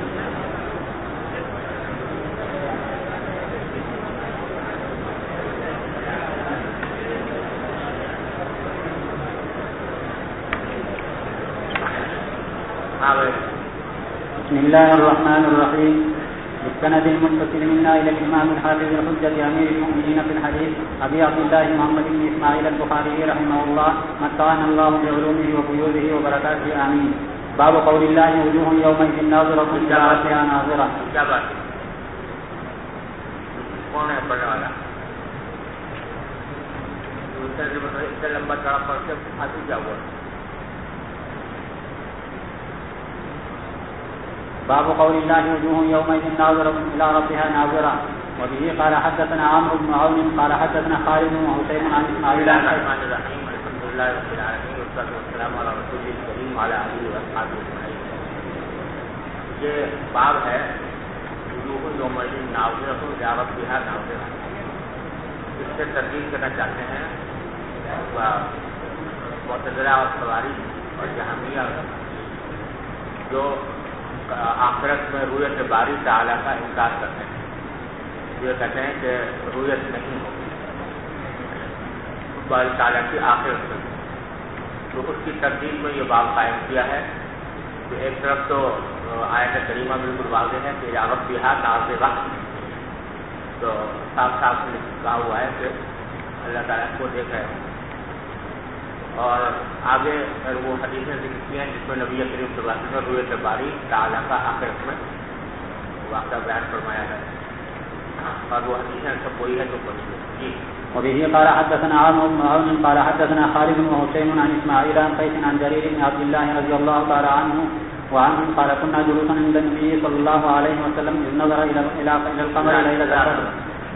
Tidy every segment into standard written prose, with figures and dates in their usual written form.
بسم الله الرحمن الرحيم. بالسند المتصل منا الى الامام الحافظ الحجة امير المؤمنين في الحديث ابي عبد الله محمد بن اسماعيل البخاري رحمه الله متعنا الله بعلومه وفيوضه وبركاته امين. باب قول الله وجوه يومئذ ناظرة الى ربها ناظرة. کیا بات کون ہے پڑھنے والا؟ اس سے لمبا چڑھا پڑھ کے آدمی کیا ہوا؟ باب قول الله وجوه يومئذ ناظرة إلى ربها ناظرة. وبه قال حدثنا عمرو بن عون قال حدثنا خالد بن حسين عن إسماعيل. الرحمن الرحيم. الحمد لله رب العالمين والصلاة والسلام على رسوله الكريم وعلى آله وأصحابه أجمعين. یہ باب ہے وجوه يومئذ ناظرة إلى ربها ناظرة. اس سے ترغیب کرنا چاہتے ہیں معتزلہ اور خوارج اور جہمیہ جو آخرت میں رویت باری تعالیٰ کا انکار کرتے ہیں. یہ کہتے ہیں کہ رویت نہیں ہوگی باری تعالیٰ کی آخرت میں. تو اس کی ترتیب میں یہ باب قائم کیا ہے کہ ایک طرف تو آیت کریمہ بالکل واضح ہے کہ یاوت بہا ناظرہ، تو صاف صاف کہا ہوا ہے کہ اللہ تعالیٰ کو دیکھ رہے ہیں. اور آگے وہ حدیثیں ذکر کی ہیں جس میں نبی کریم صلی اللہ علیہ وسلم نے رویت باری تعالیٰ کا آخرت میں واقعہ بیان فرمایا ہے، اور وہ حدیثیں سب وہی ہے جو پڑھی ہے. جی. وبه قال حدثنا عمرو بن عون قال حدثنا خالد بن حسين عن اسماعيل عن قيس عن جرير بن عبد الله رضي الله تعالى عنه وعنهم قال كنا جلوسا عند النبي صلى الله عليه وسلم إذ نظر إلى القمر ليلة البدر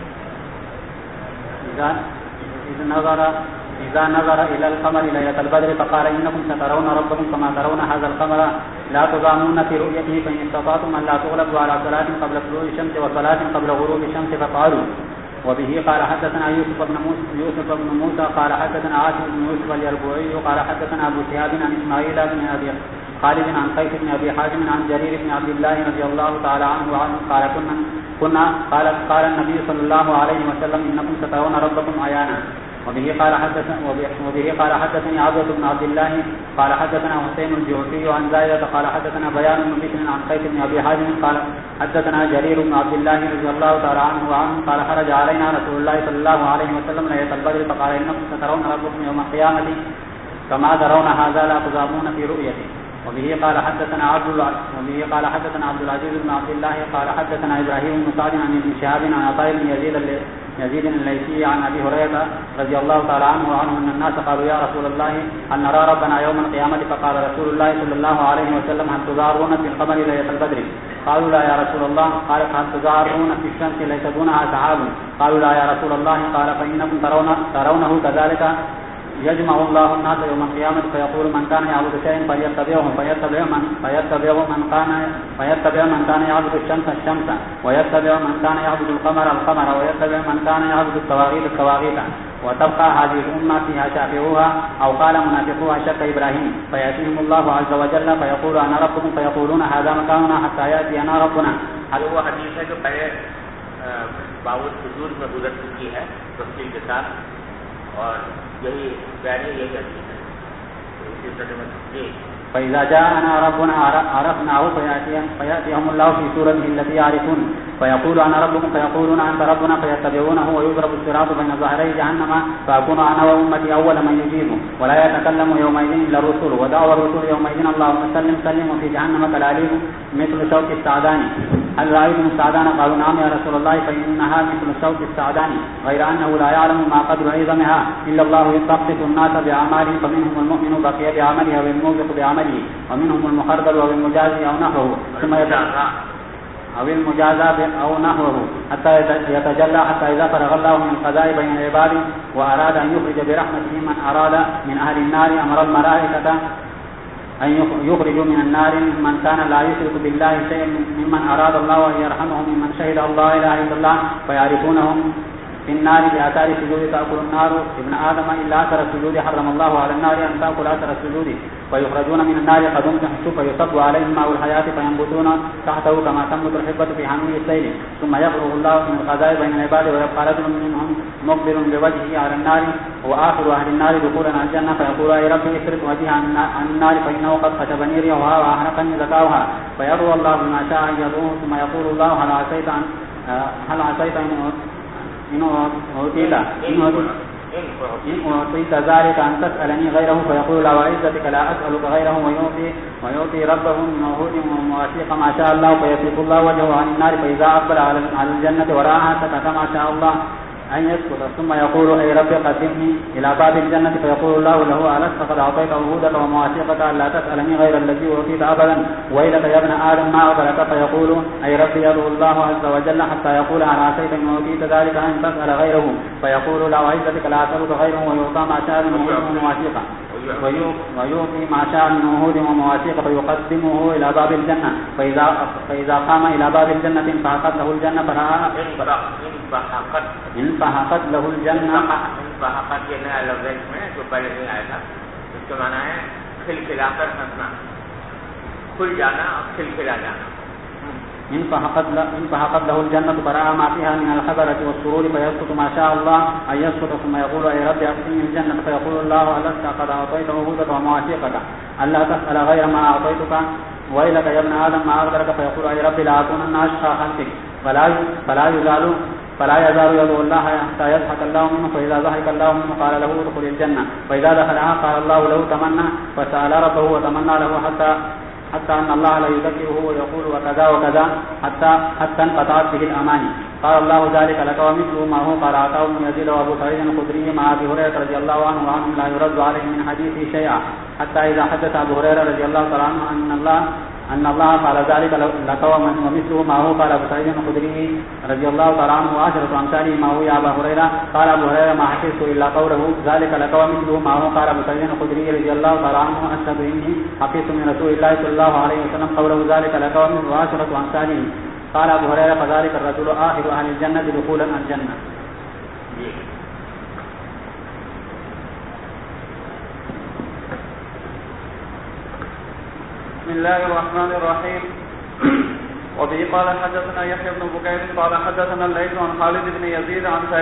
إذا نظر إلى القمر ليلة البدر فقال إنكم سترون ربكم كما ترون هذا القمر لا تضامون في رؤيته فإن استطعتم أن لا تغلبوا على صلاة قبل طلوع الشمس وصلاة قبل غروب الشمس فافعلوا. وبه قال حدثنا يوسف بن موسى قال حدثنا عاصم بن يوسف اليربوعي قال حدثنا أبو شهاب عن إسماعيل بن أبي خالد عن قيس بن أبي حازم عن جرير بن عبد الله رضي الله تعالى عنه قال النبي صلى الله عليه وسلم إنكم سترون ربكم عيانا. وبه قال حدثني عبد بن عبد الله قال حدثنا حسين الجعفي عن زائدة قال حدثنا بيان بن بكر عن قيس بن أبي حازم قال حدثنا جرير بن عبد الله رضي الله تعالى عنه قال خرج علينا رسول الله صلى الله عليه وسلم ليلة البدر فقال إنكم سترون ربكم يوم القيامة كما ترون هذا لا تضامون في رؤيته. وبه قال حدثنا عبد العزيز بن عبد الله قال حدثنا إبراهيم بن سعد عن ابن شهاب عن عطاء بن يزيد الليثي عن أبي هريرة رضي الله تعالى عنه أن الناس قالوا يا رسول الله أن نرى ربنا يوم القيامة فقال رسول الله صلى الله عليه وسلم هل تضارون في القمر ليلة البدر؟ قالوا لا يا رسول الله. قال هل تضارون في الشمس ليس دونها سحاب؟ قالوا لا يا رسول الله. قال فإنكم ترونه كذلك يجمع الله الناس يوم القيامة فيقول من كان يعبد شيئا فيتبعه فيتبع من كان يعبد الشمس الشمس ويتبع من كان يعبد القمر ويتبع من كان يعبد الطواغيت وتبقى هذه الأمة فيها شافعوها أو قال منافقوها شك إبراهيم فيأتيهم الله عز وجل فيقول أنا ربكم فيقولون هذا مكاننا حتى يأتينا ربنا. وہ حدیث ہے جو پہلے باوجود سجود میں گزر چکی ہے تفصیل کے ساتھ، اور یہی بیانی یہی حدیث ہے. اسی طرح جی. فإذا جاءنا ربنا عرفناه فيأتيهم الله في سورته التي يعرفون فيقول أنا ربكم فيقولون أنت ربنا فيتبعونه ويضرب الصراط بين ظهري جهنم فأكون أنا وأمتي أول من يجيبه ولا يتكلم يومئذ إلا الرسل ودعوى الرسل يومئذ اللهم سلم سلم وفي جهنم كالعليم مثل شوك السعدان. هل رأيتم السعدان؟ قالوا نعم يا رسول الله فإنها مثل شوك السعدان غير أنه لا يعلم ما قدر عظمها إلا الله يطبق الناس بأعمالهم فمنهم المؤمن بقي بعمله والموبق بعمله ومنهم المخردل والمجازي أو نحوه ثم أو المجازى أو نحوه حتى يتجلى حتى إذا فرغ الله من القضاء بين العباد وأراد أن يخرج برحمته من أراد من أهل النار أمر الملائكة أن يخرجوا من النار من كان لا يشرك بالله شيئا ممن أراد الله أن يرحمه ممن شهد الله لا إله إلا الله في النار بآثار السجود تأكل النار ابن آدم إلا أثر السجود حرم الله على النار أن تأكل أثر السجود فيخرجون من النار قد امتحشوا فيصب عليهم ماء الحياة فينبتون تحته كما تنبت الحبة في حميل السيل ثم يفرغ الله من القضاء بين عباده ويبقى رجل منهم مقبل بوجهه على النار وآخر أهل النار دخولا على الجنة فيقول أي ربي اصرف وجهي عن النار فإنه قد خشبني ريحها وأحرقني زكاؤها فيروى الله بما شاء أن يدعوه ثم يقول الله هل عصيت إن أعطيت ذلك أن تسألني غيره فيقول لا وعزتك لا أسألك غيره ويعطي ربه من موهود ومواثيق ما شاء الله فيصرف الله وجهه عن النار فإذا أقبل على الجنة وراءها سكت ما شاء الله أن يسكت ثم يقول أي رب قدمني إلى باب الجنة فيقول الله له ألست قد أعطيت عهودك ومواثيقك ألا تسألني غير الذي أعطيت أبدا ويلك يا ابن آدم ما أغفرك فيقول أي رب يدعو الله عز وجل حتى يقول هل عسيت إن أعطيت ذلك أن تسأل غيره فيقول لا وعزتك لا أسألك غيره ويعطى ما شاء من عهود ومواثيق ويعطي ما شاء من عهود ومواثيق فيقدمه إلى باب الجنة فإذا قام إلى باب الجنة انفحقت له الجنة انفحقت له الجنة انفحقت یہ نیا لفظ میں جو پہلے نہیں آیا تھا اس کا معنی ہے کھلکھلا کر ہنسنا کھل جانا اور کھلکھلا جانا انفحقت له الجنة فرأى ما فيها من الحذرة والسرور فيسكت ما شاء الله أن يسكت ثم يقول أي رب أقسمني الجنة فيقول الله ألست قد أعطيت عهودك ومواثيقك ألا تسأل غير ما أعطيتك ويلك يا ابن آدم ما أغدرك فيقول أي رب لا أكونن أشقى خلقك فلا يزال يدعو الله حتى يضحك الله منه فإذا ضحك الله منه قال له ادخل الجنة فإذا دخلها قال الله له تمنى فسأل ربه وتمنى له حتى أن الله لا يذكره ويقول وكذا وكذا حتى انقطعت به الأماني قال الله ذلك لك ومثله ما هو قال عطاء بن يزيد وأبو سعيد الخدري مع أبي هريرة رضي الله عنه وعنهم لا يرد عليه من حديثه شيئا حتى إذا حدث أبو هريرة رضي الله تعالى عنه أن الله قال ذلك لك ومثله ما هو قال أبو سعيد الخدري رضي الله تعالى عنه وعشرة أمثاله ما هو يا أبا هريرة قال أبو هريرة ما حفظت إلا قوله ذلك لك ومثله ما هو قال أبو سعيد الخدري رضي الله تعالى عنه أشهد إني حفظت من رسول الله صلى الله عليه وسلم قوله ذلك لك ومثله وعشرة أمثاله قال أبو هريرة فذلك الرجل آخر أهل الجنة دخولا الجنة. بسم الله الرحمن الرحيم. وبه قال حدثنا يحيى بن بكير قال حدثنا الليث عن خالد بن يزيد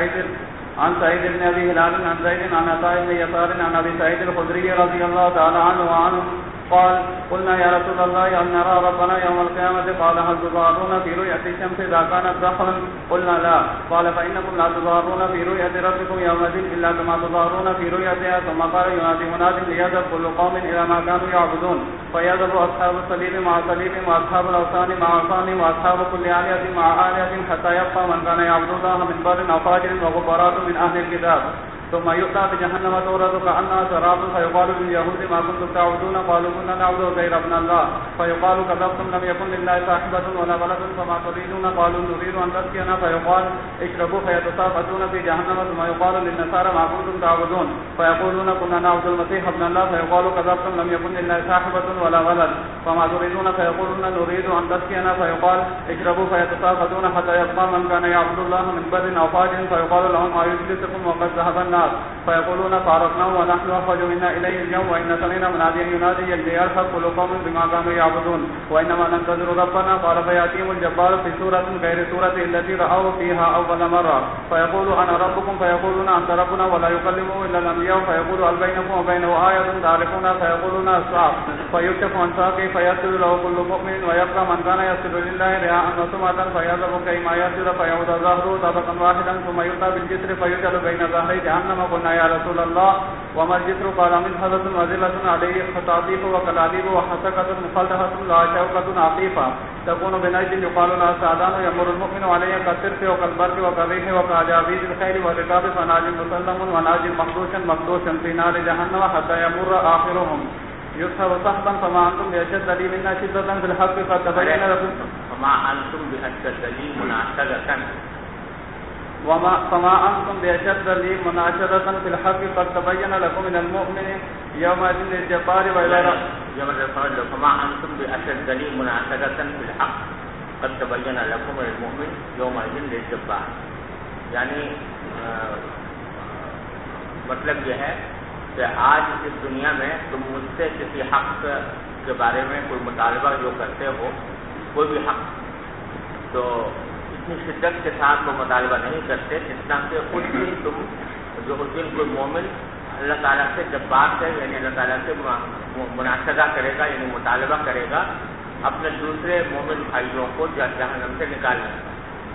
عن سعيد بن أبي هلال عن زيد عن عطاء بن يسار عن أبي سعيد الخدري رضي الله تعالى عنه وعنه قال قلنا يا رسول الله أن نرى ربنا يوم القيامة قال هل تضارون في رؤية الشمس إذا كانت ضحوا قلنا لا قال فإنكم لا تضارون في رؤية ربكم يومئذ إلا كما تضارون في رؤيتها ثم قال ينادي مناد ليذهب كل قوم إلى ما كانوا يعبدون فيذهب أصحاب الصليب مع صليب وأصحاب الأوثان مع أوثان وأصحاب كل آلهة مع آلهة حتى يبقى من كان يعبد الله من بر أو فاجر وغبرات من أهل الكتاب ثم يؤتى بجهنم تورد كأنها سراب فيقال لليهود ما كنتم تعبدون قالوا كنا نعبد غير ابن الله فيقال كذبتم لم يكن لله صاحبة ولا ولد فما تريدون قالوا نريد أن تسقينا فيقال اشربوا فيتساقطون في جهنم ثم يقال للنصارى ما كنتم تعبدون فيقولون كنا نعبد المسيح ابن الله فيقال كذبتم لم يكن لله صاحبة ولا ولد فما تريدون فيقولون نريد أن تسقينا فيقال اشربوا فيتساقطون حتى يبقى من كان يعبد الله من بر أو فاجر فيقال لهم أيجلسكم وقد ذهب الناس فيقولون فارقناه ونحن أخرج منا إليه اليوم وإن سمعنا مناديا ينادي ليرحب كل قوم بما كانوا يعبدون وإنما ننتظر ربنا قال فيأتيهم الجبار في سورة غير سورة التي رأوا فيها أول مرة فيقول أنا ربكم فيقولون أنت ربنا ولا يكلمه إلا الأنبياء فيقول هل بينكم وبينه آية تعرفونها فيقولون الصعب فيكشف عن ساقه فيسجد له كل مؤمن ويبقى من كان يسجد لله رياء وسمعة فيذهب كيما يسجد فيعود ظهره طبقا واحدا ثم يؤتى بالجسر فيجعل بين ظهري جهنم قلنا يا رسول الله وما الجسر قال منحدة وزلة عليه خطاطيف وكلاليب وحسكة مخلدة لا شوكة عقيفة تكون بنجد يقال لها سعدان يمر المؤمن عليه كالسرف وكالبرد وكالريح وكعجابيد الخيل والركاب فناج مسلم وناج مخدوش في نار جهنم حتى يمر آخرهم يسحب صحبا فما أنتم بأشد لي منا شدة في الحق قد تبين لكم فما أنتم بأشد لي مناشدة فما أنتم بأشد لي مناشدة في الحق قد تبين لكم من المؤمن يومئذ للجبار وإلى فما أنتم بأشد لي مناشدة في الحق قد تبين لكم من المؤمن يومئذ للجبار. یعنی مطلب یہ ہے کہ آج اس دنیا میں تم مجھ سے کسی حق کے بارے میں کوئی مطالبہ جو کرتے ہو، کوئی بھی حق، تو اتنی شدت کے ساتھ وہ مطالبہ نہیں کرتے جتنا کہ خود بھی تم جو اس دن کوئی مومن اللہ تعالیٰ سے جب بات ہے، یعنی اللہ تعالیٰ سے مناشدہ کرے گا، یعنی مطالبہ کرے گا اپنے دوسرے مومن بھائیوں کو جہنم سے نکالنے کا.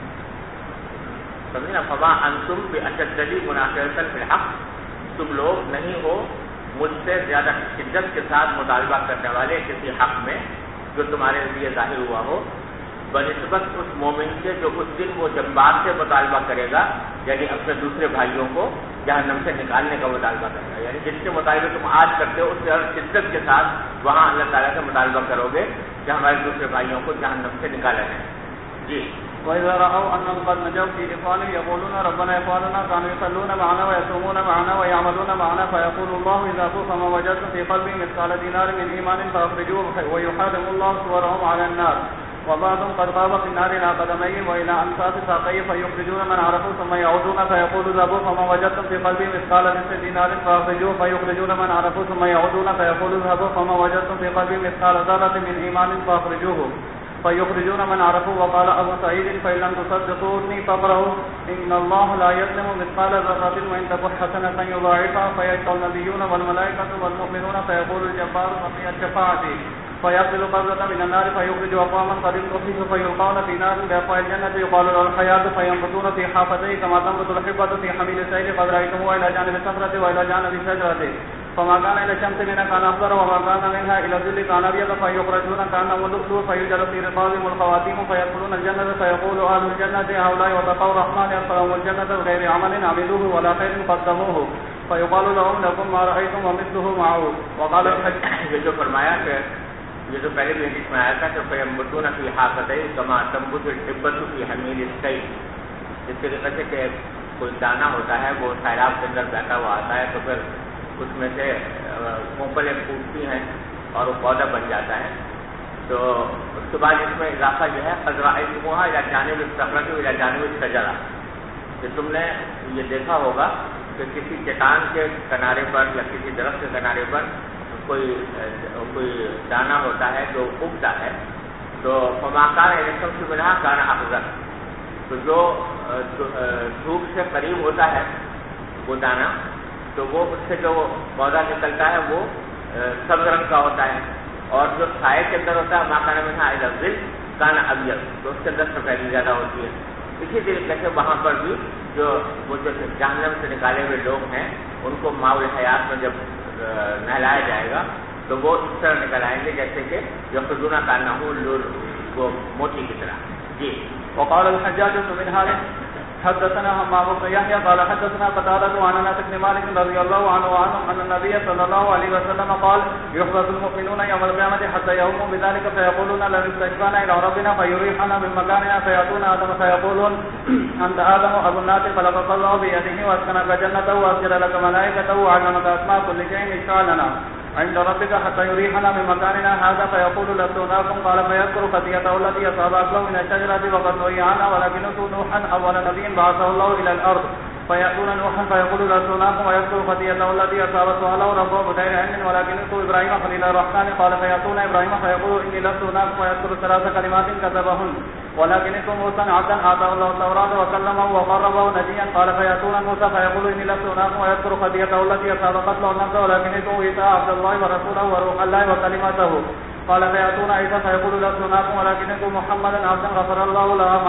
سمجھے نا؟ فما انتم باشد مناصرۃ فی الحق، تم لوگ نہیں ہو مجھ سے زیادہ شدت کے ساتھ مطالبہ کرنے والے کسی حق میں جو تمہارے لیے ظاہر ہوا ہو، بنسبت اس مومن کے جو اس دن وہ جب بات سے مطالبہ کرے گا، یعنی اپنے دوسرے بھائیوں کو جہنم سے نکالنے کا مطالبہ کرے گا. یعنی جس کے مطالبے تم آج کرتے ہو اس سے اور شدت کے ساتھ وہاں اللہ تعالیٰ سے مطالبہ کرو گے کہ ہمارے دوسرے بھائیوں کو جہنم سے نکالا جائے. جی. وإذا رأوا أنهم قد نجوا في إخوانهم يقولون ربنا إخواننا كانوا يصلون معنا ويصومون معنا ويعملون معنا فيقول الله إذا فما وجدتم في قلبي مثقال دينار من إيمان فأخرجوه ويحرم الله صورهم على النار وبعضهم قد غاب في النار إلى قدميهم وإلى أنفاس ساقيه فيخرجون من عرفوا ثم يعودون فيقول ذهبوا فما وجدتم في قلبي مثقال دينار فأخرجوه فيخرجون من عرفوا ثم يعودون فيقول ذهبوا فما وجدتم في قلبي مثقال ذرة من إيمان فأخرجوه فيخرجون من عرفوا. وقال أبو سعيد فإن لم تصدقوني فاقرأوا إن الله لا يظلم مثقال ذرة وإن تك حسنة يضاعفها فيشفع النبيون والملائكة والمؤمنون فيقول الجبار خطيئة شفاعتي فيقتل قبضة من النار فيخرج أقواما قد انقصوا فيلقون في نار بأفواه الجنة يقال له الحياة فينبتون في حافتيه كما تنبت الحبة في حميل السيل قد رأيتموه إلى جانب الصخرة وإلى جانب الشجرة فما كان إلى الشمس منها كان أخضر وما كان منها إلى الظل كان أبيض فيخرجون كأنهم اللؤلؤ فيجعل في رقابهم الخواتيم فيدخلون الجنة فيقول أهل الجنة هؤلاء وتقوا الرحمن يدخلهم الجنة بغير عمل عملوه ولا خير قدموه فيقال لهم لكم ما رأيتم ومثله معه. وقال یہ جو فرمایا کہ یہ جو پہلے بھی حدیث میں آیا تھا کہ فیمبتون فی حافتیہ کما تنبت الحبۃ فی حمیل السیل، اس طریقے سے کہ کوئی دانہ ہوتا ہے وہ سیلاب کے اندر بیٹھا ہوا آتا ہے تو پھر اس میں سے پھوپلیں پھوٹتی ہیں اور وہ پودا بن جاتا ہے. تو اس کے بعد اس میں اضافہ یہ ہے قد رأیتموها الی جانب الصخرۃ الی جانب الشجرۃ، کہ تم نے یہ دیکھا ہوگا کہ کسی چٹان کے کنارے پر یا کسی درخت کے کنارے پر کوئی دانہ ہوتا ہے جو اگتا ہے، تو فما کان الی الشمس منها کان اخضر، تو جو دھوپ سے قریب ہوتا ہے وہ دانہ تو وہ اس سے جو پودا نکلتا ہے وہ سبز رنگ کا ہوتا ہے، اور جو سائے کے اندر ہوتا ہے ماکانہ میں الی الظل کان ابیض، تو اس کے اندر سفیدی زیادہ ہوتی ہے. اسی طریقے سے وہاں پر بھی جو جہنم سے نکالے ہوئے لوگ ہیں ان کو ماء الحیات میں جب نہلایا جائے گا تو وہ اس طرح نکل آئیں گے جیسے کہ یخرجون کانہم وہ موتی کی طرح. جی. وقال الحجاج بن منهال حدثنا حمام بن يحيى قال حدثنا قتادة عن انس بن مالك رضي الله عنه ان النبي صلى الله عليه وسلم قال يحبس المؤمنون يوم القيامة حتى يقوموا بذلك فيقولون لن استشفعنا الى ربنا فيريحنا من مكاننا فياتون آدم فيقولون انت آدم ابو الناس خلقك الله بيده واسكنك جنته واسجد لك ملائكته وعلمك اسماء كل شيء اشفع لنا عند ربك حتى يريحنا من مكاننا هذا فيقول لستناكم قال فيذكر خطيئته التي أصابت له من الشجرة وقد نهي عنها ولكن نوحا أول نبي بعثه الله إلى الأرض فيأتون نوحا فيقول لستناكم ويذكر خطيئته التي أصابته له ربه بغير علم ولكن إبراهيم خليل الرحمن قال فيأتون إبراهيم فيقول إني لستناكم ويذكر ثلاث كلمات كتبهن ولكن موسى عبدا آتاه الله التوراة وكلمه وقربه نبيا قال فيأتون موسى فيقول إني لستناكم ويذكر خطيئته التي أصابت له النفس ولكن عيسى عبد الله ورسوله وروح الله وكلمته قال فيأتون عيسى فيقول لستناكم ولكنكم محمدا عبدا غفر الله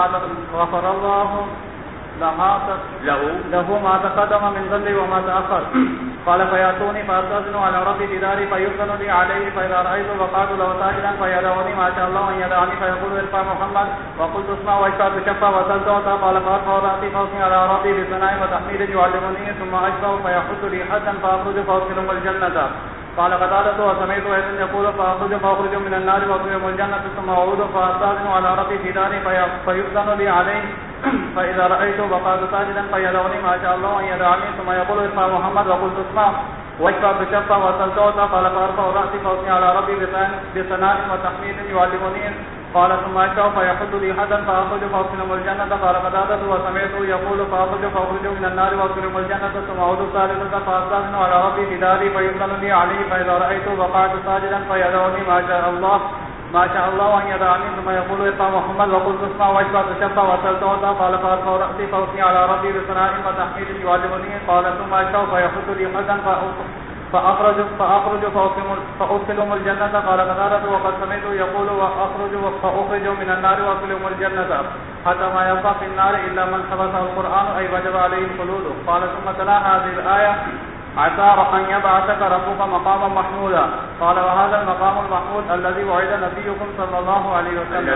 له ما تقدم من ذنبه وما تأخر قال فيأتوني فأستأذن على ربي بداري فيؤذن لي عليه فإذا رأيت وقعت له ساجدا فيدعوني ما شاء الله أن يدعني فيقول ارفع محمد وقلت اسمع واشفع بشفع وسلت وسع قال فأرفع رأسي فأثني على ربي بثناء وتحميد يعلمني ثم أشفع فيحط لي حدا فأخرج فأدخلهم الجنة. قال قتادة وسمعت أيضا يقول فأخرج من النار وأدخلهم الجنة ثم أعود فأستأذن على ربي في داري فيؤذن لي عليه فإذا رأيته وقعت ساجدا فيدعوني ما شاء الله أن يدعني ثم يقول ارفع محمد وقلت اسمع واشفع بشفع وسلت وسع قال فأرفع رأسي فأثني على ربي بثناء وتحميد يعلمني قال ثم أشرب فيحد لي حدا فأخرج فأدخلهم الجنة. قال قتادة وسمعته يقول فأخرج فأخرج من النار وأدخلهم الجنة. ثم أعود الثالثة فأستأذن على ربي في داري فيؤذن لي عليه فإذا رأيته وقعت ساجدا فيدعوني ما شاء الله أن يدعني ثم يقول ارفع محمد وقل تسمع واشفع تشفع وسل تعطى. قال فأرفع رأسي فأثني على ربي بثناء وتحميد يعجبني. قال ثم أشرب فيحد لي حدا فأخرج فأدخلهم الجنة. قال قتادة وقد سمعته يقول فأخرج من النار وأدخلهم الجنة حتى ما يبقى في النار إلا من حبسه القرآن أي وجب عليه الخلود. قال ثم تلا هذه الآية عسى أن يبعثك ربك مقاما محمودا. قال وهذا المقام المحمود الذي وعد نبيكم صلى الله عليه وسلم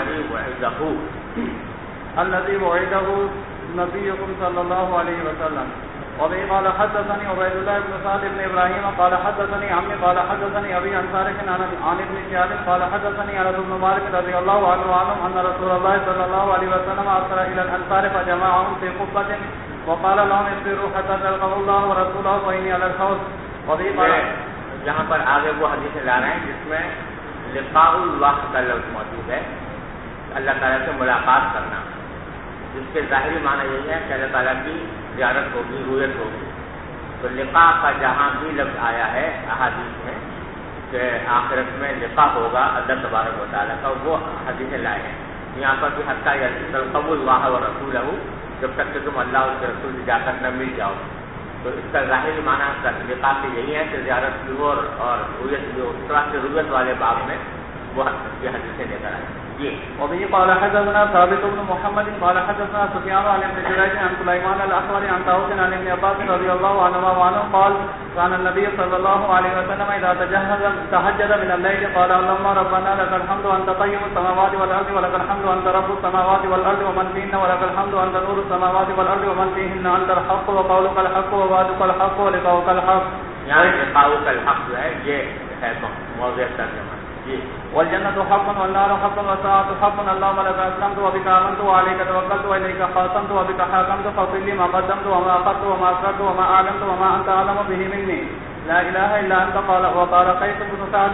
الذي وعده نبيكم صلى الله عليه وسلم. وبه قال حدثني عبيد الله بن سعد بن إبراهيم قال حدثني عمي قال حدثني أبي عن سارق عن ابن شهاب قال حدثني أنس بن مالك رضي الله عنه أن رسول الله صلى الله عليه وسلم أرسل إلى الأنصار فجمعهم في قبة وقال لهم اصبروا حتى تلقوا الله ورسوله فإني على الحوض. وبه قال یہاں پر آگے وہ حدیث لا رہے ہیں جس میں لقاء اللہ کا لفظ موجود ہے، اللہ تعالیٰ سے ملاقات کرنا، جس کے ظاہری معنی یہی ہے کہ اللہ تعالیٰ کی زیارت ہوگی، رویت ہوگی. تو لقاء کا جہاں بھی لفظ آیا ہے احادیث میں کہ آخرت میں لقاء ہوگا اللہ تبارک و تعالیٰ کا، وہ حدیثیں لائے ہیں. یہاں پر بھی حتیٰ تلقوا اللہ و رسولہ، جب تک کہ تم اللہ اور رسول سے جا کر نہ مل جاؤ. تو اس کا ظاہری معنی لقاء سے یہی ہے کہ زیارت کی ہو اور رویت کی ہو. اس طرح سے رویت والے باب میں وہ حدیثیں لے کر آئے. وبه قال حدثنا ثابت بن محمد قال حدثنا سفيان عن ابن جريج عن سليمان الأحمر عن طاووس عن ابن عباس رضي الله عنه قال كان النبي صلى الله عليه وسلم إذا تهجد من الليل قال اللهم ربنا لك الحمد أنت قيم السماوات والأرض ولك الحمد أنت رب السماوات والأرض ومن فيهن ولك الحمد أنت نور السماوات والأرض ومن فيهن أنت الحق وقولك الحق ووعدك الحق ولقاؤك الحق. يعني لقاؤك الحق ہے یہ ہے موضوع ترجمہ. والجنة حق والنار حق والساعة حق. اللهم لك أسلمت وبك آمنت وعليك توكلت وإليك خاصمت وبك حاكمت فاغفر لي ما قدمت وما أخرت وما أسررت وما أعلنت وما أنت أعلم به مني لا إله إلا أنت. وقال قيس بن سعد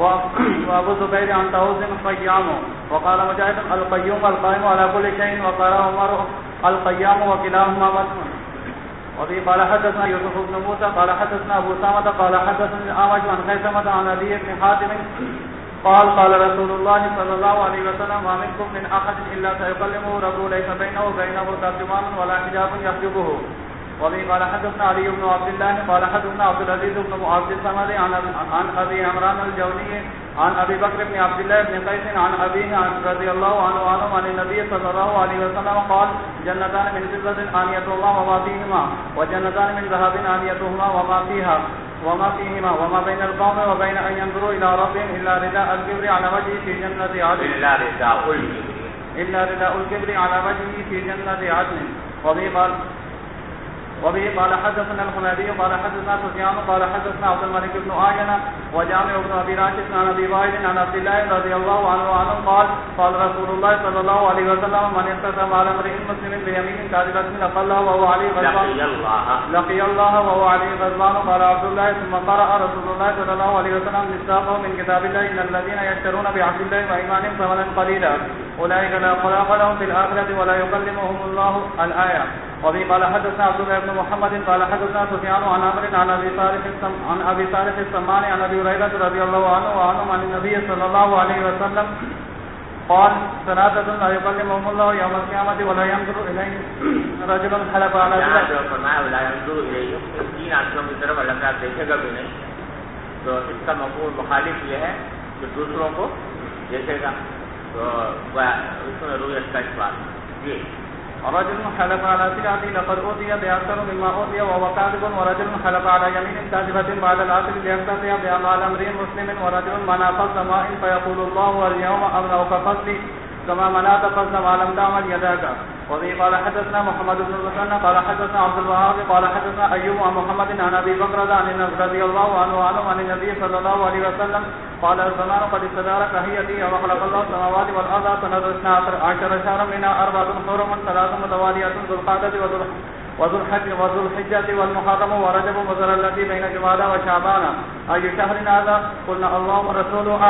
وأبو زبير عن طاووس القيام. وقال مجاهد القيوم القائم على كل شيء. وقال عمر القيام وكلاهما مسلم. وبه قال حدثنا يوسف بن موسى قال حدثنا أبو سامة قال حدثنا الأعمش عن خيثمة عن أبي بن حاتم قال رسول الله صلى الله عليه وسلم ما منكم من أحد إلا سيكلمه ربه ليس بينه وبينه ترجمان ولا حجاب يحجبه. وبه قال حدثنا علي بن عبد الله قال حدثنا عبد العزيز بن عبد الصمد عن أبي عمران الجوني عن أبي بكر بن عبد الله بن قيس عن أبيه رضي الله عنه عن النبي صلى الله عليه وسلم قال جنتان من فضة آنيتهما وما فيهما وجنتان من ذهب آنيتهما وما فيهما وما بين القوم وبين أن ينظروا إلى ربهم إلا رداء الكبر على وجهه في جنة عدن إلا رداء الكبر على وجهه في جنة عدن. وبه قال حدثنا الحميدي قال حدثنا سفيان قال حدثنا عبد الملك بن عيينة وجامع بن أبي راشد عن أبي وائل عن عبد الله رضي الله عنه قال رسول الله صلى الله عليه وسلم من اقتسم على امرئ مسلم بيمين كاذبة لقي الله وهو عليه غضبان. قال عبد الله ثم قرأ رسول الله صلى الله عليه وسلم مصداقه من كتاب الله إن الذين يشترون بعهد الله وإيمانهم ثمنا قليلا أولئك لا خلاق لهم في الآخرة ولا يكلمهم الله الآية. وبه قال حدثنا عبد الله بن محمد قال حدثنا سفيان عن عمرو عن أبي صالح السمان عن أبي هريرة رضي الله عنه عن النبي صلى الله عليه وسلم قال ثلاثة لا يكلمهم الله يوم القيامة ولا ينظر إليهم رجل حلف على ذلك. فرمایا ولا ينظر إليهم، تین آدمیوں کی طرف اللہ تعالیٰ دیکھے گا بھی نہیں. تو اس کا مفہوم مخالف یہ ہے کہ دوسروں کو دیکھے گا. تو اس میں رویت کا اثبات. رجل حلف على سلعته لقد أوتي بأكثر مما أوتي وهو كاذب. ورجل حلف على يمين كاذبة بعد العصر ليقتطع بأموال امرئ مسلم. ورجل منع قصد ماء فيقول الله اليوم أمنعك قصدي كما منعت قصد ما لم تعمل يداك. وبه قال حدثنا محمد بن المثنى قال حدثنا عبد الوهاب قال حدثنا أيوب عن محمد عن أبي بكر رضي الله عنه عن النبي صلى الله عليه وسلم قال الزمان قد استدار كهيئته وخلق الله السماوات والأرض سنة 12 شهرا منها 4 حرم 3 متواليات ذو القعدة وذو الحجة والمحرم ورجب وذر الذي بين جمادى وشعبان أي شهر هذا؟ قلنا الله ورسوله أعلم.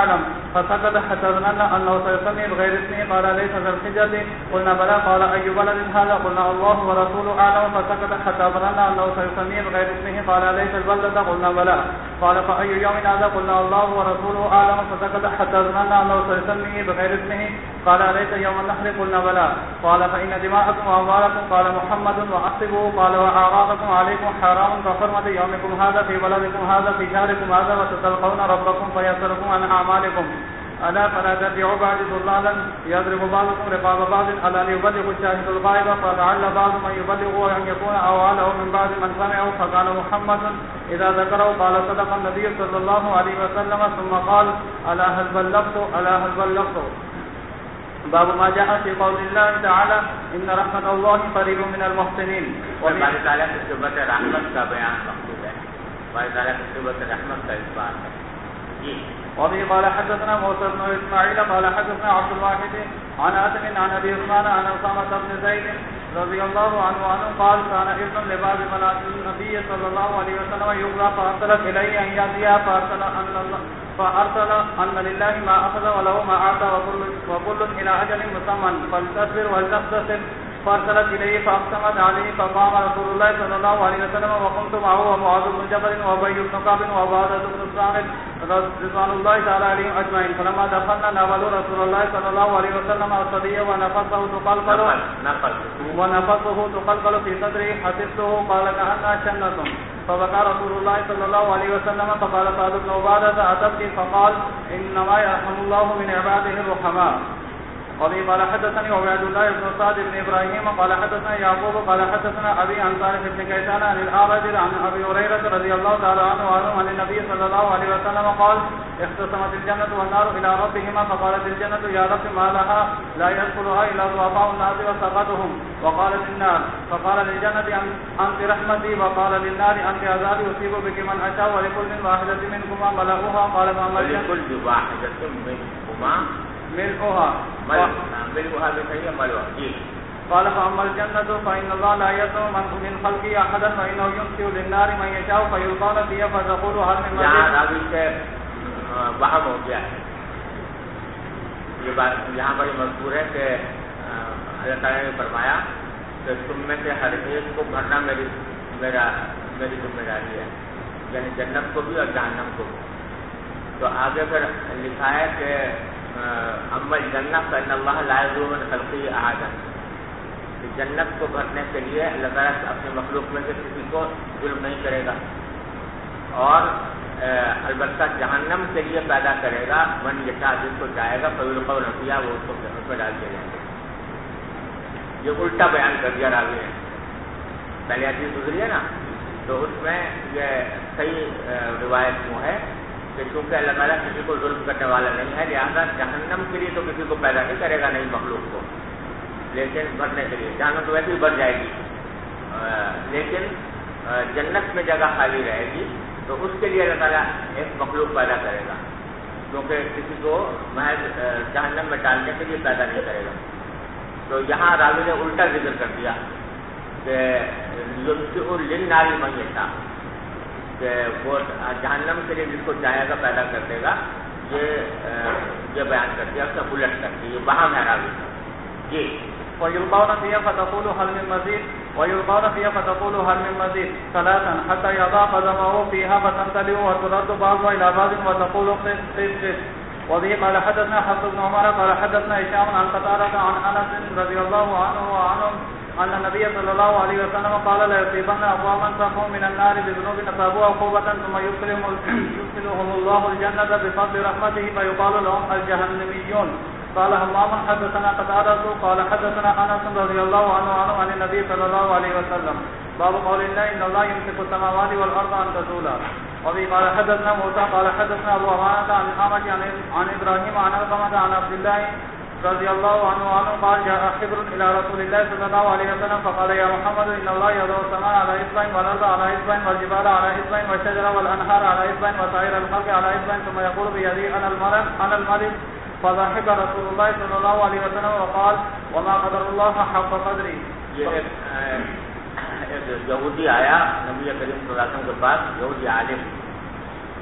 فسكت حتى ظننا أنه سيسمي بغير اسمه قال ليس ذا الحجة قلنا بلى قال أي بلد هذا قلنا الله ورسوله أعلم فسكت حتى ظننا أنه سيسمي بغير اسمه قال ليس البلدة قلنا بلى قال فأي يوم هذا قلنا الله ورسوله أعلم فسكت حتى ظننا أنه سيسمي بغير اسمه قال ليس يوم النحر قلنا بلى قال فإن دماءكم وأموالكم قال محمد وأحسبه قال وأعراضكم عليكم حرام كحرمة يومكم هذا في بلدكم هذا في شهركم هذا وستلقون ربكم فيسألكم عن أعمالكم ألا فلا ترجعوا بعد ضلالا يضرب بعضكم رقاب بعض ألا ليبلغ الشاهد الغائب فلعل بعض من يبلغ وأن يكون أواله من بعد من سمعه فقال محمد إذا ذكره قال صدق النبي صلى الله عليه وسلم ثم قال ألا هل بلغت باب ما جاء في قول الله تعالى إن رحمة الله قريب من المحسنين. اللہ تعالیٰ کی صفت رحمت کا بیان مقصود ہے، اللہ تعالیٰ کی صفت رحمت کا اس بات ہے. جی. وبه قال حدثنا موسى بن اسماعيل قال حدثنا عبد الواحد عن آدم عن ابي عثمان عن أسامة بن زيد رضي الله عنه قال كان ابن لباب بنات النبي صلى الله عليه وسلم يقرأ فأرسلت إليه أن يأتيها فأرسل أن لله ما أخذ وله ما أعطى وكل إلى أجل مسمى فلتصبر ولتحتسب فأرسلت إليه فأقسمت عليه فقام رسول الله صلى الله عليه وسلم وقمت معه ومعاذ بن جبل وأبي بن كعب وعبادة بن الصامت رضوان الله تعالى عليهم أجمعين فلما دخلنا ناولوا رسول الله صلى الله عليه وسلم الصبي ونفسه تقلقل في صدره حسبته قال كأنها شنة فبكى رسول الله صلى الله عليه وسلم فقال سعد بن عبادة أتبكي فقال إنما يرحم الله من عباده الرحماء. وبه قال حدثني عبيد الله بن سعد بن إبراهيم قال حدثنا يعقوب قال حدثنا أبي عن صالح بن كيسان عن الأعرج عن أبي هريرة رضي الله تعالى عنه عن النبي صلى الله عليه وسلم قال اختصمت الجنة والنار إلى ربهما فقالت الجنة يا رب ما لها لا يدخلها إلا ضعفاء الناس وسقطهم وقالت النار فقال للجنة أنت رحمتي وقال للنار أنت عذابي أصيب بك من أشاء ولكل واحدة منكما ملؤها قال فأما ولكل واحدة منكما ملؤها بصحيح ملؤها. جی. قال فأما الجنة فإن الله لا يسمع من خلقه أحدا فإنه ينشئ للنار من يشاء فيلقون فيها فتقول هل من مزيد. یہاں راوی سے وہم ہو گیا ہے، یہ بات یہاں پر مذکور ہے کہ اللہ تعالیٰ نے فرمایا کہ تم میں سے ہر ایک کو بھرنا میری ذمہ داری ہے، یعنی جنت کو بھی اور جہنم کو بھی. تو آگے پھر لکھا ہے کہ اما جنت فإن اللہ لا يظلم من خلقه احدا، جنت کو بھرنے کے لیے اللہ تعالیٰ اپنی مخلوق میں سے کسی کو ظلم نہیں کرے گا، اور البتہ جہنم کے لیے پیدا کرے گا من یشاء، جس کو چاہے گا فیلقون فیہا، وہ اس کو جہنم میں ڈال دیا جائے گا. یہ الٹا بیان کر دیا راوی نے. پہلے حدیث گزری ہے نا، تو اس میں یہ صحیح روایت کیوں ہے کہ چونکہ اللہ تعالیٰ کسی کو ظلم کرنے والا نہیں ہے، لہٰذا جہنم کے لیے تو کسی کو پیدا نہیں کرے گا، نہیں مخلوق کو، لیکن بھرنے کے لیے جہنم تو ویسے ہی بھر جائے گی، لیکن جنت میں جگہ خالی رہے گی تو اس کے لیے اللہ تعالیٰ ایک مخلوق پیدا کرے گا، کیونکہ کسی کو محض جہنم میں ڈالنے کے لیے پیدا نہیں کرے گا. تو یہاں راوی نے الٹا ذکر کر دیا کہ للنار من یشاء، کہ وہ جہنم کے لیے جس کو چاہے گا پیدا کر دے گا، یہ بیان کر دیا، اس کا الٹ کر دیا، یہ وہاں ہے راوی. جی. ويلقون فيها فتقول هل من مزيد ويلقون فيها فتقول هل من مزيد ثلاثا حتى يضع قدمه فيها فتنتلئ وترد بعضها إلى بعض وتقول قس قس قس. وبه قال حدثنا حفص بن عمر قال حدثنا هشام عن قتادة عن أنس رضي الله عنه أن النبي صلى الله عليه وسلم قال لا يصيبن أقواما سقوا من النار بذنوب أصابوها عقوبة ثم يدخلهم الله الجنة بفضل رحمته فيقال لهم الجهنميون. قال همام حدثنا قتادة قال حدثنا أنس رضي الله عنه عن النبي صلى الله عليه وسلم. باب قول الله إن الله يمسك السماوات والأرض أن تزولا. وبه قال حدثنا موسى قال حدثنا أبو عوانة عن الأعمش عن إبراهيم عن علقمة عن عبد الله رضي الله عنه قال جاء حبر إلى رسول الله صلى الله عليه وسلم فقال يا محمد إن الله يضع السماء على إصبع والأرض على إصبع والجبال على إصبع والشجر والأنهار على إصبع وسائر الخلق على إصبع ثم يقول بيدي أنا الملك. فضحك رسول الله صلى الله عليه وسلم وقال وما قدر الله حق قدره. یہ ایک یہودی آیا نبی کریم صلی اللہ علیہ وسلم کے پاس، یہودی عالم،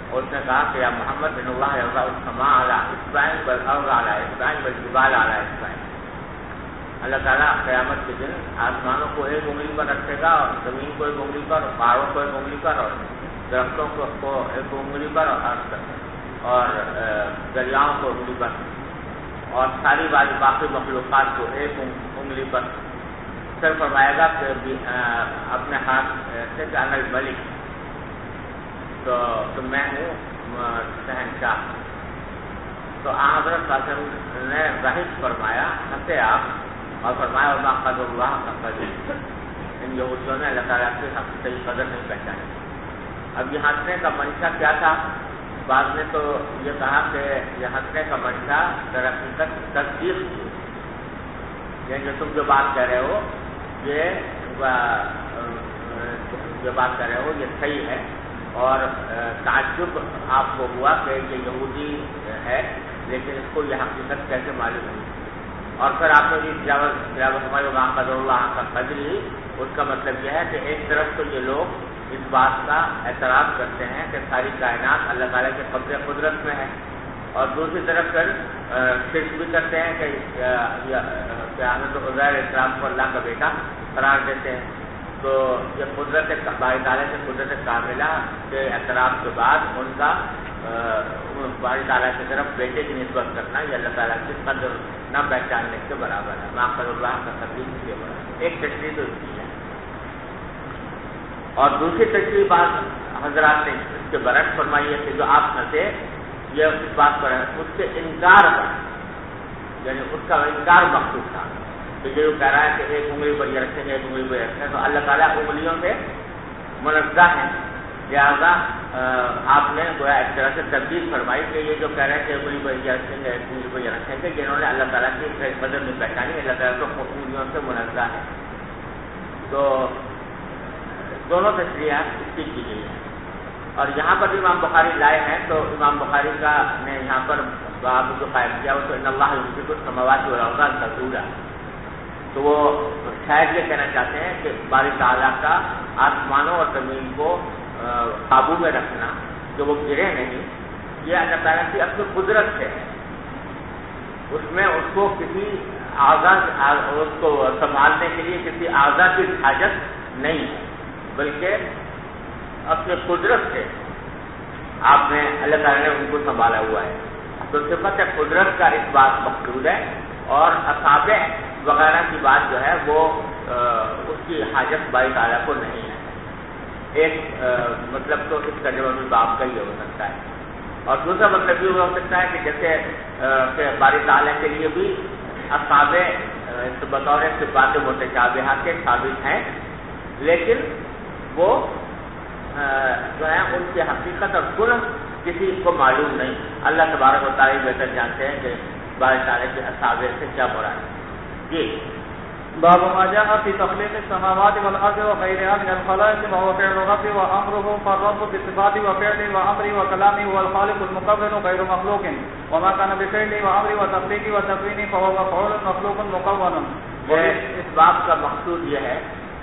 اور اس نے کہا کہ یا محمد بن اللہ یرضى السماء على اسبعین والارض على اسبعین والجبال على اسبعین. اللہ تعالیٰ قیامت کے دن آسمانوں کو ایک انگلی پر رکھے گا اور زمین کو ایک انگلی پر، پہاڑوں کو ایک انگلی پر، اور درختوں کو ایک انگلی پر، اور دریاؤں کو انگلی پر، اور ساری باقی مخلوقات کو ایک انگلی پر. پھر فرمائے گا کہ اپنے ہاتھ سے جانا الملک، تو میں ہوں شہنشاہ. تو حضرت قاسم نے ظاہر فرمایا، ہنسے آپ، اور فرمایا وما قدر اللہ حق قدرہ. ان یہودیوں نے اللہ تعالیٰ کی حقیقی قدر نہیں پہچانی. اب یہ ہنسنے کا منشا کیا تھا؟ بعض نے تو یہ کہا کہ یہ ہنسنے کا منشا در حقیقت تصدیق تھی، یعنی جو تم جو بات کہہ رہے ہو یہ صحیح ہے، اور تعجب آپ کو ہوا کہ یہ یہودی ہے لیکن اس کو یہ حقیقت کیسے معلوم ہوئی. اور پھر آپ نے قدر اللہ کا قدری، اس کا مطلب یہ ہے کہ ایک طرف تو یہ لوگ اس بات کا اعتراف کرتے ہیں کہ ساری کائنات اللہ تعالیٰ کے قبضے قدرت میں ہے، اور دوسری طرف پھر شرک بھی کرتے ہیں کہ حضرت عزیر علیہ السلام کو اللہ کا بیٹا قرار دیتے ہیں. تو یہ قدرت باری تعالیٰ سے قدرت کاملہ کے اعتراف کے بعد ان کا باری تعالیٰ کی طرف بیٹے کی نسبت کرنا یہ اللہ تعالیٰ کی قدر نہ پہچاننے کے برابر ہے. ما قدر اللہ کا تقدیم کے برابر. ایک تشریح تو اس کی ہے، اور دوسری تشریح بات حضرات نے اس کے برعکس فرمائی ہے کہ جو آپ ہنسے یہ اس بات پر ہے، اس کے انکار پر، یعنی اس کا انکار مقصود تھا کہ جو کہہ رہا ہے کہ ایک انگلی پر یہ رکھیں گے ایک انگلی پر یہ رکھیں گے، تو اللہ تعالیٰ انگلیوں سے منزہ ہے، لہٰذا آپ نے گویا ایک طرح سے تبدیل فرمائی کہ یہ جو کہہ رہے ہیں کہ انگلی پر یہ رکھیں گے ایک انگلی پر یہ رکھیں گے، جنہوں نے اللہ تعالیٰ کی قدر نہیں پہچانی، اللہ تعالیٰ تو انگلیوں سے منزہ ہے. تو دونوں تشریحات اس کی گئی ہیں. اور یہاں پر بھی امام بخاری لائے ہیں، تو امام بخاری کا نے یہاں پر باب جو قائم کیا وہ تو ان اللہ یمسک السماوات والارض ان تزولا. تو وہ شاید یہ کہنا چاہتے ہیں کہ باری تعالیٰ کا آسمانوں اور زمین کو قابو میں رکھنا، جو وہ گرے نہیں، یہ اللہ تعالیٰ کی اپنی قدرت ہے. اس میں اس کو کسی اس کو سنبھالنے کے لیے کسی اعضاء کی حاجت نہیں ہے، بلکہ اپنے قدرت سے آپ نے اللہ تعالیٰ نے ان کو سنبھالا ہوا ہے. تو صفت قدرت کا اس بات مقصود ہے، اور اصابع وغیرہ کی بات جو ہے وہ اس کی حاجت باری تعالیٰ کو نہیں ہے. ایک مطلب تو اس ترجمہ میں باب کا یہ ہو سکتا ہے، اور دوسرا مطلب یہ ہو سکتا ہے کہ جیسے کہ باری تعالیٰ کے لیے بھی اصابع بطور صفات متشابہہ کے ثابت ہیں، لیکن وہ جو ہے ان کی حقیقت اور کل کسی کو معلوم نہیں. اللہ تبارک و تعالیٰ بہتر جانتے ہیں کہ باری تعالیٰ کے اصابع سے کیا مراد ہے. جی باب ما جاء في تخليق السماوات والارض وغيرها من الخلائق وهو فعل الرب وامره، فالرب بصفاته وفعله وامره وكلامه هو الخالق المكون غير مخلوق، وما كان بفعله وامره وتخليقه وتكوينه فهو مفعول مخلوق مكون. اس باب کا مقصود یہ ہے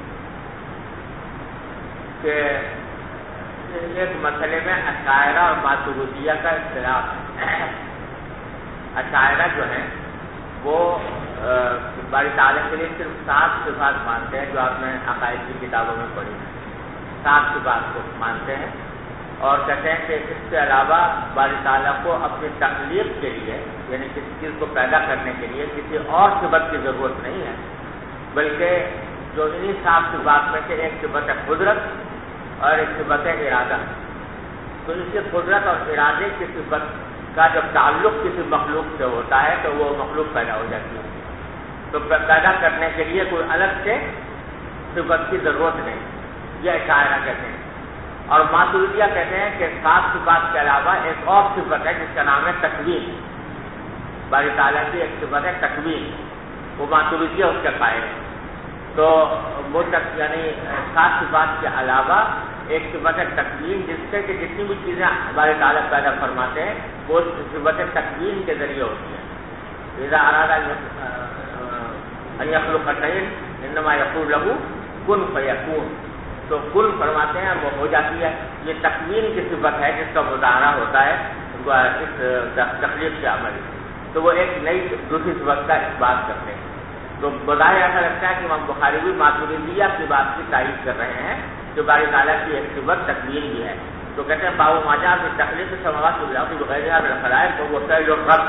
کہ ایک مسئلے میں اشاعرہ اور ماتریدیہ کا اختلاف ہے. اشاعرہ جو ہیں وہ باری تعالیٰ کے لیے صرف 7 صفات مانتے ہیں، جو آپ نے عقائد کی کتابوں میں پڑھی ہیں. 7 صفات کو مانتے ہیں اور کہتے ہیں کہ اس کے علاوہ باری تعالیٰ کو اپنی تخلیق کے لیے، یعنی کسی چیز کو پیدا کرنے کے لیے کسی اور صفت کی ضرورت نہیں ہے، بلکہ جو انہی 7 صفات میں سے ایک صفت ہے قدرت اور ایک صفت ہے ارادہ. تو اس کی قدرت اور ارادے کی صفت کا جب تعلق کسی مخلوق سے ہوتا ہے تو وہ مخلوق پیدا ہو جاتی ہے. تو پیدا کرنے کے لیے کوئی الگ سے صفت کی ضرورت نہیں، یہ اشاعرہ کہتے ہیں. اور ماتریدیہ کہتے ہیں کہ 7 صفات کے علاوہ ایک اور صفت ہے جس کا نام ہے تکوین. باری تعالیٰ کی ایک صفت ہے تکوین، وہ ماتریدیہ اس کے قائل ہے. تو وہ یعنی 7 صفات کے علاوہ ایک صفت تکوین، جس سے کہ جتنی بھی چیزیں ہمارے تعالیٰ پیدا فرماتے ہیں وہ صفت تکوین کے ذریعے ہوتی ہے. اذا اراد ان یخلق شیئا انما یقول له کن فیکون. تو تو کل فرماتے ہیں وہ ہو جاتی ہے. یہ تکوین کی صفت ہے جس کا مظاہرہ ہوتا ہے اس تخلیق کے عمل. تو وہ ایک نئی دوسری صفت کا اس بات کرتے ہیں. تو بظاہر ایسا لگتا ہے کہ امام بخاری بھی ماتریدیہ کی بات کی تائید کر رہے ہیں جو باری تعالیٰ کی ایک صفت تکوین بھی ہے. تو کہتے ہیں باب ما جاء فی تخلیق السماوات والارض بغیرها من الخلائق وهو فعل الرب.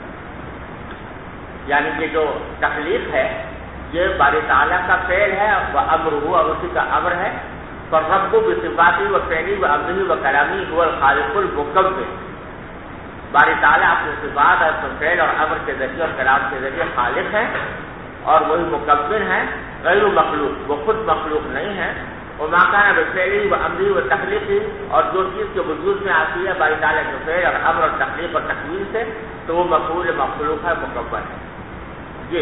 یعنی کہ جو تخلیق ہے یہ باری تعالیٰ کا فعل ہے وہ امر ہوا اور اسی کا امر ہے. فالرب بصفاته وفعله وامره وکلامی هو الخالق المکبر. باری تعالیٰ اپنے صفات اور فعل اور امر کے ذریعے اور کلام کے ذریعے خالق ہیں اور وہی مکبر ہیں غیر مخلوق. وہ خود مخلوق نہیں ہے. اور ماکانہ بفعلی و امری و تخلیقی اور جو چیز کے وجود میں آتی ہے باری تعالیٰ کے فعل اور امر اور تخلیق اور تکوین سے تو وہ مفعول مخلوق ہے مکبر ہے. جی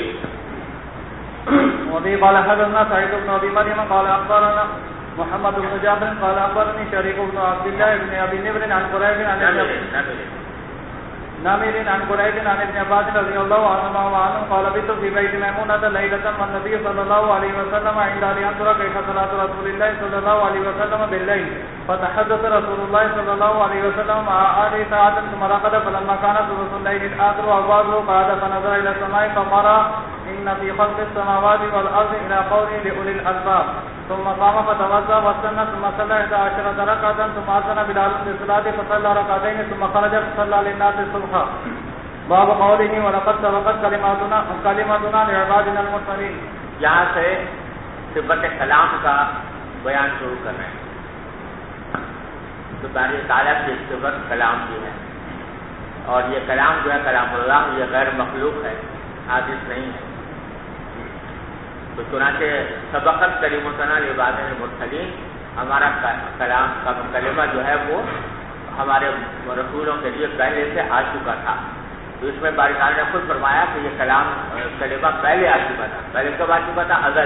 وبه قال حدثنا سعيد بن ابي مريم قال اخبرنا محمد بن جابر قال اخبرني شريك بن عبد الله بن ابي نمر عن قريب عن نامر عن قريب عن ابن عباس رضي الله عنهما وعنه قال بت في بيت ميمونة ليلة والنبي صلى الله عليه وسلم عند لينظر كيف صلاة رسول الله صلى الله عليه وسلم بالليل. فتحدث رسول الله صلى الله عليه وسلم مع آله ساعة ثم رقد فلما كان ثلث الليل الآخر وأبوابه قعد فنظر إلى السماء فقرأ إن في خلق السماوات والأرض إلى قوله لأولي الألباب. ثم قام فتوضأ واستنى ثم صلى 11 ركعة ثم أذن بلال بالصلاة فصلى ركعتين ثم خرج فصلى للناس الصبح. باب قوله ولقد سبقت كلمتنا لعبادنا المرسلين. یہاں سے صفت کلام کا بیان شروع کر رہے ہیں. تو باری تعالیٰ کی صفت کلام کی ہے اور یہ کلام جو ہے کلام اللہ یہ غیر مخلوق ہے حادث نہیں ہے. تو چنانچہ سبقت کلمتنا لعبادنا المرسلین ہمارا کلام کا کلمہ جو ہے وہ ہمارے رسولوں کے لیے پہلے سے آ چکا تھا. تو اس میں باری تعالیٰ نے خود فرمایا کہ یہ کلام کلمہ پہلے آ چکا تھا. پہلے کب آ چکا تھا؟ ازل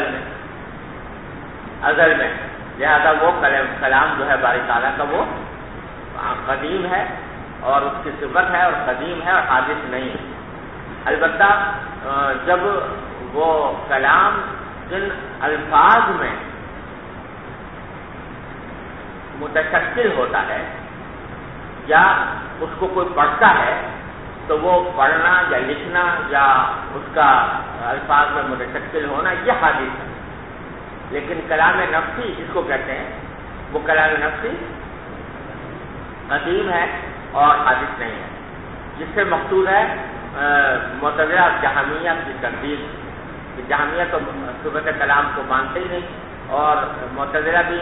میں. لہذا وہ کلام جو ہے باری تعالیٰ کا وہ قدیم ہے اور اس کی صفت ہے اور قدیم ہے اور حادث نہیں ہے. البتہ جب وہ کلام جن الفاظ میں متشکل ہوتا ہے یا اس کو کوئی پڑھتا ہے تو وہ پڑھنا یا لکھنا یا اس کا الفاظ میں متشکل ہونا یہ حادث ہے. لیکن کلام نفسی جس کو کہتے ہیں وہ کلام نفسی قدیم ہے اور حادث نہیں ہے. جس سے مقصود ہے معتزلہ جہمیہ کی تردید. جہمیہ تو صفت کلام کو مانتے ہی نہیں اور معتزلہ بھی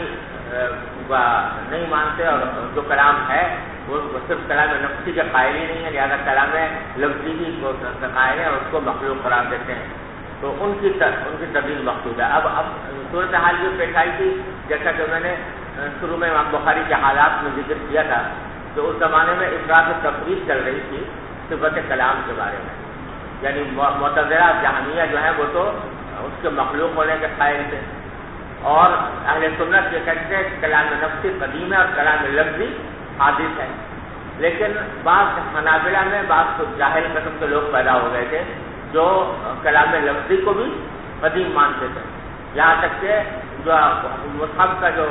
نہیں مانتے اور جو کلام ہے وہ صرف کلام نفسی کے قائل ہی نہیں ہے. لہٰذا کلام لفظی بھی کو قائل ہیں اور اس کو مخلوق قرار دیتے ہیں. تو ان کی تردید مقصود ہے. اب صورتحال یہ پیش آئی تھی جیسا کہ میں نے شروع میں امام بخاری کے حالات میں ذکر کیا تھا. تو اس زمانے میں افراد تفریق چل رہی تھی صفت کلام کے بارے میں. یعنی معتزلہ جہمیہ جو ہے وہ تو اس کے مخلوق ہونے کے قائل تھے اور اہل سنت یہ کہتے ہیں کہ کلام نفسی قدیم ہے اور کلام لفظی حادث ہے. لیکن بعض حنابلہ میں بعض جاہل قسم کے لوگ پیدا ہو گئے تھے جو کلام لفظی کو بھی قدیم مانتے تھے. یہاں تک کہ جو مصحف کا جو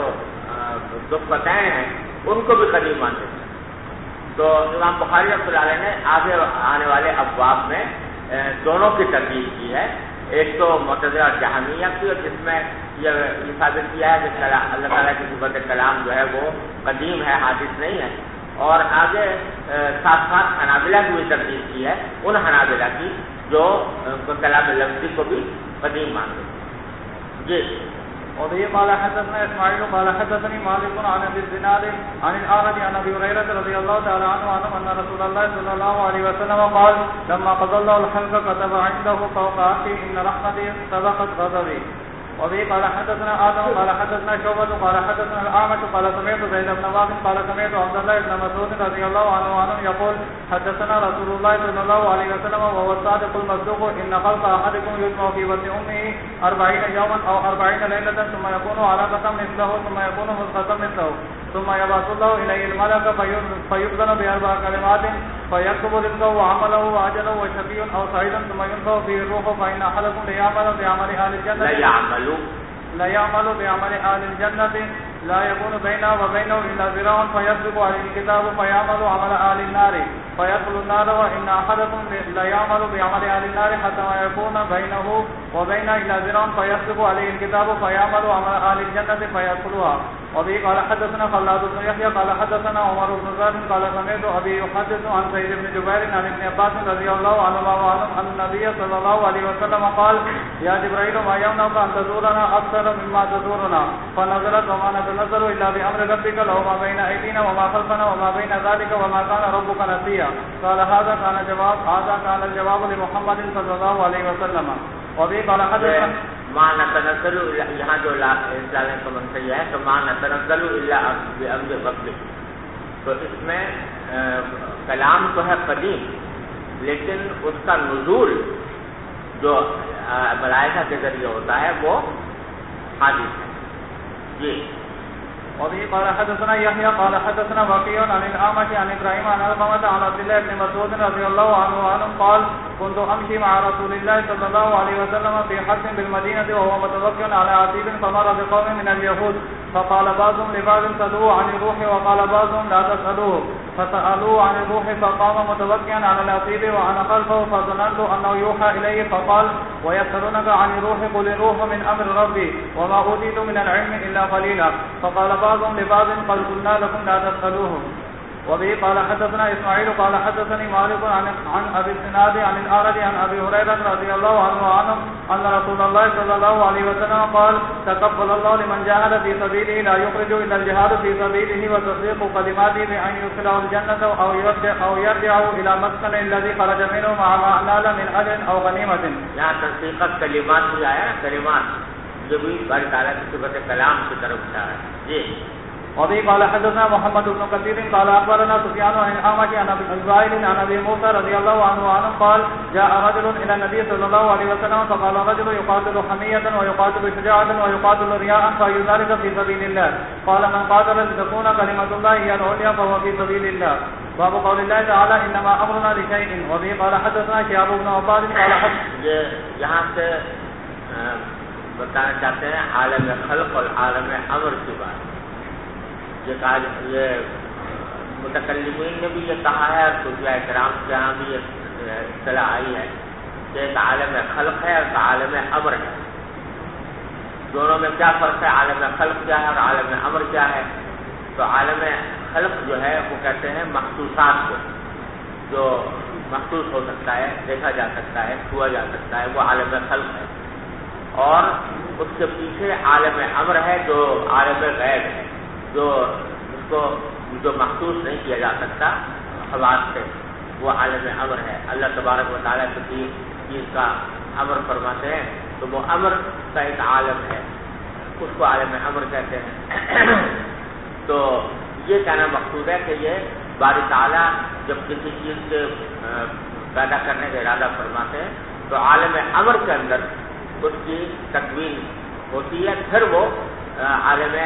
دفتین ہیں ان کو بھی قدیم مانتے تھے. تو امام بخاری رحمۃ اللہ علیہ نے آگے آنے والے ابواب میں دونوں کی تردید کی ہے. ایک تو معتزلہ اور جہمیہ کی اور جس میں یہ ثابت کیا ہے کہ اللہ تعالیٰ کی صفت کلام جو ہے وہ قدیم ہے حادث نہیں ہے. اور آگے ساتھ ساتھ حنابلہ کی بھی تردید کی ہے ان حنابلہ کی جو کلام لفظی کو بھی قدیم مانتے ہیں. جی وبه قال حدثنا اسماعيل قال حدثني مالك عن ابي الزناد عن الاعرج عن ابي هريره رضي الله تعالى عنه ان رسول الله صلى الله عليه وسلم قال لما قضى الله الخلق كتب عنده فوق عرشه ان رحمتي سبقت غضبي. وبه قال حدثنا آدم قال حدثنا شعبة قال حدثنا الأعمش قال سمعت زيد بن واقد قال سمعت عبد الله بن مسعود رضي الله عنه يقول حدثنا رسول الله صلى الله عليه وسلم وهو الصادق المصدوق إن خلق أحدكم يجمع في بطن أمه 40 يوما أو 40 ليلة ثم يكون علقة مثله ثم يكون مضغة مثله ثم يبعث الله إليه الملك فيؤذن بأربع كلمات فيكتب رزقه وعمله وأجله وشقي أو سعيد ثم ينفخ فيه الروح فإن أحدكم ليعمل بعمل أهل الجنة لا يعمل بعمل أهل الجنة لا يكون بينه وبينه إلا ذراع فيسبق عليه الكتاب فيعمل عمل أهل النار فيدخل النار وإن أحدكم لا يعمل بعمل أهل النار حتى ما يكون بينه وبينه إلا ذراع فيسبق عليه الكتاب فيعمل عمل أهل الجنة فيدخلها. وبه قال حدثنا خلاد بن يحيى قال حدثنا عمر بن زيد قال سمعت أبي يحدث عن سعيد بن جبير عن ابن عباس رضي الله عنهما وعنهم أن النبي صلى الله عليه وسلم قال يا جبريل ما يمنعك أن تزورنا أكثر مما تزورنا فنزلت وما نتنزل إلا بأمر ربك له ما بين أيدينا وما خلفنا وما بين ذلك وما كان ربك نسيا. قال هذا كان الجواب لمحمد صلى الله عليه وسلم. وبه قال حدثنا ما نتنزل یہاں جو اصطلاح کا منصب یہ ہے کہ ما نتنزل الا بامر ربک، تو اس میں کلام تو ہے قدیم لیکن اس کا نزول جو ملائکہ کے ذریعے ہوتا ہے وہ حادث ہے. جی. وبه قال حدثنا يحيى قال حدثنا وكيع عن الأعمش عن إبراهيم عن علقمة عن عبد الله بن مسعود رضي الله عنه قال كنت أمشي مع رسول الله صلى الله عليه وسلم في حج بالمدينة وهو متوكل على عتيب فمر بقوم من اليهود فقال بعضهم لبعض سألوه عن الروح وقال بعضهم لا تسألوه فسألوه عن الروح فقام متوكلا على العتيب وأنا خلفه فظننت أنه يوحى إليه فقال ويسألونك عن الروح قل الروح من أمر ربي وما أوتيت من العلم إلا قليلا فقال بعضهم لبعض قد قلنا لكم لا تسألوه. وبه قال حدثنا إسماعيل قال حدثني مالك عن أبي الزناد عن الأعرج عن أبي هريرة رضي الله عنه أن رسول الله صلى الله عليه وسلم قال تقبل الله لمن جاهد في سبيله لا يخرج إلا الجهاد في سبيله وتصديق كلماته بأن يدخله الجنة أو يرجعه إلى مسكن الذي خرج منه مع ما نال من أجر أو غنيمة. یہاں تصدیق کلمات بھی آیا نا، کلمات جو بھی باری تعالیٰ کی صفت کلام کی طرف جا رہا ہے. جی. وبه قال حدثنا محمد بن كثير قال أخبرنا سفيان عن الأعمش عن أبي الزائد عن أبي موسى رضي الله عنه قال جاء رجل إلى النبي صلى الله عليه وسلم فقال رجل يقاتل حمية ويقاتل شجاعة ويقاتل رياء فأي ذلك في سبيل الله؟ قال من قاتل لتكون كلمة الله هي العليا فهو في سبيل الله. باب قول الله تعالى إنما أمرنا لشيء. وبه قال حدثنا شهاب بن عباد قال یہاں سے بتانا چاہتے ہیں عالم خلق اور عالم امر کی بات. یہ متکلمین نے بھی یہ کہا ہے اور صوفیاء کرام کے یہاں بھی یہ اصطلاح آئی ہے کہ ایک عالم خلق ہے اور عالم امر ہے. دونوں میں کیا فرق ہے؟ عالم خلق کیا ہے اور عالم امر کیا ہے؟ تو عالم خلق جو ہے وہ کہتے ہیں مخصوصات کو، جو مخصوص ہو سکتا ہے، دیکھا جا سکتا ہے، چھوا جا سکتا ہے، وہ عالم خلق ہے. اور اس کے پیچھے عالم امر ہے جو عالم غیب ہے، جو اس کو جو مخصوص نہیں کیا جا سکتا حواس سے، وہ عالم امر ہے. اللہ تبارک و تعالیٰ کسی چیز کا امر فرماتے ہیں تو وہ امر کا ایک عالم ہے، اس کو عالم امر کہتے ہیں. تو یہ کہنا مقصود ہے کہ یہ باری تعالیٰ جب کسی چیز کے پیدا کرنے کا ارادہ فرماتے ہیں تو عالم امر کے اندر اس کی تکوین ہوتی ہے، پھر وہ عالم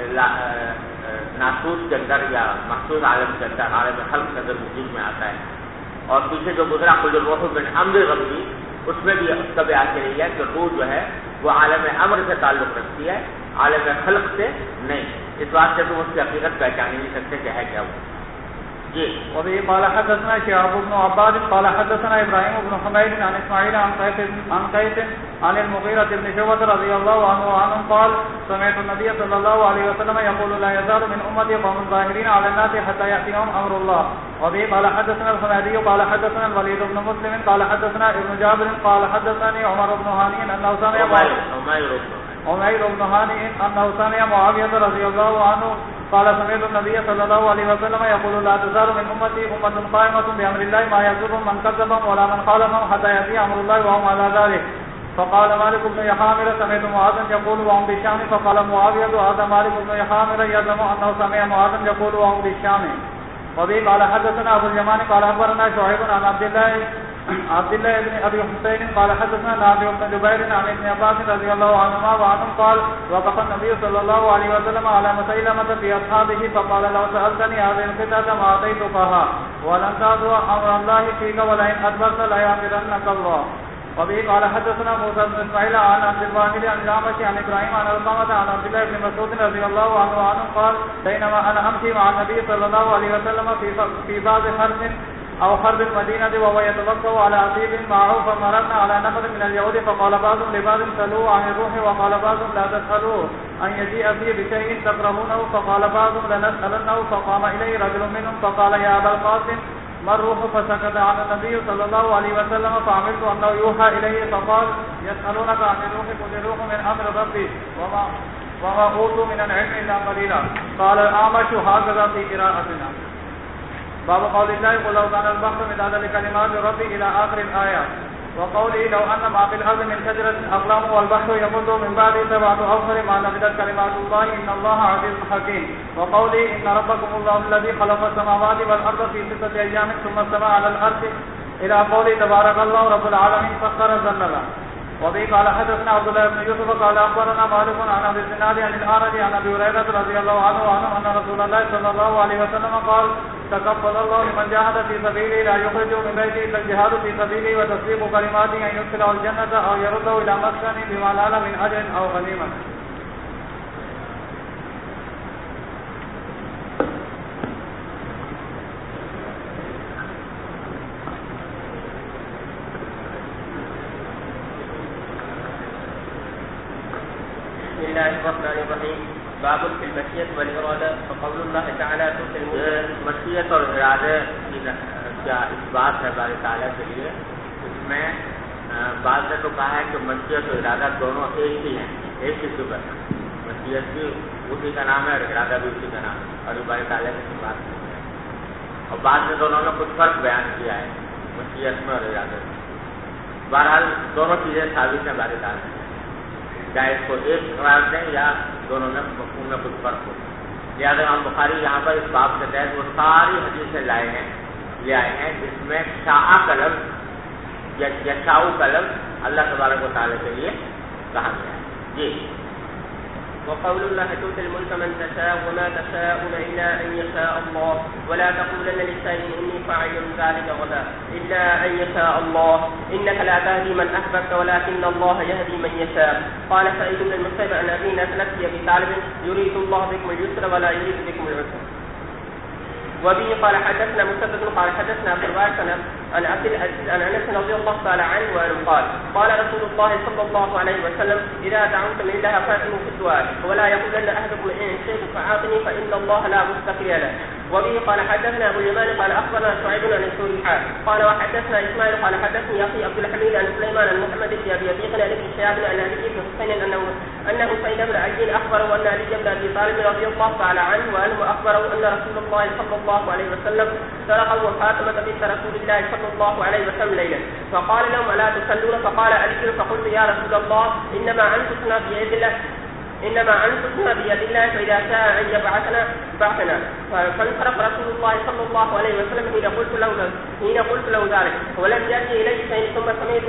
ناسوس کے اندر یا مخصوص عالم کے اندر عالم خلق کے اندر وجود میں آتا ہے. اور پیچھے جو گزرا قل الروح من امر ربی، اس میں بھی اس کا بیان کی رہی ہے کہ روح جو ہے وہ عالم امر سے تعلق رکھتی ہے، عالم خلق سے نہیں. اس بات سے تم اس کی حقیقت پہچان نہیں سکتے کہ ہے کیا وہ. جی. وبه قال حدثنا شهاب بن عباد قال حدثنا ابراهيم بن حميد عن اسماعيل عن قيس عن المغيرة بن شعبة رضي الله عنه قال سمعت النبي صلى الله عليه وسلم يقول لا يزال من امتي قوم ظاهرين على الناس حتى ياتيهم امر الله. وبه قال حدثنا الحميدي قال حدثنا الوليد بن مسلم قال حدثنا ابن جابر قال حدثني عمر بن هاني انه سمع عمير بن هاني انه سمع معاوية رضي الله عنه قال سمعت النبي صلى الله عليه وسلم يقول لا تزال من امتي امة قائمة بامر الله ما يضرهم من كذبهم ولا من خالفهم حتى ياتي امر الله وهم على ذلك. فقال مالك بن يحامر سمعت معاذا يقول وهم بالشام. فقال معاوية هذا مالك بن يحامر يزعم انه سمع معاذا يقول وهم بالشام. وبه قال حدثنا ابو اليمان قال اخبرنا شعيب عن عبد الله بن ابي حسين قال حدثنا نافع بن جبير عن ابن عباس رضي الله عنهما وعنهم قال وقف النبي صلى الله عليه وسلم على مسيلمة في اصحابه فقال لو سألتني هذه القطعة ما اعطيتكها ولن تعصوا امر الله فيك ولئن ادبرت ليأمرنك الله. وبه قال حدثنا موسى بن اسماعيل عن عبد الواحد عن الأعمش عن إبراهيم عن علقمة عن عبد الله بن مسعود رضي الله عنه قال بينما أنا أمشي مع النبي صلى الله عليه وسلم في بعض حرب المدينة وهو يتوقع على عصيب معه فمررنا على نفر من اليهود فقال بعضهم لبعض سلوا عن الروح وقال بعضهم لا تسألوا أن يجيء فيه بشيء تكرهونه فقال بعضهم لنسألنه فقام إليه رجل منهم فقال يا أبا القاسم ما الروح فسكت عن النبي صلى الله عليه وسلم فعملت أنه يوحى إليه فقال يسألونك عن الروح قل الروح من أمر ربي وما أوتوا من العلم إلا قليلا. قال الأعمش هكذا في قراءتنا. باب قول الله قل لو كان البحر مدادا لكلمات ربي إلى آخر الآية. وقوله لو أن ما في الأرض من شجرة أقلام والبحر يمد من بعد 7 أبحر ما نفدت كلمات الله إن الله عزيز حكيم. وقوله إن ربكم الله الذي خلق السماوات والأرض في 6 أيام ثم استوى على الأرض إلى قوله تبارك الله رب العالمين سخر الظلل. وبه قال حدثنا عبد الله بن يوسف قال أخبرنا مالك عن أبي الزناد عن الأعرج عن أبي هريرة رضي الله عنه أن رسول الله صلى الله عليه وسلم قال تكفل الله لمن جاهد في سبيله لا يخرج من بيته إلا الجهاد في سبيله وتصديق كلماته أن يدخله الجنة أو يرده إلى مسكنه بما نال من أجر أو غنيمة. بسم الله الرحمن الرحيم. باب في المشیت والارادہ فقول اللہ تعالیٰ مشیت اور ارادے کی کیا اس بات ہے بارے تعالیٰ کے لیے. اس میں بعض نے تو کہا ہے کہ مشیت اور ارادہ دونوں ایک ہی ہیں, ایک ہی صفت ہے. مشیت بھی اسی کا نام ہے اور ارادہ بھی اسی کا نام ہے اور بارے تعالیٰ کی بات نہیں ہے. اور بعد میں دونوں نے کچھ فرق بیان کیا ہے مشیت میں اور ارادے میں. بہرحال دونوں چیزیں ثابت ہیں بارے تعالیٰ, چاہے اس کو ایک قرار دیں یا دونوں میں مفہوم میں کچھ فرق ہو. لہٰذا امام بخاری یہاں پر اس باب کے تحت وہ ساری حدیثیں لے آئے ہیں جس میں شاء کا لفظ یا یشاء کا لفظ اللہ تبارک و تعالیٰ کے لیے کہا گیا ہے. جی. وقول الله تؤتي الملك من تشاء وما تشاءون إلا أن يشاء الله ولا تقولن لشيء إني فاعل ذلك غدا إلا أن يشاء الله إنك لا تهدي من أحببت ولكن الله يهدي من يشاء. قال سعيد بن المسيب عن أبي نسلت في أبي طالب يريد الله بكم اليسر ولا يريد بكم العسر. وبه قال حدثنا مسدد قال حدثنا عبد الوارث عن عبد العزيز عن انس رضي الله تعالى عنه وانه قال رسول الله صلى الله عليه وسلم اذا دعوت من الله فاتنوا في الدعاء ولا يقولن احدكم ان شئت فاعطني فان الله لا مستقيل له. وبه قال حدثنا ابو اليمان قال اخبرنا شعيب عن الزهري قال وحدثنا اسماعيل قال حدثني اخي عبد الحميد عن سليمان عن محمد بن ابي عتيق عن ابي شهاب عن علي بن حسين انه سيد بن علي اخبره ان علي بن ابي طالب رضي الله تعالى عنه وانه اخبره ان رسول الله صلى الله عليه وسلم سرقه وفاطمه بنت رسول الله صلى الله عليه وسلم ليلا فقال لهم الا تصلون فقال علي فقلت يا رسول الله انما انفسنا بيد الله فإذا شاء أن يبعثنا بعثنا. فانصرف رسول الله صلى الله عليه وسلم حين قلت له ذلك ولم يأتي إليه شيء ثم سمعت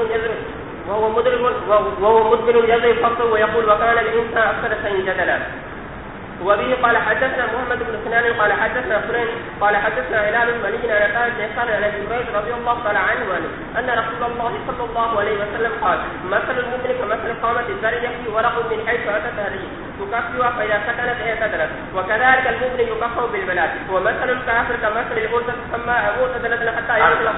وهو مدبر يضرب فقه ويقول وكان الإنسان أكثر شيء جدلا. وبه قال حدثنا محمد بن سنان قال حدثنا سرين قال حدثنا هلال بن مليك عن قال يسأل عن ابي هريره رضي الله تعالى عنه ان رسول الله صلى الله عليه وسلم قال مثل المؤمن كمثل قامة الزرع يكفي ورق من حيث اتت هذه تكفي فاذا سكنت اعتدلت وكذلك المؤمن يكفر بالبلاد ومثل الكافر كمثل الارض تسمى معتدلة حتى يصل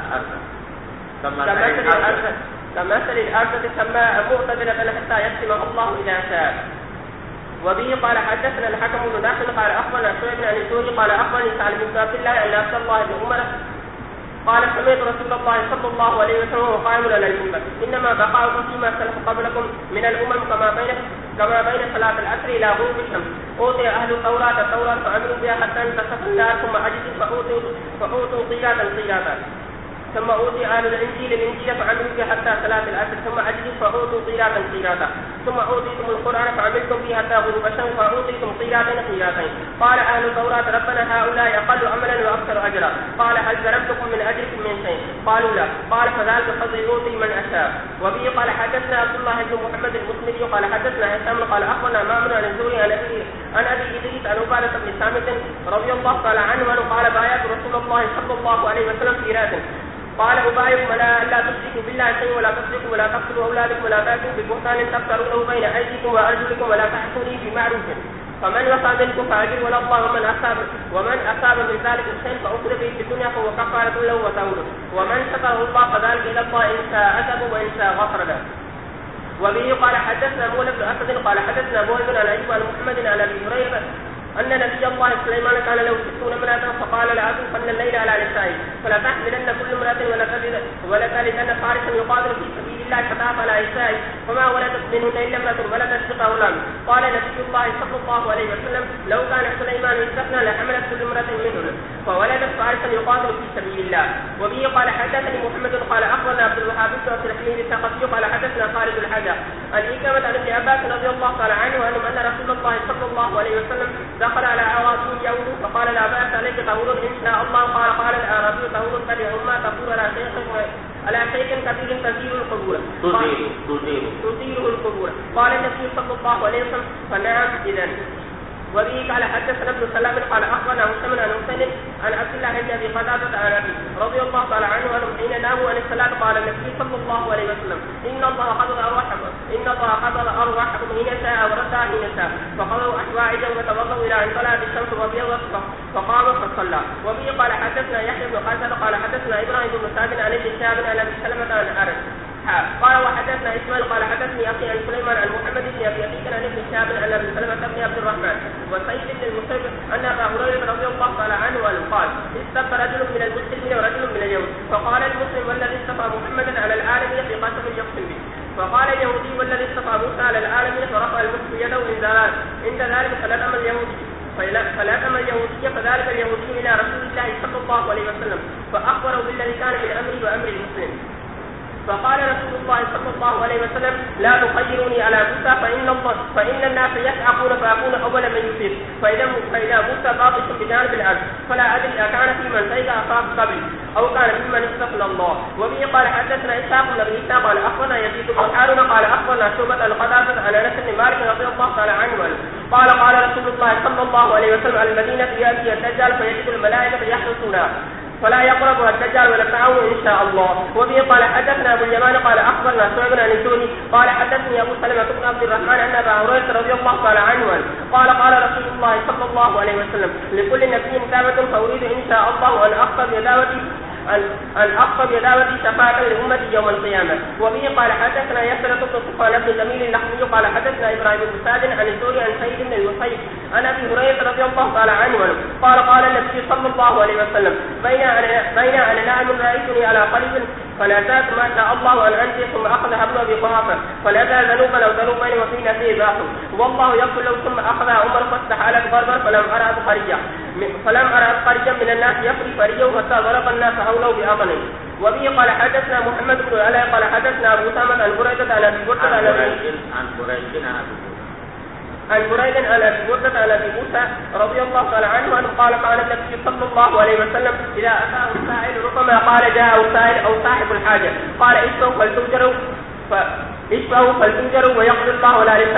كمثل الارض تسمى معتدلة حتى يقسم الله اذا شاء. وبه قال حدثنا الحكم بن نافع قال اخبرنا شعيب عن الزهري قال اخبرني سالم بن عبد الله ان عبد الله بن عمر قال سمعت رسول الله صلى الله عليه وسلم وقائم على المنبر انما بقاؤكم فيما سلف قبلكم من الامم كما بين صلاه العصر الى غروب الشمس. اوتي اهل التوراه فعملوا بها حتى انتصف النار ثم عجزوا فاوتوا قيراتا ثم أوتي أهل الإنجيل فعملوا به حتى صلاة العصر ثم عجزوا فأوتوا قيراتا ثم أوتيتم القرآن فعملتم به حتى غروب الشمس فأوتيتم قيراتين. قال أهل التوراة ربنا هؤلاء أقل عملا وأكثر أجرا. قال هل ضربتكم من أجركم من شيء؟ قالوا لا. قال فذلك الفضل يؤتي من أشاء. وبه قال حدثنا عبد الله بن محمد المسلمي قال حدثنا هشام قال أخبرنا مامون عن الزهري عن أبي إدريس عن عبادة بن صامت رضي الله تعالى عنه قال بايعت رسول الله صلى الله عليه وسلم في راس قال أبايعكم على ألا تشركوا بالله شيئا ولا تسرقوا ولا تقتلوا أولادكم ولا تأتوا ببهتان تفترونه بين أيديكم وأرجلكم ولا تحصوني بمعروف فمن وقع منكم فأجر ولا الله ومن أصاب من ذلك الشيء فأخذ به في الدنيا فهو كفارة له وتوبة ومن ستره الله فذلك إلى الله إن شاء عتب وإن شاء غفر له. وبه قال حدثنا مولى بن أسد قال حدثنا بويض عن أيوب عن محمد عن أبي هريرة أن نبي الله سليمان كان له 60 امرأة فقال لأطوفن الليل على نسائي فلا تحملن كل امرأة ولا تلدن فارسا يقاتل في سبيل الله فتعف على نسائي فما ولدت منهن إلا امرأة ولدت شقه غلام. قال نبي الله صلى الله عليه وسلم لو كان سليمان يستثنى لحملت كل امرأة منهن فولدت فارسا يقاتل في سبيل الله. وبه قال حدثني محمد قال أخبرنا عبد الوهاب بن عبد الحميد الثقفي قال حدثنا خالد الحجر عن إكرمة عن ابن عباس رضي الله تعالى عنه أن رسول الله صلى الله عليه وسلم دخل على أعرابي يوم فقال لا بأس عليك طهور إن شاء الله. قال الأعرابي طهور تبعهما تقول على شيء كثير تزيل القبور تزيله القبور. قال النبي صلى الله عليه وسلم فنعم إذن. وبه قال حدثنا ابن سلام قال أخبرنا هشام عن حسين عن عبد الله بن أبي قتادة عن أبي رضي الله تعالى عنه أنه حين ناموا عن الصلاة قال النبي صلى الله عليه وسلم إن الله قدر أرواحكم حين شاء وردها حين شاء فقضوا أحواجهم وتوضأوا إلى أن طلعت الشمس وابيضت فقاموا فصلى. وبه قال حدثنا يحيى بن قتادة قال حدثنا إبراهيم بن سعد عن ابن شهاب عن أبي سلمة عن أنس قال وحدثنا إسماعيل قال حدثني أخي عن سليمان عن محمد بن أبي أبي عن ابن شهاب عن أبي سلمة بن عبد الرحمن وسعيد بن المسيب أن أبا هريرة رضي الله تعالى عنه قال استبى رجل من المسلمين ورجل من اليهود فقال المسلم والذي استفى محمدا على العالمين في قسم يقسم به فقال اليهودي والذي استفى موسى على العالمين فرفع المسلم يده عند ذلك فلتم اليهودي فذلك اليهودي إلى رسول الله صلى الله عليه وسلم فأخبروا بالذي كان من أمره وأمر المسلم. فقال رسول الله صلى الله عليه وسلم لا تخيروني على موسى فإن الناس يسعقون فأكون أول من يصيب فإذا موسى باطش بجانب الأرض فلا أدري أكان في من سيد أصاب قبل أو كان ممن استغفر الله. وبه قال حدثنا إسحاق بن أبي إسحاق قال أخبرنا يزيد بن هارون قال أخبرنا شعبة القتادة عن أنس بن مالك رضي الله تعالى عنه قال رسول الله صلى الله عليه وسلم على المدينة يأتي الدجال فيجد الملائكة يحرسونها فلا يقربها الدجال ونفعه إن شاء الله. وبه قال حدثنا أبو اليمان قال أخبرنا شعيب عن الزهري قال حدثني أبو سلمة بن عبد الرحمن أن أبا هريرة رضي الله تعالى عنه قال رسول الله صلى الله عليه وسلم لكل نبي دعوة فأريد إن شاء الله أن أخطب يداوتي شفاعة لأمتي يوم القيامة. وبه قال حدثنا يسرة بن صفوان بن جميل اللحمي قال حدثنا إبراهيم بن سعد عن الزهري عن سعيد بن المسيب عن أبي هريرة رضي الله تعالى عنه قال النبي صلى الله عليه وسلم بين أنا نائم رأيتني على قلب فنادات ما شاء الله أن أنجي ثم أخذ ابن أبي قحافة فنادى ذنوبا أو ذنوبين وفي نفسه ضعف والله يقول له ثم أخذ عمر فاستحالت غربا فلم أرى قريا من الناس يفري فريه حتى ضرب الناس حوله بأغنه. وبه قال حدثنا محمد بن علاء قال حدثنا أبو أسامة عن بريدة عن أبي بردة عن أبي موسى رضي الله تعالى عنه أنه قال النبي صلى الله عليه وسلم إذا أتاه السائل ربما قال جاء السائل أو صاحب الحاجة قال اشفوا فلتنجروا ويقضي الله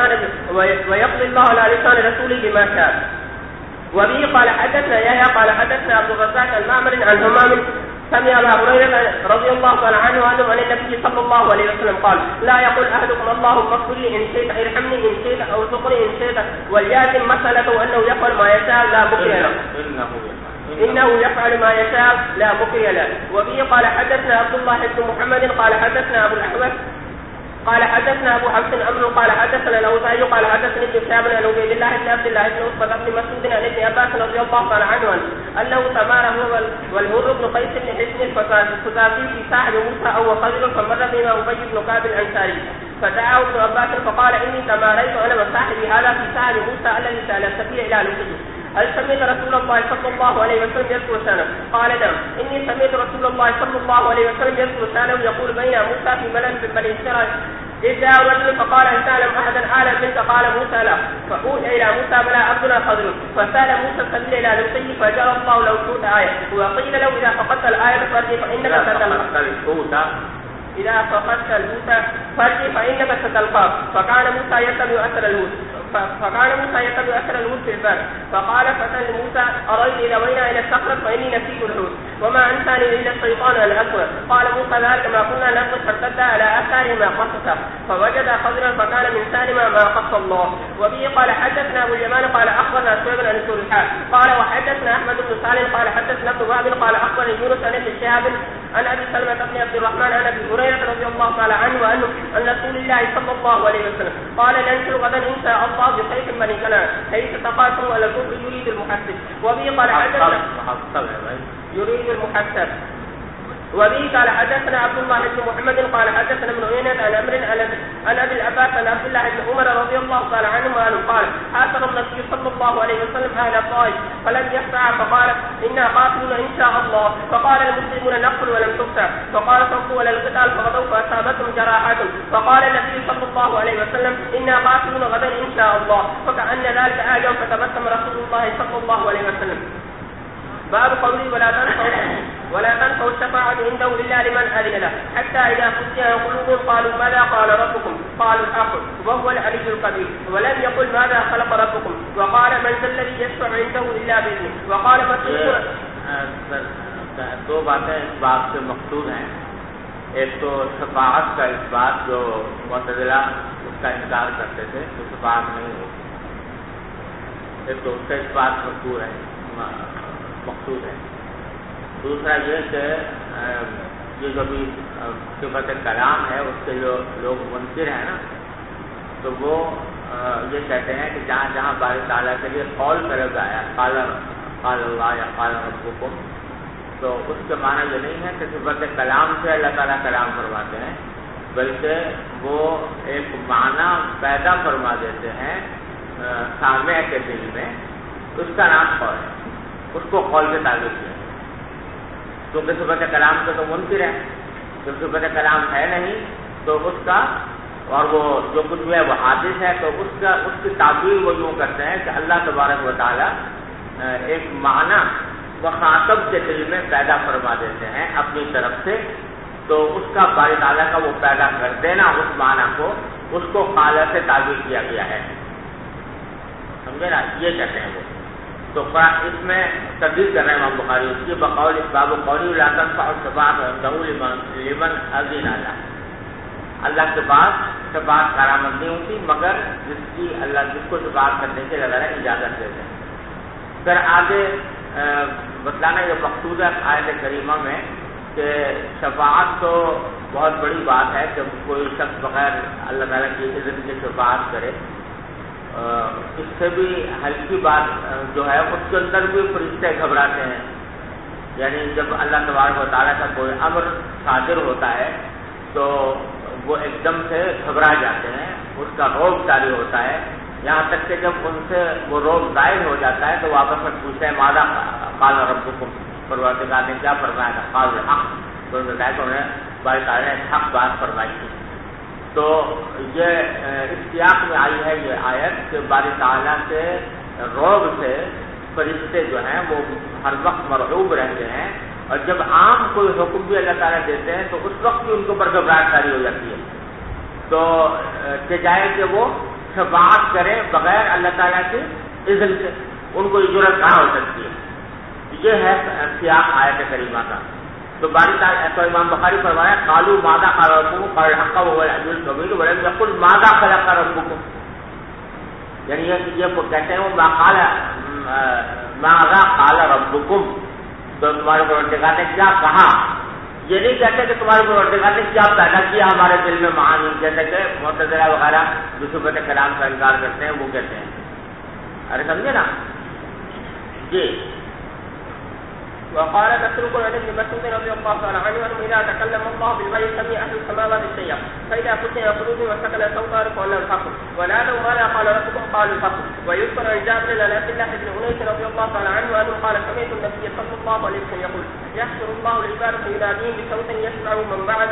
على لسان رسوله بما شاء. وبه قال حدثنا يحيى قال حدثنا عبد الرزاق عن معمر عن همام سمع أبا هريرة رضي الله تعالى عنه أنه عن النبي صلى الله عليه وسلم قال لا يقول أحدكم اللهم اغفر لي إن شئت ارحمني إن شئت أو ارزقني إن شئت وليأتي مسألة أنه يفعل ما يشاء لا مكره له إنه يفعل ما يشاء لا مكره له. وبه قال حدثنا عبد الله بن محمد قال حدثنا أبو الأحوص قال حدثنا أبو حفص أمر قال حدثنا الأوزاعي قال حدثني ابن شهاب عن عبيد الله بن عبد الله بن عتبة بن مسعود عن ابن عباس رضي الله تعالى عنه أنه تمار هو والهر بن قيس بن حصن الفزازي في ساحل موسى أو خضر فمر بهما أبي بن كعب الأنصاري فدعاه ابن عباس فقال إني تماريت أنا وصاحبي هذا في ساحل موسى الذي سألت فيه إلى لقيه هل سمعت رسول الله صلى الله عليه وسلم يذكر شأنه؟ قال نعم إني سمعت رسول الله صلى الله عليه وسلم يذكر شأنه يقول بين موسى في ملأ من بني إسرائيل إذ جاء رجل فقال هل تعلم أحدا أعلم منك؟ قال موسى لا فأوحي إلى موسى بلى عبدنا خضر فسأل موسى سبيل إلى نفسه فجرى الله له سوء آية وقيل له إذا فقدت الآية فإنك ستلقى فكان موسى يتبع أثر الهود فكان موسى يكاد أثر الهود في الباب فقال فتى لموسى أرأيت إذا وينا إلى الصخرة فإني نسيت الهود وما أنساني إلا الشيطان أن أذكر. قال موسى ذلك ما كنا نذكر فارتد على آثارهما قصصا فوجد خضرا فكان من سالما ما قص الله. وبه قال حدثنا أبو اليمان قال أخبرنا شعيب عن السلحاء قال وحدثنا أحمد بن صالح قال حدثنا ابن وهب قال أخبرني يونس عن ابن شهاب عن أبي سلمة بن عبد الرحمن عن أبي هريرة رضي الله تعالى عنه وأنه عن رسول الله صلى الله عليه وسلم قال ننزل غدا إن شاء الله بسيف بني كنعان حيث تقاسم ولا الكفر يريد المحسب. وبه قال حدثنا يريد المحسب. وبه قال حدثنا عبد الله بن محمد قال حدثنا ابن عيينة عن أمر عن أبي العباس عن عبد الله بن عمر رضي الله تعالى عنهما قال حاصر النبي صلى الله عليه وسلم أهل الطائف فلم يخفع فقال إنا قاتلون إن شاء الله فقال المسلمون نقتل ولم تقتل فقال صدوا ولا القتال فغدوا فأصابتهم جراحات فقال النبي صلى الله عليه وسلم إنا قاتلون غدا إن شاء الله فكأن ذلك آية فتبسم رسول الله صلى الله عليه وسلم. باب قوله ولا تنفعوا الشفاعة عنده إلا لمن أذن له حتى إذا فتح قلوب قالوا ماذا قال ربكم قالوا الحق وهو العلي القدير ولم يقل ماذا خلق ربكم وقال من ذا الذي يشفع عنده إلا بإذنه وقال دو باتیں اس بات سے مقصود ہیں. ایک تو شفاعت کا اس بات جو معتزلہ اس کا انکار کرتے تھے تو شفاعت نہیں ہوتی. ایک تو اس کا اس بات مقصود ہے. دوسرا یہ کہ یہ جو بھی صفت کلام ہے اس کے جو لوگ منکر ہیں نا تو وہ یہ کہتے ہیں کہ جہاں جہاں باری تعالیٰ کے لیے قول کرے گا قال اللہ یا قال ربکم تو اس کے معنی یہ نہیں ہے کہ صفت کلام سے اللہ تعالیٰ کلام فرماتے ہیں بلکہ وہ ایک معنی پیدا فرما دیتے ہیں سامع کے دل میں. اس کا نام قول ہے. اس کو قول کے تعلق ہے کیونکہ صفت کلام سے تو منکر ہے. جب صفت کلام ہے نہیں تو اس کا اور وہ جو کچھ بھی ہے وہ حادث ہے تو اس کی تعبیر وہ یوں کرتے ہیں کہ اللہ تبارک و تعالیٰ ایک معنی مخاطب کے دل میں پیدا فرما دیتے ہیں اپنی طرف سے تو اس کا باری تعالیٰ کا وہ پیدا کر دینا اس معنی کو اس کو قال سے تعبیر کیا گیا ہے. سمجھے نا یہ کہتے ہیں وہ. تو اس میں تبدیل کر رہے ہیں امام بخاری اس کی بقول اسباب قولی لا تنفع الشفاعۃ عنده لمن اذن له. اللہ کے پاس شفاعت کارآمد نہیں ہوتی مگر جس کو شفاعت کرنے کی اللہ تعالیٰ اجازت دیتے ہیں. پھر آگے بتلانا یہ مقصود ہے آیت کریمہ میں کہ شفاعت تو بہت بڑی بات ہے کہ کوئی شخص بغیر اللہ تعالیٰ کی اذن کی شفاعت کرے. اس سے بھی ہلکی بات جو ہے اس کے اندر بھی فرشتے گھبراتے ہیں. یعنی جب اللہ تبارک و تعالیٰ کا کوئی امر صادر ہوتا ہے تو وہ ایک دم سے گھبرا جاتے ہیں. اس کا روب جاری ہوتا ہے یہاں تک کہ جب ان سے وہ روب ظاہر ہو جاتا ہے تو واپس میں پوچھتے ہیں ماذا قال ربکم پروردگار نے کیا فرمایا تھا قال الحق تو انہوں نے کہا کہ انہوں نے باری تعالیٰ نے حق بات فرمائی تھی. تو یہ اس سیاق میں آئی ہے یہ آیت کہ باری تعالیٰ کے روب سے فرشتے جو ہیں وہ ہر وقت مرعوب رہتے ہیں اور جب عام کوئی حکم بھی اللہ تعالیٰ دیتے ہیں تو اس وقت بھی ان کے اوپر گھبراہٹ جاری ہو جاتی ہے. تو جائے کہ وہ شفاعت کریں بغیر اللہ تعالیٰ کے اذن سے ان کو جرأت کہاں ہو سکتی ہے. یہ ہے سیاق آیت کریمہ کا. تو باری تعالیٰ تو امام بخاری فرمایا قالوا ماذا قال ربكم قال الحق وهو العلي الكبير ولم يقل ماذا خلق ربكم. یعنی یہ کہتے ہیں وہ ماذا قال ربكم تو تمہارے پروردگار نے کیا کہا. یہ نہیں کہتے کہ تمہارے پروردگار نے کیا پیدا کیا ہمارے دل میں معانی جیسے کہ معتزلہ وغیرہ جو صفت کلام کا انکار کرتے ہیں وہ کہتے ہیں. ارے سمجھے نا جی. وقال مسروق عن ابن مسعود رضي الله عنه انه اذا تكلم الله بالوحي سمع اهل السماوات الشيء فاذا فتح قلوبهم وسكن الصوت عرفوا انه الحق ونادوا ماذا قال ربكم قالوا الحق. ويذكر عن جابر عن عبد الله بن انيس رضي الله عنه انه قال سمعت النبي صلى الله عليه وسلم يقول يحشر الله العباد فيناديهم بصوت يسمع من بعد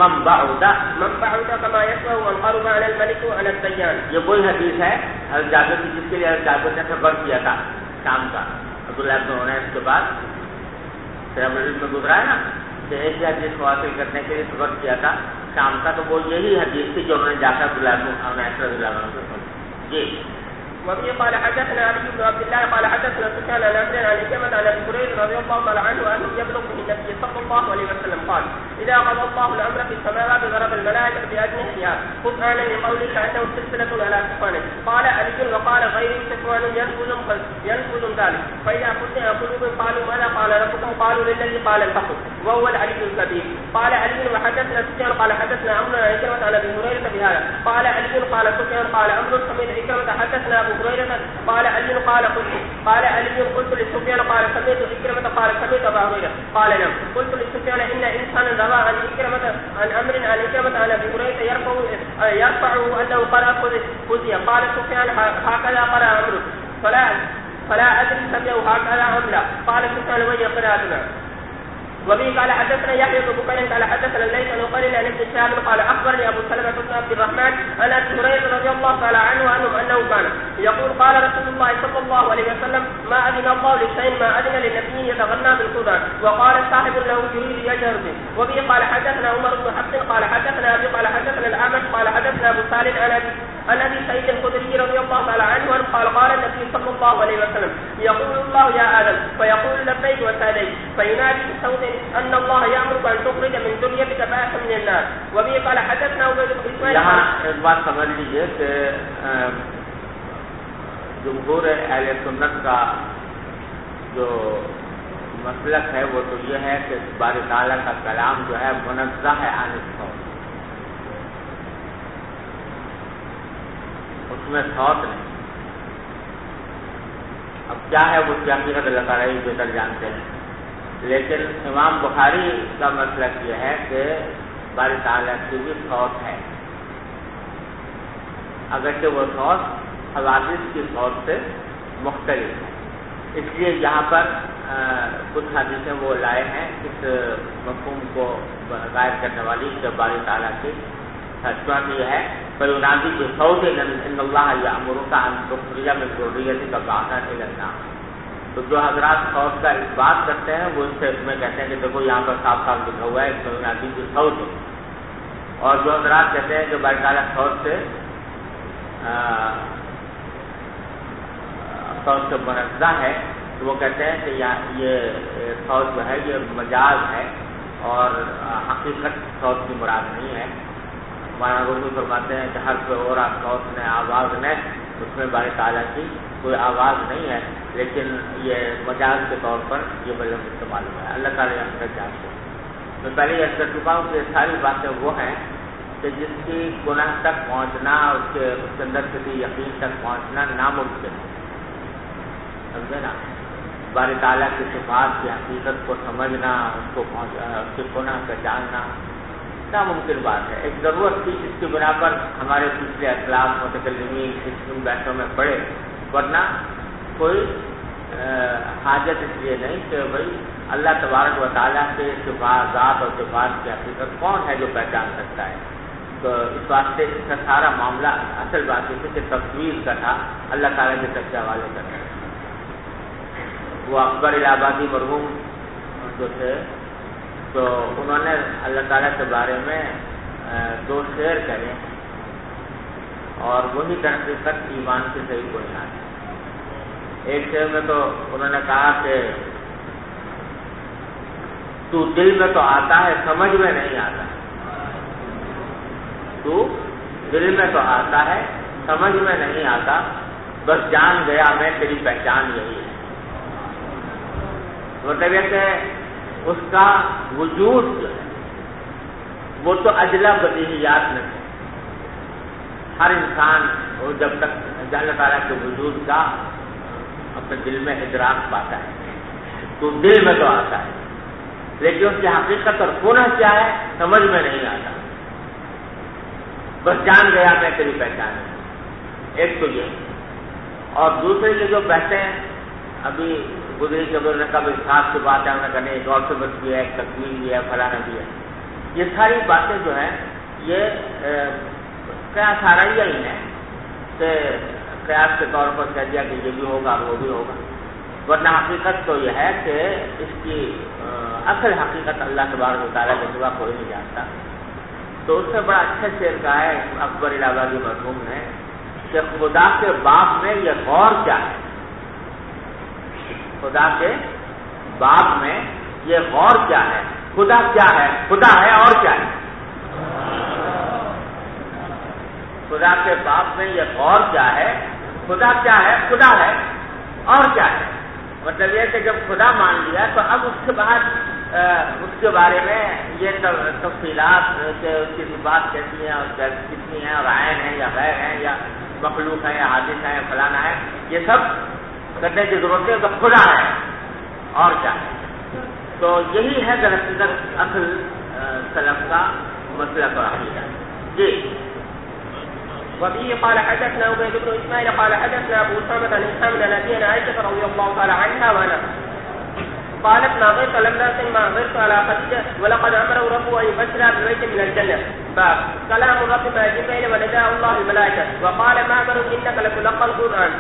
كما يسمع من قرب على الملك وعلى الديان. یہ کوئی حدیث ہے حضرت جابر کی جس کے لیے حضرت جابر نے خبر کیا تھا شام کا عبداللہ بن انیس کے بعد میں گزرا ہے نا کہ ایک حدیث کو حاصل کرنے کے لیے سفر کیا تھا شام کا تو وہ یہی حدیث تھی جو انہوں نے جا کر جی. وبه قال حدثنا علي بن عبد الله قال حدثنا سفيان عن عمرو عن إكرمة عن أبي هريرة رضي الله تعالى عنه أنه يبلغ به النبي صلى الله عليه وسلم قال إذا قضى الله الأمر في السماوات ضرب الملائكة بأجنحتها خطعانا لقوله كأنه سلسلة على صفوان. قال علي وقال غير صفوان ينفذ ذلك. فإذا فتح قلوب قالوا ماذا قال ربكم قالوا للذي قال الحق وهو العلي الكبير. قال علي وحدثنا سفيان قال حدثنا عمرو عن إكرمة عن أبي هريرة بهذا. قال علي قال سفيان قال عمرو سمعت إكرمة حدثنا أبو هريرة قال علي قال علي قلت لسفيان قال سمعت إكرمة قال سمعت أبا هريرة قال نعم. قلت لسفيان إن إنسانا روى عن إكرمة عن أمر عن إكرمة عن أبي هريرة يرفعه أنه قرأ خزي. قال سفيان هكذا قرأ عمرو فلا أدري سمعه هكذا أم لا. قال سفيان وهي قراءتنا. وبه قال حدثنا يحيى بن بكير قال حدثنا الليث عن قرن عن ابن شهاب قال اخبرني ابو سلمة بن عبد الرحمن عن ابي هريرة رضي الله تعالى عنه انه كان يقول قال رسول الله صلى الله عليه وسلم ما اذن الله لشيء ما اذن لنبي يتغنى بالقران وقال صاحب له يريد يجهر به. وبه قال حدثنا عمر بن حفص قال حدثنا ابي قال حدثنا الاعمش قال حدثنا ابو صالح عن ابي سعيد الخدري رضي الله تعالى عنه قال النبي صلى الله عليه وسلم يقول الله يا ادم فيقول لبيك وسعديك فينادي بصوت ان الله يامرك ان تخرج من ذريتك بأسا من النار. وبه قال حدثنا عبيد بن اسماعيل. یہاں ایک بات سمجھ لیجیے کہ جمہور اہل سنت کا جو مسلک ہے وہ تو یہ ہے کہ باری تعالیٰ کا کلام جو ہے منزہ ہے عن الصوت، اس میں صوت نہیں. اب کیا ہے وہ کیا حقیقت اللہ تعالیٰ ہی بہتر جانتے ہیں، لیکن امام بخاری کا مسلک یہ ہے کہ باری تعالیٰ کی بھی صوت ہے، اگرچہ وہ صوت حوادث کی صوت سے مختلف ہے. اس لیے یہاں پر کچھ حدیثیں وہ لائے ہیں اس مفہوم کو ظاہر کرنے والی کہ باری تعالیٰ کی حکمت یہ ہے فَيُنَادِي بِصَوْتٍ إِنَّ اللَّهَ يَأْمُرُكَ أَن تُخْرِجَ مِن ذُرِّيَّتِكَ بَعْثًا إِلَى النَّارِ. تو جو حضرات صوت کا اس بات کرتے ہیں وہ اس سے میں کہتے ہیں کہ دیکھو یہاں پر صاف صاف لکھا ہوا ہے فَيُنَادِي بِصَوْتٍ. اور جو حضرات کہتے ہیں کہ باری تعالیٰ صوت سے منزہ ہے تو وہ کہتے ہیں کہ یہ صوت جو ہے یہ مجاز ہے اور حقیقت صوت کی مراد نہیں ہے. مولانا رومی فرماتے ہیں کہ ہر کوئی اور صوت نے آواز نے اس میں باری تعالیٰ کی کوئی آواز نہیں ہے، لیکن یہ مجاز کے طور پر یہ بلند استعمال ہوا ہے. اللہ تعالیٰ ہم تک جانتے ہیں. میں پہلے یہ کر چکا ہوں کہ یہ ساری باتیں وہ ہیں کہ جس کی گناہ تک پہنچنا اس کے اندر کسی یقین تک پہنچنا ناممکن ہے. سمجھے نا، باری تعالیٰ کی صفات کی حقیقت کو سمجھنا، اس کے گناہ کا جاننا ناممکن بات ہے. ایک ضرورت تھی جس کی بنا پر ہمارے پچھلے اسلاف متکلمین ان بحثوں میں پڑے، ورنہ کوئی حاجت اس لیے نہیں کہ بھائی اللہ تبارک و تعالیٰ کے صفات ذات اور صفات کی حقیقت کون ہے جو پہچان سکتا ہے. تو اس واسطے اس کا سارا معاملہ اصل بات یہ کہ تصویر کا تھا، اللہ تعالیٰ کے سچے حوالے کرنا. وہ اکبر الہ آبادی مرحوم جو تھے تو انہوں نے اللہ تعالیٰ کے بارے میں 2 شعر کہے اور وہی حقیقت ایمان کی صحیح بنیاد ہے. ایک شعر میں تو انہوں نے کہا کہ تو دل میں تو آتا ہے سمجھ میں نہیں آتا، تو دل میں تو آتا ہے سمجھ میں نہیں آتا، بس جان گیا میں تیری پہچان یہی ہے. مطلب یہ کہ اس کا وجود جو ہے وہ تو اجلا بدیہیات میں ہے. ہر انسان وہ جب تک اللہ تعالیٰ کے وجود کا اپنے دل میں ادراک پاتا ہے تو دل میں تو آتا ہے، لیکن اس کی حقیقت اور ہونا کیا ہے سمجھ میں نہیں آتا، بس جان گیا میں تیری پہچان ہے. ایک تو یہ، اور دوسرے یہ جو بحثیں ہیں ابھی گزری کے نے کب اسحاق کی بات ہے، انہوں نے کہا ایک اور سے بچ بھی ہے، ایک تکوین بھی ہے، فلانا بھی ہے. یہ ساری باتیں جو ہیں یہ قیاس آرائیہ ہی ہیں کہ قیاس کے طور پر کہہ دیا کہ یہ بھی ہوگا وہ بھی ہوگا، ورنہ حقیقت تو یہ ہے کہ اس کی اصل حقیقت اللہ تبارک و تعالیٰ کے سوا کوئی نہیں جانتا. تو اس سے بڑا اچھا شعر کہا ہے اکبر الہ آبادی مرحوم نے کہ خدا کے باب میں یہ غور کیا ہے، خدا کے باب میں یہ غور کیا ہے، خدا کیا ہے، خدا ہے اور کیا ہے، خدا کے باب میں یہ غور کیا ہے، خدا کیا ہے، خدا ہے اور کیا ہے۔ مطلب یہ کہ جب خدا مان لیا تو اب اس کے بعد اس کے بارے میں یہ تفصیلات کہ اس کی صفات کیسی ہیں اور کتنی ہیں اور عین ہیں یا غیر ہیں یا مخلوق ہے یا حادث ہے یا فلانا ہے، یہ سب کرنے کی ضرورت ہے، تو خدا ہے اور کیا ہے۔ تو یہی ہے دراصل اصل سلف کا مسلک اور عقیدہ۔ جی وبه قال حدثنا عبيد بن اسماعيل قال حدثنا ابو اسامه عن هشام بن ابي عائشه رضي الله تعالى عنها وانا قالت ما غرت لم ناسن ما غرت على خديجه ولقد امره ربه ان يبشر ببيت من الجنه. باب كلام الرب مع جبريل ونداء الله الملائكه وقال ما غرت انك لتلقى القران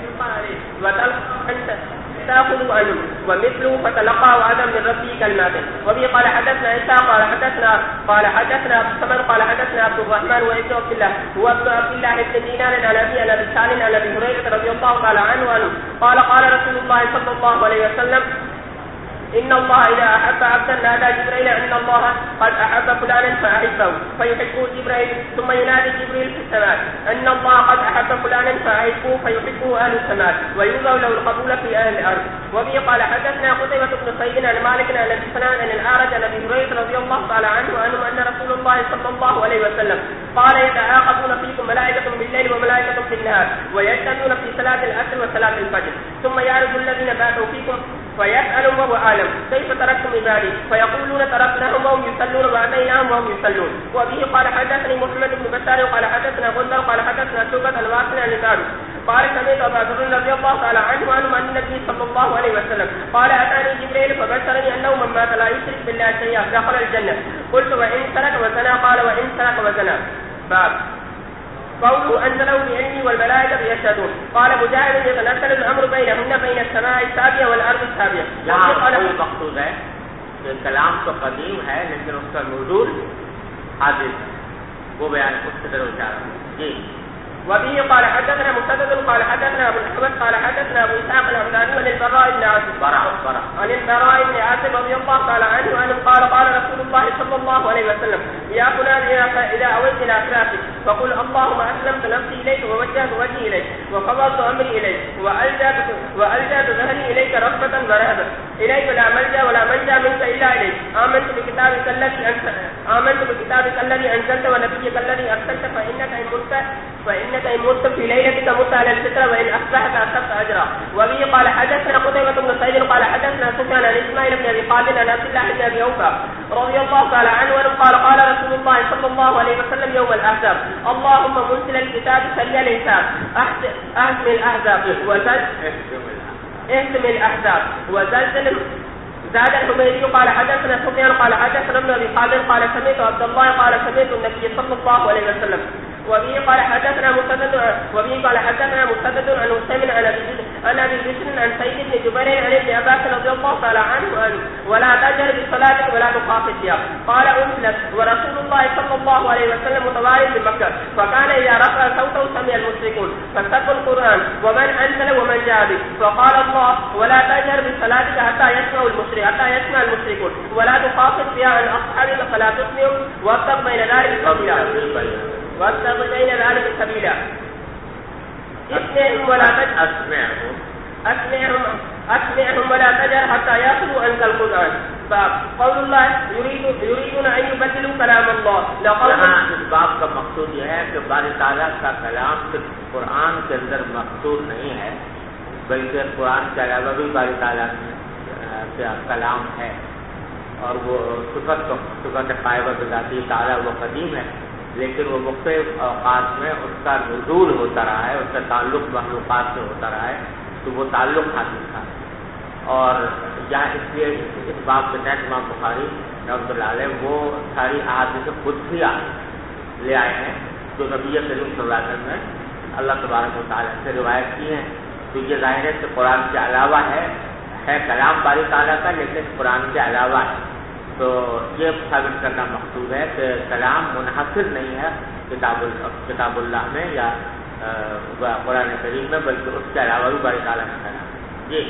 وتلقى تأخذ عنه ومثله فتلقى آدم من ربه كلمات. وبه قال حدثنا عيسى قال حدثنا أبو الصمد قال حدثنا عبد الرحمن وابن عبد الله هو ابن عبد الله بن دينار عن أبي سالم عن أبي هريرة رضي الله تعالى عنه قال رسول الله صلى الله عليه وسلم إن الله إذا أحب عبدا نادى جبريل أن الله قد أحب فلانا فأحبه فيحبه جبريل ثم ينادي جبريل في السماء أن الله قد أحب فلانا فأحبه فيحبه أهل السماء ويوضع له القبول في أهل الأرض. وبه قال حدثنا قتيبة بن سعيد عن مالك عن أبي سنان عن الأعرج عن أبي هريرة رضي الله تعالى عنه أن رسول الله صلى الله عليه وسلم قال يتعاقبون فيكم ملائكة بالليل وملائكة بالنهار ويجتمعون في صلاة العصر وصلاة الفجر ثم يعرض الذين باتوا فيكم فيسألهم وهو أعلم كيف تركتم عبادي فيقولون تركناهم وهم يصلون وأتيناهم وهم يصلون. وبه قال حدثني محمد بن بشار قال حدثنا غندر قال حدثنا شعبة الواصل عن الثابت قال سمعت أبا ذر رضي الله تعالى عنه عن النبي صلى الله عليه وسلم قال أتاني جبريل فبشرني أنه من مات لا يشرك بالله شيئا دخل الجنة. قلت وإن سرق وزنا قال وإن سرق وزنا. باب قوله أنزله بعلمه والملائكة يشهدون. قال مجاهد يتنزل الأمر بينهن بين السماء السابعة والأرض السابعة. یہاں کوئی مقصود ہے کہ کلام تو قدیم ہے لیکن اس کا نزول حادث وہ بیان اس کی طرف جا رہا ہے. جی وبه قال حدثنا مسدد قال حدثنا ابو الحسن قال حدثنا ابو اسحاق الحمداني عن البراء بن عازب رضي الله تعالى عنه قال رسول الله صلى الله عليه وسلم يا فلان اذا اويت الى فراقك فقل اللهم اسلمت نفسي اليك ووجهت وجهي اليك وفوضت امري اليك والجات ظهري اليك رغبة ورهبة اليك لا ملجا ولا منجا منك الا اليك امنت بكتابك الذي انزلت ونبيك الذي ارسلت فإنك إن مت في ليلتك مت على الفطرة وإن أصبحت أصبت أجرا. وبه قال حدثنا قتيبة بن سعيد قال حدثنا سفيان عن إسماعيل بن أبي خالد عن عبد الله بن أبي أوفى رضي الله تعالى عنه قال رسول الله صلى الله عليه وسلم يوم الأحزاب اللهم منزل الكتاب سريع الحساب اهزم الأحزاب وزلزل. زاد الحميدي قال حدثنا سفيان قال حدثنا ابن أبي خالد قال سمعت عبد الله قال سمعت النبي صلى الله عليه وسلم. وبه قال حدثنا مسدد عن حسين عن ابي بشر عن سيد بن جبير عن ابن عباس رضي الله تعالى عنه ولا تجهر بصلاتك ولا تخافت بها. قال انزلت ورسول الله صلى الله عليه وسلم متوارد بمكه فكان اذا رفع صوته سمع المشركون فسبوا القران ومن انزل ومن جاء به فقال الله ولا تجهر بصلاتك حتى يسمع المشركون ولا تخافت بها عن اصحابك فلا تسمعوا وابتغ بين ذلك سبيلا. اسمعهم ولا تجهر حتى يأخذوا عنك القرآن. باب قول الله يريدون أن يبدلوا كلام الله. اس باب کا مقصود یہ ہے کہ باری تعالیٰ کا کلام صرف قرآن کے اندر مقصود نہیں ہے بلکہ قرآن کے علاوہ بھی باری تعالیٰ کا کلام ہے اور وہ صفت قائبہ بذاتی تعالیٰ وہ قدیم ہے لیکن وہ مختلف اوقات میں اس کا نزول ہوتا رہا ہے، اس کا تعلق مخلوقات سے ہوتا رہا ہے تو وہ تعلق حاصل تھا. اور یہاں اس لیے اس باب کے تحت امام بخاری رحمۃ اللہ علیہ وہ ساری احادیث قدسیہ لے آئے ہیں جو نبی کریم صلی اللہ علیہ وسلم نے اللہ تبارک و تعالیٰ سے روایت کی ہیں. تو یہ ظاہر ہے کہ قرآن کے علاوہ ہے کلام باری تعالیٰ کا لیکن قرآن کے علاوہ ہے. تو یہ ثابت کرنا مقصود ہے کہ کلام منحصر نہیں ہے کتاب اللہ میں یا قرآن کریم میں بلکہ اس کے علاوہ بھی باری تعالیٰ کا کلام. جی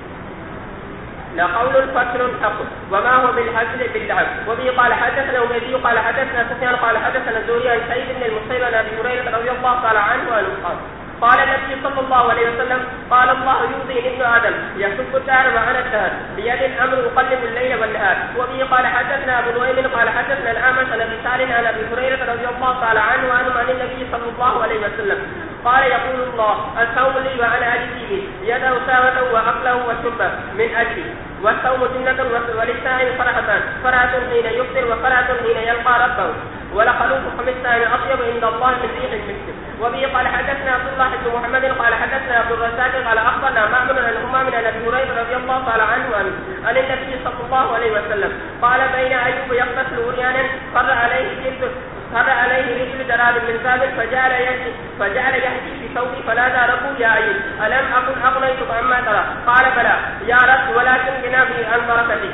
لقول الفصل الحق وما هو بالحزل باللعب. وبه قال حدثنا أبي قال حدثنا سفيان قال حدثنا الزهري عن سعيد بن المسيب عن أبي هريرة رضي الله تعالى عنه قال النبي صلى الله عليه وسلم قال الله يؤذي ابن آدم يسب الدهر وأنا الدهر بيد الأمر أقلب الليل والنهار. وبه قال حدثنا أبو نعيم قال حدثنا الأعمش عن أبي سالم عن أبي هريرة رضي الله تعالى عنه عن النبي صلى الله عليه وسلم قال يقول الله الصوم لي وأنا أجزي به يده ساوة وأكله وشربه من أجلي والصوم جنة وللسائل فرحة حين يفطر وفرحة حين يلقى ربه ولخلوف 15 أطيب عند الله من ريح المسك. وبه قال حدثنا عبد الله بن محمد قال حدثنا عبد الرزاق قال أخبرنا معمر عن همام عن أبي هريرة رضي الله تعالى عنه عن النبي صلى الله عليه وسلم قال بين أيوب يغتسل عريانا خر عليه رجل جراد من ذاب فجعل يحكي في ثوبي فنادى ربه يا أيوب ألم أكن أغنيتك عما ترى قال بلى يا رب ولكن غنى بي عن بركتك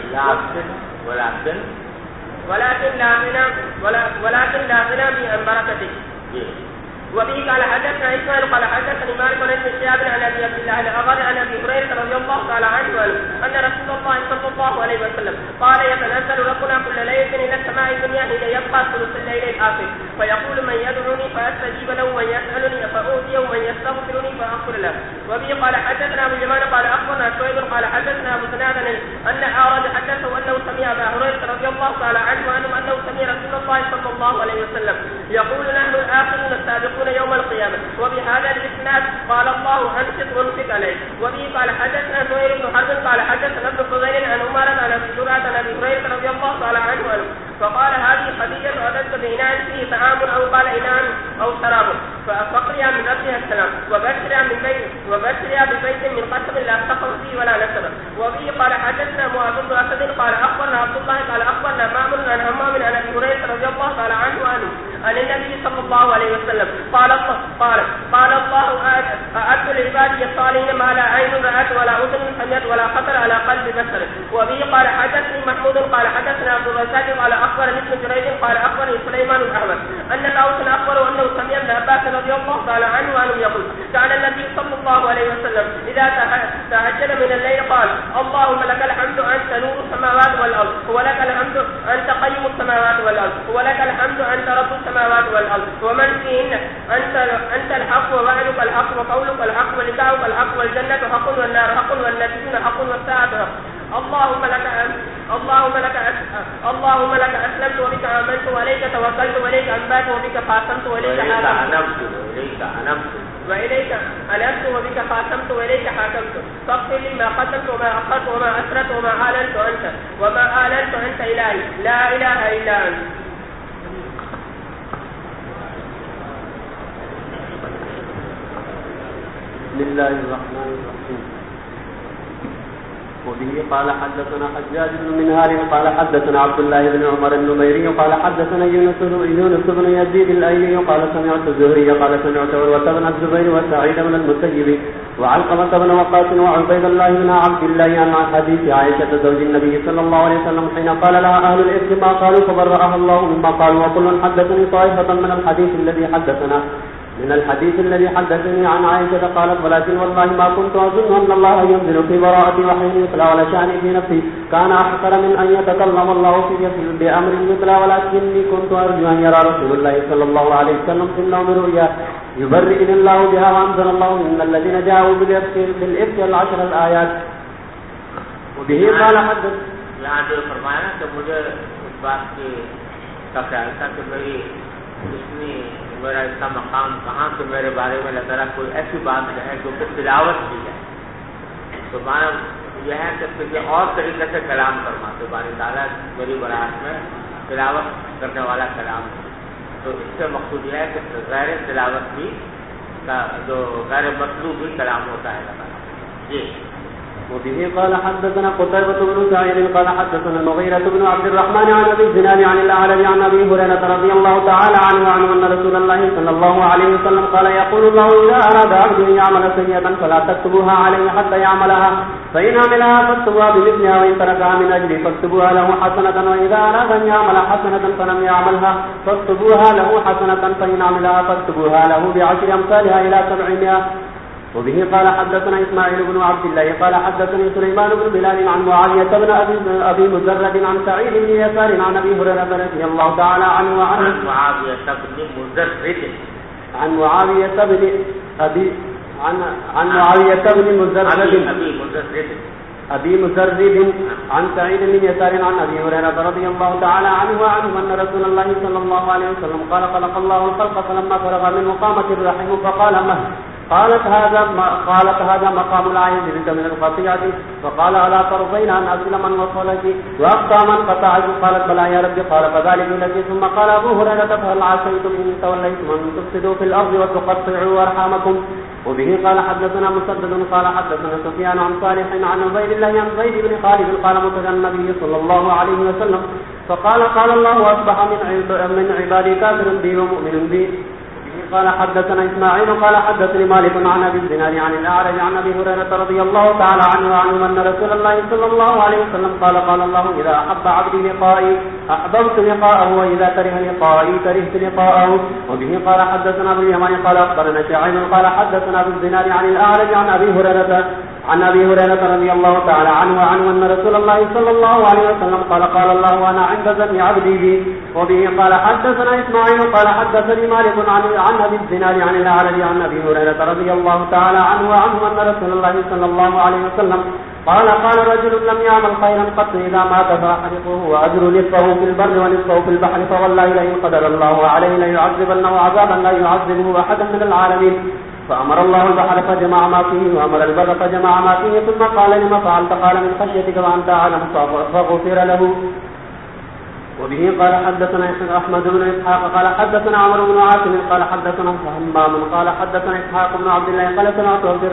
ولكن لا غنى بي عن بركتك. وبه قال حدثنا إسماعيل قال حدثني مالك بن شهاب عن أبي عبد الله الأغر عن أبي هريرة رضي الله تعالى عنه أن رسول الله صلى الله عليه وسلم قال يتنزل ربنا كل ليلة إلى السماء الدنيا حين يبقى ثلث الليل الآخر فيقول من يدعوني فأستجيب له ومن يسألني فأؤتيه ومن يستغفرني فأغفر له. وبه قال حدثنا أبو اليمان قال أخبرنا شعيب قال حدثنا أبو سناد أن أعرج حدثه أنه سمع أبا هريرة رضي الله تعالى عنه أنه سمع رسول الله صلى الله عليه وسلم يقول نحن الآخرون السابقون يوم القيامة. وبهذا الإسناد قال الله أنفق وانفق عليه. وبه قال حدثنا زهير بن حرب قال حدثنا ابن فضيل عن عمر عن أبي زرعة عن أبي هريرة رضي الله تعالى عنه فقال هذه خديجة أعددت بإناء فيه طعام أو قال إناء أو شراب فأفقرها من ربها السلام وبشرها ببيت من قسم لا سقر فيه ولا نسب. وبه قال حدثنا معاذ بن أسد قال أخبرنا عبد الله قال أخبرنا معمر عن همام عن أبي هريرة رضي الله تعالى عنه عن النبي صلى الله عليه وسلم قال الله أعدت لعبادي الصالحين ما لا عين رأت ولا أذن سمعت ولا خطر على قلب بشر. وبه قال حدثني محمود قال حدثنا عبد الرزاق قال أخبرني ابن جريج قال أخبرني سليمان بن أحمد أن طاووس أخبره أنه سمع ابن عباس رضي الله تعالى عنه يقول كان النبي صلى الله عليه وسلم إذا تهجد من الليل قال اللهم لك الحمد أنت نور السماوات والأرض ولك الحمد أنت قيم السماوات والأرض ولك الحمد أنت رب السماوات والأرض ومن فيهن أنت الحق ووعدك الحق وقولك الحق ولقاؤك الحق والجنة حق والنار حق والنبيون حق والساعة حق. اللهم لك أسلمت وبك آمنت وإليك توكلت وإليك أنبت وبك خاصمت وإليك أنبت وبك خاصمت وإليك حاكمت. فاغفر لي ما قدمت وما أخرت وما أسرت وما آلنت أنت إلهي لا إله إلا أنت. بسم الله الرحمن الرحيم. وبه قال حدثنا حجاج بن منهار قال حدثنا عبد الله بن عمر النميري قال حدثنا يونس بن يزيد الايلي قال سمعت الزهري قال سمعت عروة بن الزبير وسعيد بن المسيب وعلقمة بن وقاص وعبيد الله بن عبد الله عن حديث عائشة زوج النبي صلى الله عليه وسلم حين قال لها أهل الإفك ما قالوا فبرأها الله مما قالوا وكل حدثني طائفة من الحديث الذي حدثني عن عائشة قالت ولكن والله ما كنت أظن أن الله ينزل في براءتي وحين يطلع ولا شأني في نفسي كان أحسن من أن يتكلم الله في بأمر يطلع ولكني كنت أرجو أن يرى رسول الله صلى الله عليه وسلم في النوم رؤيا يبرئني الله بها وأنزل الله إن الذين جاءوا بالإفك 10 الآيات. وبه قال حدث یہاں جو فرمایا نا کہ مجھے اس بات کا خیال تھا کہ میرا اس کا مقام کہاں کہ میرے بارے میں اللہ تعالیٰ کوئی ایسی بات ہے جو کہ تلاوت کی ہے. تو مانا یہ ہے کہ کسی اور طریقے سے کلام فرماتے باری تعالیٰ میری برات میں تلاوت کرنے والا کلام ہے. تو اس سے مقصود یہ ہے کہ غیر تلاوت بھی جو غیر مطلوب بھی کلام ہوتا ہے اللہ تعالیٰ. جی وبه قال حدثنا قتيبة بن سعيد قال حدثنا المغيرة بن عبد الرحمن عن أبي الزناد عن الأعرج عن أبي هريرة رضي الله تعالى عنه أن رسول الله صلى الله عليه وسلم قال يقول الله إذا أراد عبد أن يعمل سيئة فلا تكتبوها عليه حتى يعملها فإن عملها فاكتبوها بمثلها وإن تركها من أجل فاكتبوها له حسنة وإذا أراد أن يعمل حسنة فلم يعملها فاكتبوها له حسنة فإن عملها فاكتبوها له بعشر أمثالها إلى 700. وبه قال حدثنا إسماعيل بن عبد الله قال حدثني سليمان بن بلال عن معاوية بن أبي مزرد عن سعيد بن يسار عن أبي هريرة رضي الله تعالى عنه وعنه عن معاوية بن مزرد عن معاوية بن أبي عن معاوية بن مزرد أبي مزرد عن سعيد بن يسار عن أبي هريرة رضي الله تعالى عنه وعنه أن رسول الله صلى الله عليه وسلم قال خلق الله الخلق فلما فرغ منه قامت الرحم فقال قالت هذا مقام لا يجرك من الخطيئة فقال ألا ترضين أن أصل من وصلك وأقطع من قطعك قالت بلى يا رب قال فذلك لك ثم قال أبو هريرة فهل عسيتم إن توليتم أن تفسدوا في الأرض وتقطعوا أرحامكم. وبه قال حدثنا مسدد قال حدثنا سفيان عن صالح عن عبيد الله عن زيد بن خالد قال متى النبي صلى الله عليه وسلم فقال قال الله أصبح من عبادي كافر بي ومؤمن بي. قال حدثنا إسماعيل قال حدثني مالك عن أبي الزناد عن الأعرج عن أبي هريرة رضي الله تعالى عنه وعنه أن رسول الله صلى الله عليه وسلم قال الله إذا أحب عبدي لقائي أحببت لقاءه وإذا كره لقائي كرهت لقاءه. وبه قال حدثنا أبو اليمان قال أخبرنا شعيب قال حدثنا أبو الزناد عن الأعرج عن أبي هريرة رضي الله تعالى عنه وعنه أن رسول الله صلى الله عليه وسلم قال الله أنا عند ظن عبدي بي. وبه قال حدثنا إسماعيل قال حدثني مالك عن أبي الزناد عن الأعرج عن أبي هريرة رضي الله تعالى عنه وعنه أن رسول الله صلى الله عليه وسلم قال رجل لم يعمل خيرا قط إذا مات فأحرقه وأجر نصفه في البر ونصفه في البحر فوالله لئن قدر الله عليه ليعذبنه عذابا لا يعذبه أحدا من العالمين. فأمر الله البحر فجمع ما فيه وأمر البر فجمع ما فيه ثم قال لما فعلت قال من خشيتك وأنت أعلم فغفر له. وبه قال حدثنا أحمد بن إسحاق قال حدثنا عمرو بن عاصم قال حدثنا همام قال حدثنا إسحاق بن عبد الله قال سمعت عبد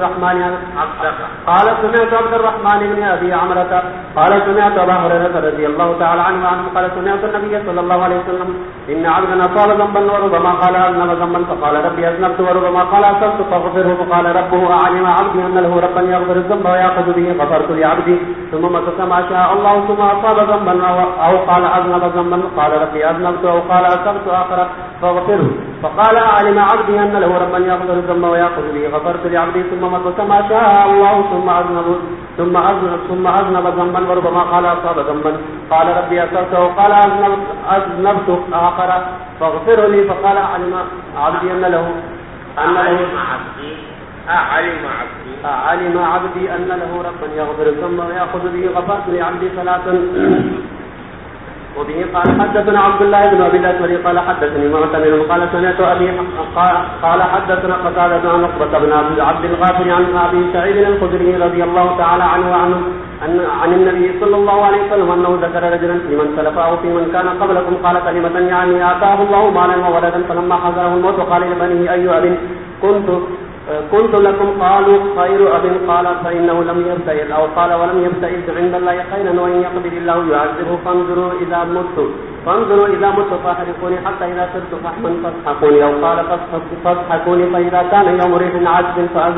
الرحمن بن أبي عمرة قال سمعت أبا هريرة رضي الله تعالى عنه قال سمعت النبي صلى الله عليه وسلم إن عبدنا أصاب ذنبا وربما قال أذنب ذنبا فقال ربي أذنبت وربما قال أصبت فاغفره فقال ربه أعلم عبدي أن له ربا يغفر الذنب ويأخذ به غفرت لعبدي ثم مكث ما شاء الله ثم أصاب ذنبا أو قال أذنب ذنبا قال ربي أذنبت أو قال أصبت آخر فاغفره فقال أعلم عبدي أن له ربا يغفر الذنب ويأخذ به غفرت لعبدي ثم مكث ما شاء الله ثم أذنب ذنبا وربما قال أصاب ذنبا قال ربي أصبت أو قال أذنبت آخر فاغفر لي فقال أعلم عبدي أن له أعلم عبدي أن له ربا يغفر الذنب ويأخذ به غفرت لعبدي ثلاثا. وبه قال حدثنا عبد الله بن أبي الأسود قال حدثني معتمر قال سمعت أبي قال حدثنا قتادة عن عقبة بن عبد الغافر عن أبي سعيد الخدري رضي الله تعالى عنه عن النبي صلى الله عليه وسلم أنه ذكر رجلا في من سلف أو في من كان قبلكم قال كلمة يعني آتاه الله مالا وولدا فلما حضره الموت قال لبنيه أي أب كنت لكم قالوا خير أب قال فإنه لم يبتئذ أو قال ولم يبتئذ عند الله خيرا وإن يقدر الله يعذبه فانظروا إذا مت فاحرقوني حتى إذا صرت فحما فاسحقوني أو قال فاسحقوني فإذا كان يوم ريح عجب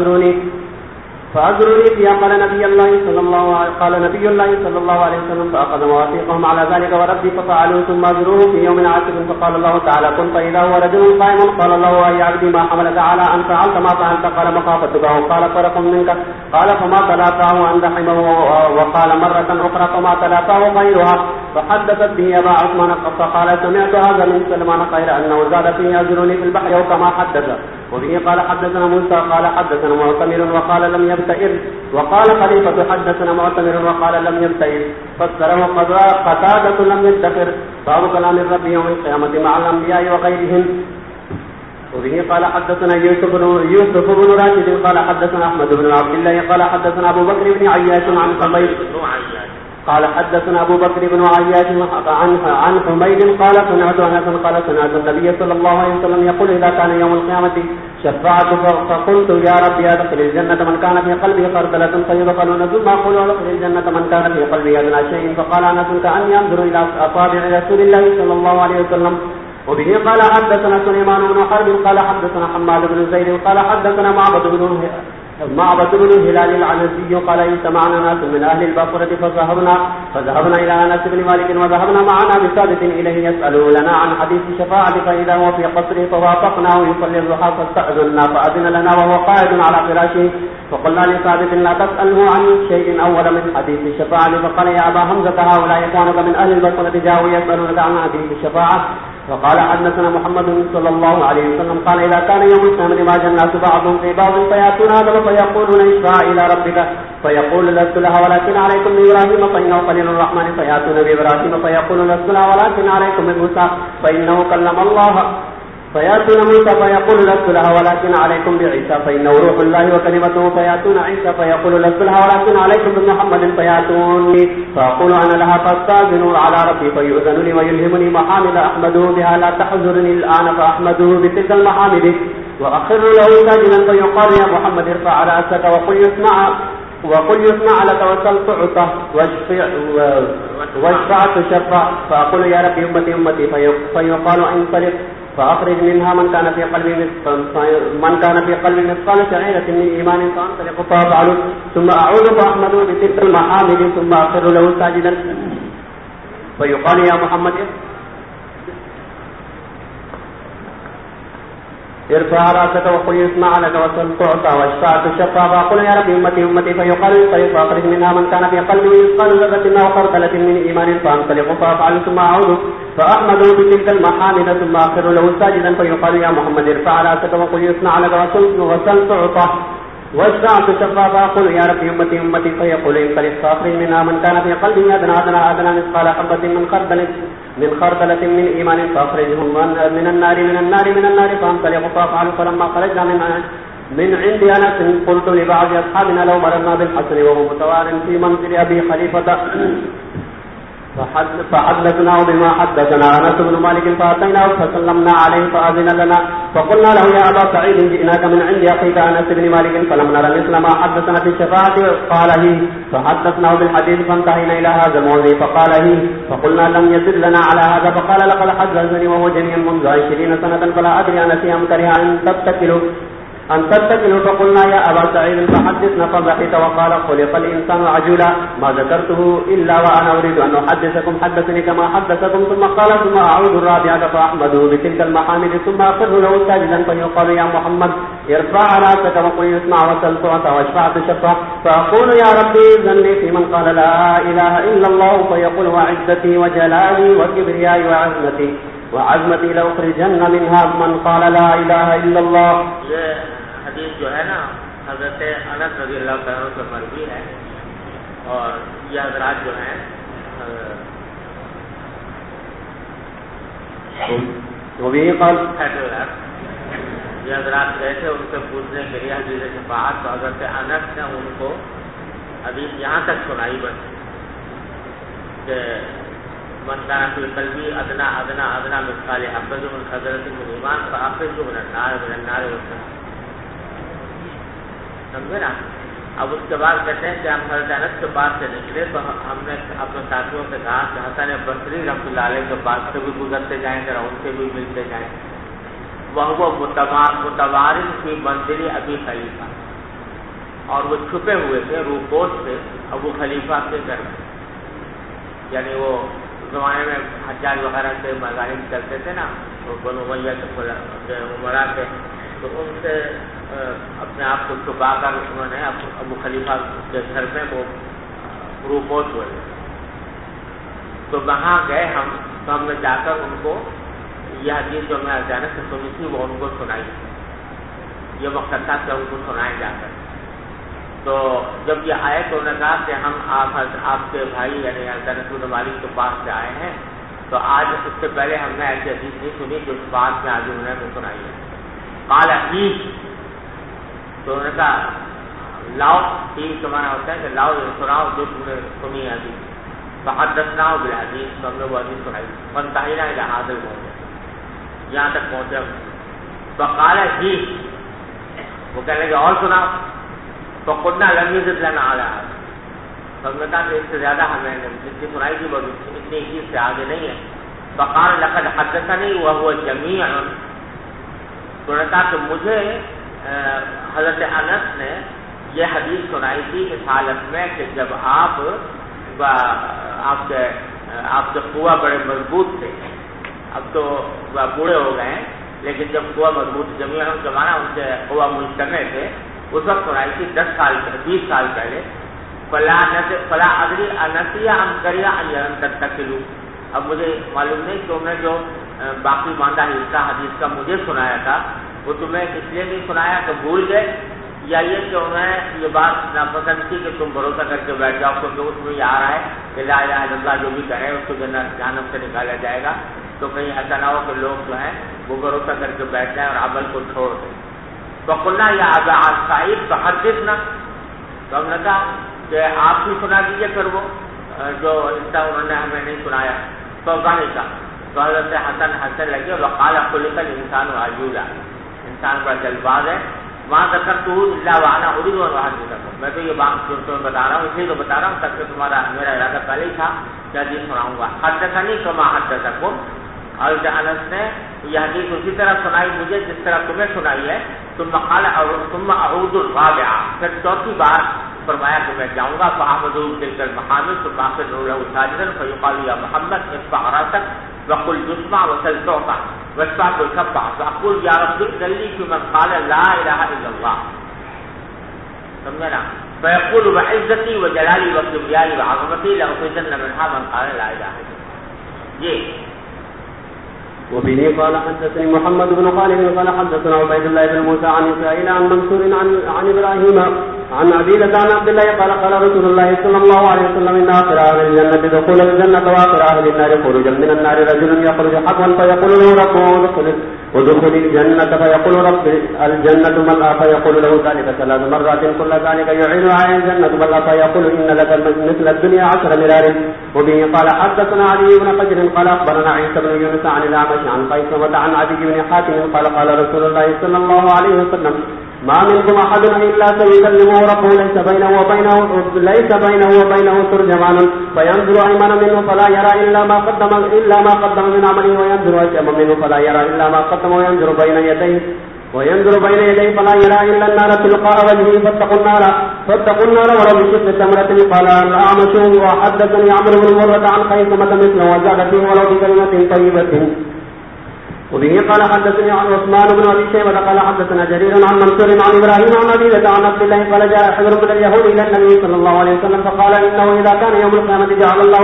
فأجرني فيها قال نبي الله صلى الله عليه وسلم فأخذ مواثيقهم على ذلك وربي ففعلوا ثم أجروه في يوم عاصف فقال الله تعالى قل فإذا هو رجل قائم قال الله أي عبدي ما حملك على أن فعلت ما فعلت قال مخافتك قال فرق منك قال فما تلافاه أن دحمه وقال مرة أخرى فما تلافاه غيرها فحدثت به أبا عثمان فقال سمعت هذا من سلمان غير أنه زاد فيه أجرني في البحر وكما حدث. وبه قال حدثنا موسى قال حدثنا معتمر وقال لم يبتئر وقال خليفة حدثنا معتمر وقال لم يبتئر فسره قتادة لم يدخر باب كلام الرب يوم القيامة مع الأنبياء وغيرهم. وبه قال حدثنا يوسف بن راشد قال حدثنا أحمد بن عبد الله قال حدثنا أبو بكر بن عياش عن حميد قال حدثنا أبو بكر بن عياش عن حميد قال سمعت أنس قال سمعت النبي صلى الله عليه وسلم يقول إذا كان يوم القيامة شفاعة فقلت يا رب ادخل الجنة من كان في قلبه خردلة فيدخلون ثم أقول ادخل الجنة من كان في قلبه أدنى شيء فقال أنس كأني أنظر إلى أصابع رسول الله صلى الله عليه وسلم. وبه قال حدثنا سليمان بن حرب قال حدثنا حماد بن زيد قال حدثنا معبد بن هلال العنزي قال اجتمعنا ناس من أهل البصرة فذهبنا إلى أنس بن مالك وذهبنا معنا بثابت إليه يسأله لنا عن حديث الشفاعة فإذا هو في قصره فوافقناه يصلي الضحى فاستأذنا فأذن لنا وهو قاعد على فراشه فقلنا لثابت لا تسأله عن شيء أول من حديث الشفاعة فقال يا أبا حمزة هؤلاء إخوانك من أهل البصرة جاءوا يسألونك عن حديث الشفاعة فقال حدثنا محمد صلى الله عليه وسلم قال إذا كان يوم الثامن ما الناس بعضهم في بعض فيأتون آدم فيقولون اشفع إلى ربك فيقول لست لها ولكن عليكم بإبراهيم فإنه خليل الرحمن فيأتون بإبراهيم فيقول لست لها ولكن عليكم بموسى فإنه كلم الله فيأتون موسى فيقول لست لها ولكن عليكم بعيسى فإنه روح الله وكلمته فيأتون عيسى فيقول لست لها ولكن عليكم بمحمد فيأتوني فأقول أنا لها فاستأذنوا على ربي فيؤذن لي ويلهمني محامد أحمده بها لا تحزرني الآن فأحمده بتلك المحامد وأخر له ساجدا فيقال يا محمد ارفع رأسك وقل يسمع لك وسل تعطى واشفع تشفع فأقول يا ربي أمتي فيقال انطلق فأخرج منها من كان في قلبه مثقال شعيرة من إيمان فأنطلق فأفعل ثم أعود فأحمد بتلك المحامد ثم أخر له ساجدا فيقال يا محمد ارفع رأسك وقل يسمع لك وسل تعطى واشفع تشفع فأقول يا رب أمتي فيقال انطلق فأخرج منها من كان في قلبه مثقال ذرة أو خردلة من إيمان فأنطلق فأفعل ثم أعود فأحمد بتلك المحامد ثم أخر له ساجدا فيقال يا محمد ارفع رأسك وقل يسمع لك وسل تعطى واشفع تشفع فأقول يا رب أمتي فيقول انطلق فأخرج منها من كان في قلبه أدنى مثقال حبة من خردلة من إيمان فأخرجهم من النار فأنطلق فأفعل فلما خرجنا من عند أنس قلت لبعض أصحابنا لو مررنا بالحسن وهو متوار في منزل أبي خليفة فحدثناه بما حدثنا أنس بن مالك فأتيناه فسلمنا عليه فأذن لنا فقلنا له يا أبا سعيد جئناك من عند أخيك أنس بن مالك فلم نر مثل ما حدثنا في الشفاعة قال هي فحدثناه بالحديث فانتهينا إلى هذا الموضوع فقال هي فقلنا لم يزد لنا على هذا فقال لقد حدثني وهو جميع منذ 20 سنة فلا أدري أنس أم كره أن تتكلوا فقلنا يا أبا سعيد فحدثنا فضحك وقال خلق الإنسان عجولا ما ذكرته إلا وأنا أريد أن أحدثكم حدثني كما حدثكم ثم قال ثم أعود الرابعة فأحمده بتلك المحامد ثم أقر له ساجدا فيقال يا محمد ارفع رأسك وقل يسمع وسل تعطى واشفع تشفع فأقول يا ربي ذني في من قال لا إله إلا الله فيقول وعزتي وجلالي وكبرياي وعزمتي لأخرجن منها من قال لا إله إلا الله. حدیث جو ہے نا حضرت انس رضی اللہ عنہ سے مروی ہے اور یہ حضرات جو ہیں یہ حضرات گئے تھے ان سے پوچھنے کے لیے حدیث شفاعت تو حضرت انس نے ان کو حدیث یہاں تک سنائی بس کہ من كان في قلبي ادنى مثقال حبة من خردلة من ایمان فأخرجه من النار سمجھے نا. اب اس کے بعد کہتے ہیں کہ ہم حضرت انس کے پاس سے نکلے تو ہم نے اپنے ساتھیوں سے کہا کہ حسن بصری رحمۃ اللہ علیہ کے پاس سے بھی گزرتے جائیں ذرا ان سے بھی ملتے جائیں. وہ متوارن کی منزل ابی خلیفہ اور وہ چھپے ہوئے تھے روپوش سے ابو خلیفہ کے گھر میں, یعنی وہ زمانے میں حجاج وغیرہ سے مظاہر چلتے تھے نا وہ بنو امیہ کے عمرا کے, تو ان سے اپنے آپ کو چھپا کر انہوں نے ابو خلیفہ کے گھر میں وہ روپوش ہوئے. تو وہاں گئے ہم, تو ہم نے جا کر ان کو یہ حدیث جو میں اچانک سے سنی تھی وہ ان کو سنائی. یہ مقصد تھا کہ ان کو سنائے جا کر. تو جب یہ آئے تو انہوں نے کہا کہ ہم آپ کے بھائی یعنی انس بن مالک کے پاس سے آئے ہیں, تو آج اس سے پہلے ہم نے ایسی حدیث نہیں سنی جو اس بات میں آج انہوں نے سنائی ہے. قال ہی, تو انہوں نے کہا لاؤ, ہی کا معنی ہوتا ہے کہ لاؤ سناؤ جو تم نے سنی ہے حدیث. فحدثناه بالحدیث, تو ہم نے وہ حدیث سنائی. فانتهينا الى هذا الموضوع, یہاں تک پہنچے. فقال ہی, وہ کہنے لگے اور سنا تو قلنا لم یزد لنا علی ھذا، تو ہم نے کہا کہ اس سے زیادہ ہمیں جتنی سنائی تھی وہ اتنی چیز سے آگے نہیں ہے. فقال لقد حدثني وهو جميع، تو نے کہا کہ مجھے حضرت انس نے یہ حدیث سنائی تھی اس حالت میں کہ جب آپ کے قوا بڑے مضبوط تھے، اب تو بوڑھے ہو گئے ہیں لیکن جب قوا مضبوط جميع کے معنی ان کے قوا مجتمع تھے اس وقت سنائی تھی 20 سال پہلے. فلا ادری انسیا ام کریا ان تتکلوا، اب مجھے معلوم نہیں تم نے جو باقی ماندہ حصہ حدیث کا مجھے سنایا تھا وہ تمہیں اس لیے نہیں سنایا کہ بھول گئے، یا یہ کہ انہیں یہ بات ناپسند تھی کہ تم بھروسہ کر کے بیٹھ جاؤ کیونکہ اس میں یہ آ رہا ہے کہ لا الہ الا اللہ جو بھی کہے اس کو جہنم سے نکالا جائے گا، تو کہیں ایسا نہ ہو کہ لوگ جو ہیں وہ بھروسہ کر کے بیٹھ جائیں اور عمل کو چھوڑ دیں. تو قلنا یا ابا سعید فحدثنا، تو ہم نے کہا کہ آپ بھی سنا دیجیے پھر وہ جو حصہ انہوں نے ہمیں نہیں سنایا. تو کا تو حضرت حسن ہنسنے لگے اور وقال خلق الانسان عجولا، انسان بڑا جلد باز ہے. وہاں ذکرت الا وانا اريد ان احدثكم، میں تو یہ بات تمہیں بتا رہا ہوں اس لیے تو بتا رہا ہوں تاکہ تمہارا میرا ارادہ پہلے ہی تھا کہ حدیث سناؤں گا. حدثني كما حدثكم، اور انس نے یہ حدیث اسی طرح سنائی مجھے جس طرح تمہیں سنائی ہے. ثم قال ثم اعود الرابعه، پھر چوتھی بار فرمایا کہ میں جاؤں گا. فاحمدوا تلك المحامد ثم اخذوا له ساجدا فيقال يا محمد ارفع راسك وقل تسمع وسل تعطى واشفع تشفع فاقول يا رب اغفر لي فيمن قال لا اله الا الله، سمجھا نا؟ فيقول بعزتي وجلالي وكبريائي وعظمتي لاخرجن منها من قال لا اله الا الله. یہ وبه قال حدثني محمد بن خالد قال حدثنا عبيد الله بن موسى عن اسرائيل عن منصور عن ابراهيم عن عبيدة عن عبد الله قال قال رسول الله صلى الله عليه وسلم ان اخر اهل الجنة دخول الجنة واخر اهل النار خروجا من النار رجل يخرج حقا فيقول له ربه ادخل الجنة فيقول رب الجنة ملأ فيقول له ذلك 3 مرات كل ذلك يعين على الجنة ملأ فيقول ان لك مثل الدنيا 10 مرار. وبه قال حدثنا علي بن حجر قال اخبرنا عيسى بن يونس عن الاعمش عن قيس عن عدي بن حاتم قال قال رسول الله صلى الله عليه وسلم ما منكم احد الا سيكلمه ربه ليس بينه وبينه ترجمان فينظر ايمن منه فلا يرى الا ما قدم من عمله وينظر اشأم منه فلا يرى الا ما قدم وينظر بين يديه فلا يرى الا النار تلقاء وجهه فاتقوا النار ولو بشق تمرة. قال الاعمش وحدثني عمرو بن مرة عن خيثمة مثله وزاد فيه ولو بكلمة طيبة. وبه قال حدثني عن عثمان بن ابي شيبة قال حدثنا جرير عن منصور عن ابراهيم عن عبيدة عن عبد الله قال جاء حجر من اليهود الى النبي صلى الله عليه وسلم فقال انه اذا كان يوم القيامة جعل الله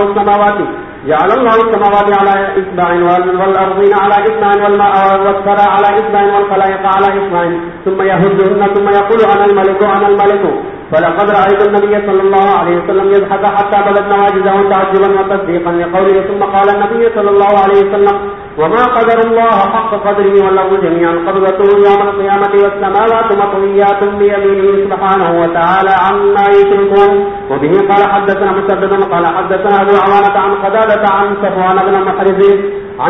السماوات على اصبع والارضين على اصبع والماء والثرى على اصبع والخلائق على اصبع ثم يهزهن ثم يقول انا الملك فلقد رأيت النبي صلى الله عليه وسلم يضحك حتى بدت نواجذه تعجبا وتصديقا لقوله. ثم قال النبي صلى الله عليه وسلم وما قدر الله حق قدره والأرض جميعا قبضته يوم القيامة والسماوات مطويات بيمينه سبحانه وتعالى عما يشركون. وبه قال حدثنا مسدد قال حدثنا أبو عوانة عن قتادة عن صفوان بن محرز أن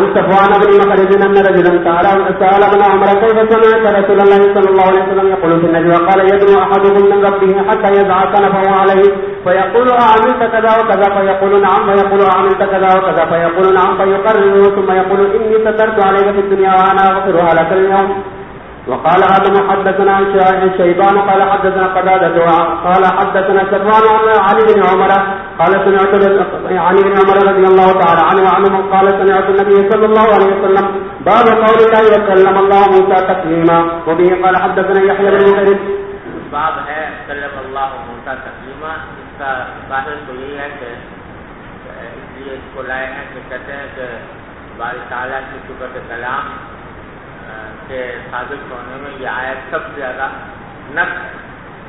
رجلا سأل ابن عمر كيف سمعت رسول الله صلى الله عليه وسلم يقول في النجوى قال يدنو أحدكم من ربه حتى يدعى كنفه عليه فيقول أعملت كذا وكذا فيقول نعم فيقول أعملت كذا وكذا فيقول نعم فيقرره ثم يقول إني سترت عليك في الدنيا وأنا أغفرها لك اليوم. وقال آدم حدثنا شيبان قال حدثنا قتادة قال حدثنا صفوان عن علي بن عمر قال سمعت علي بن عمر رضي الله تعالى عنه قال سمعت النبي صلى الله عليه وسلم باب قول الله وكلم الله موسى تكليما. وبه قال حدثنا يحيى بن بكير باب ہے کلم اللہ موسیٰ تکلیما. اس کا ظاہر تو یہی ہے کہ اس لیے اس کو لائے ہیں کہ کہتے ہیں کہ باری تعالیٰ کی صفت کلام کے ثابت ہونے میں یہ آیت سب سے زیادہ نقص ہے.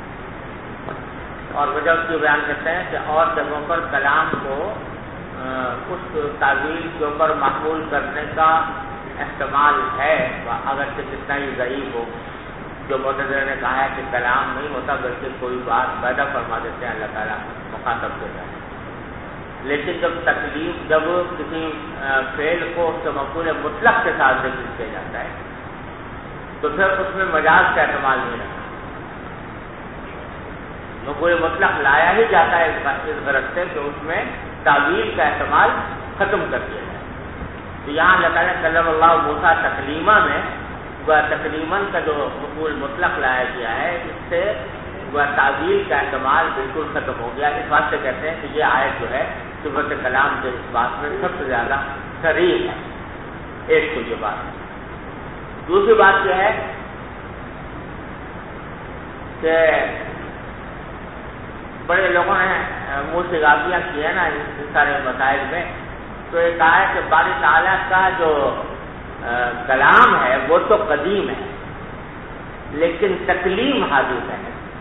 اور وجہ اس کی بیان کرتے ہیں کہ اور جگہوں پر کلام کو اس تعبیر کے اوپر معقول کرنے کا احتمال ہے اگرچہ کتنا ہی ضعیف ہو. جو معتزلہ نے کہا ہے کہ کلام نہیں ہوتا بلکہ کوئی بات پیدا فرما دیتے ہیں اللہ تعالیٰ مخاطب کے ساتھ. لیکن جب کسی فعل کو اس کے مفعول مطلق کے ساتھ ذکر کیا جاتا ہے تو پھر اس میں مجاز کا احتمال نہیں رہتا. تو وہ مطلق لایا ہی جاتا ہے اس غرض سے کہ اس میں تعویل کا احتمال ختم کر دیا جائے. تو یہاں اللہ تعالیٰ نے کلم اللہ موسیٰ تکلیمہ میں وہ تکلیماً کا جو مفعول مطلق لایا گیا ہے اس سے وہ تعویل کا احتمال بالکل ختم ہو گیا. اس بات سے کہتے ہیں کہ یہ آیت جو ہے صفت کلام کے اس بات میں سب سے زیادہ صریح ہے. ایک تو یہ بات. دوسری بات یہ ہے کہ بڑے لوگوں نے منہ سے غافیاں کی ہے نا ان سارے مسائل میں. تو یہ کہا ہے کہ باری تعالیٰ کا جو کلام ہے وہ تو قدیم ہے لیکن تکلیم حادث ہے.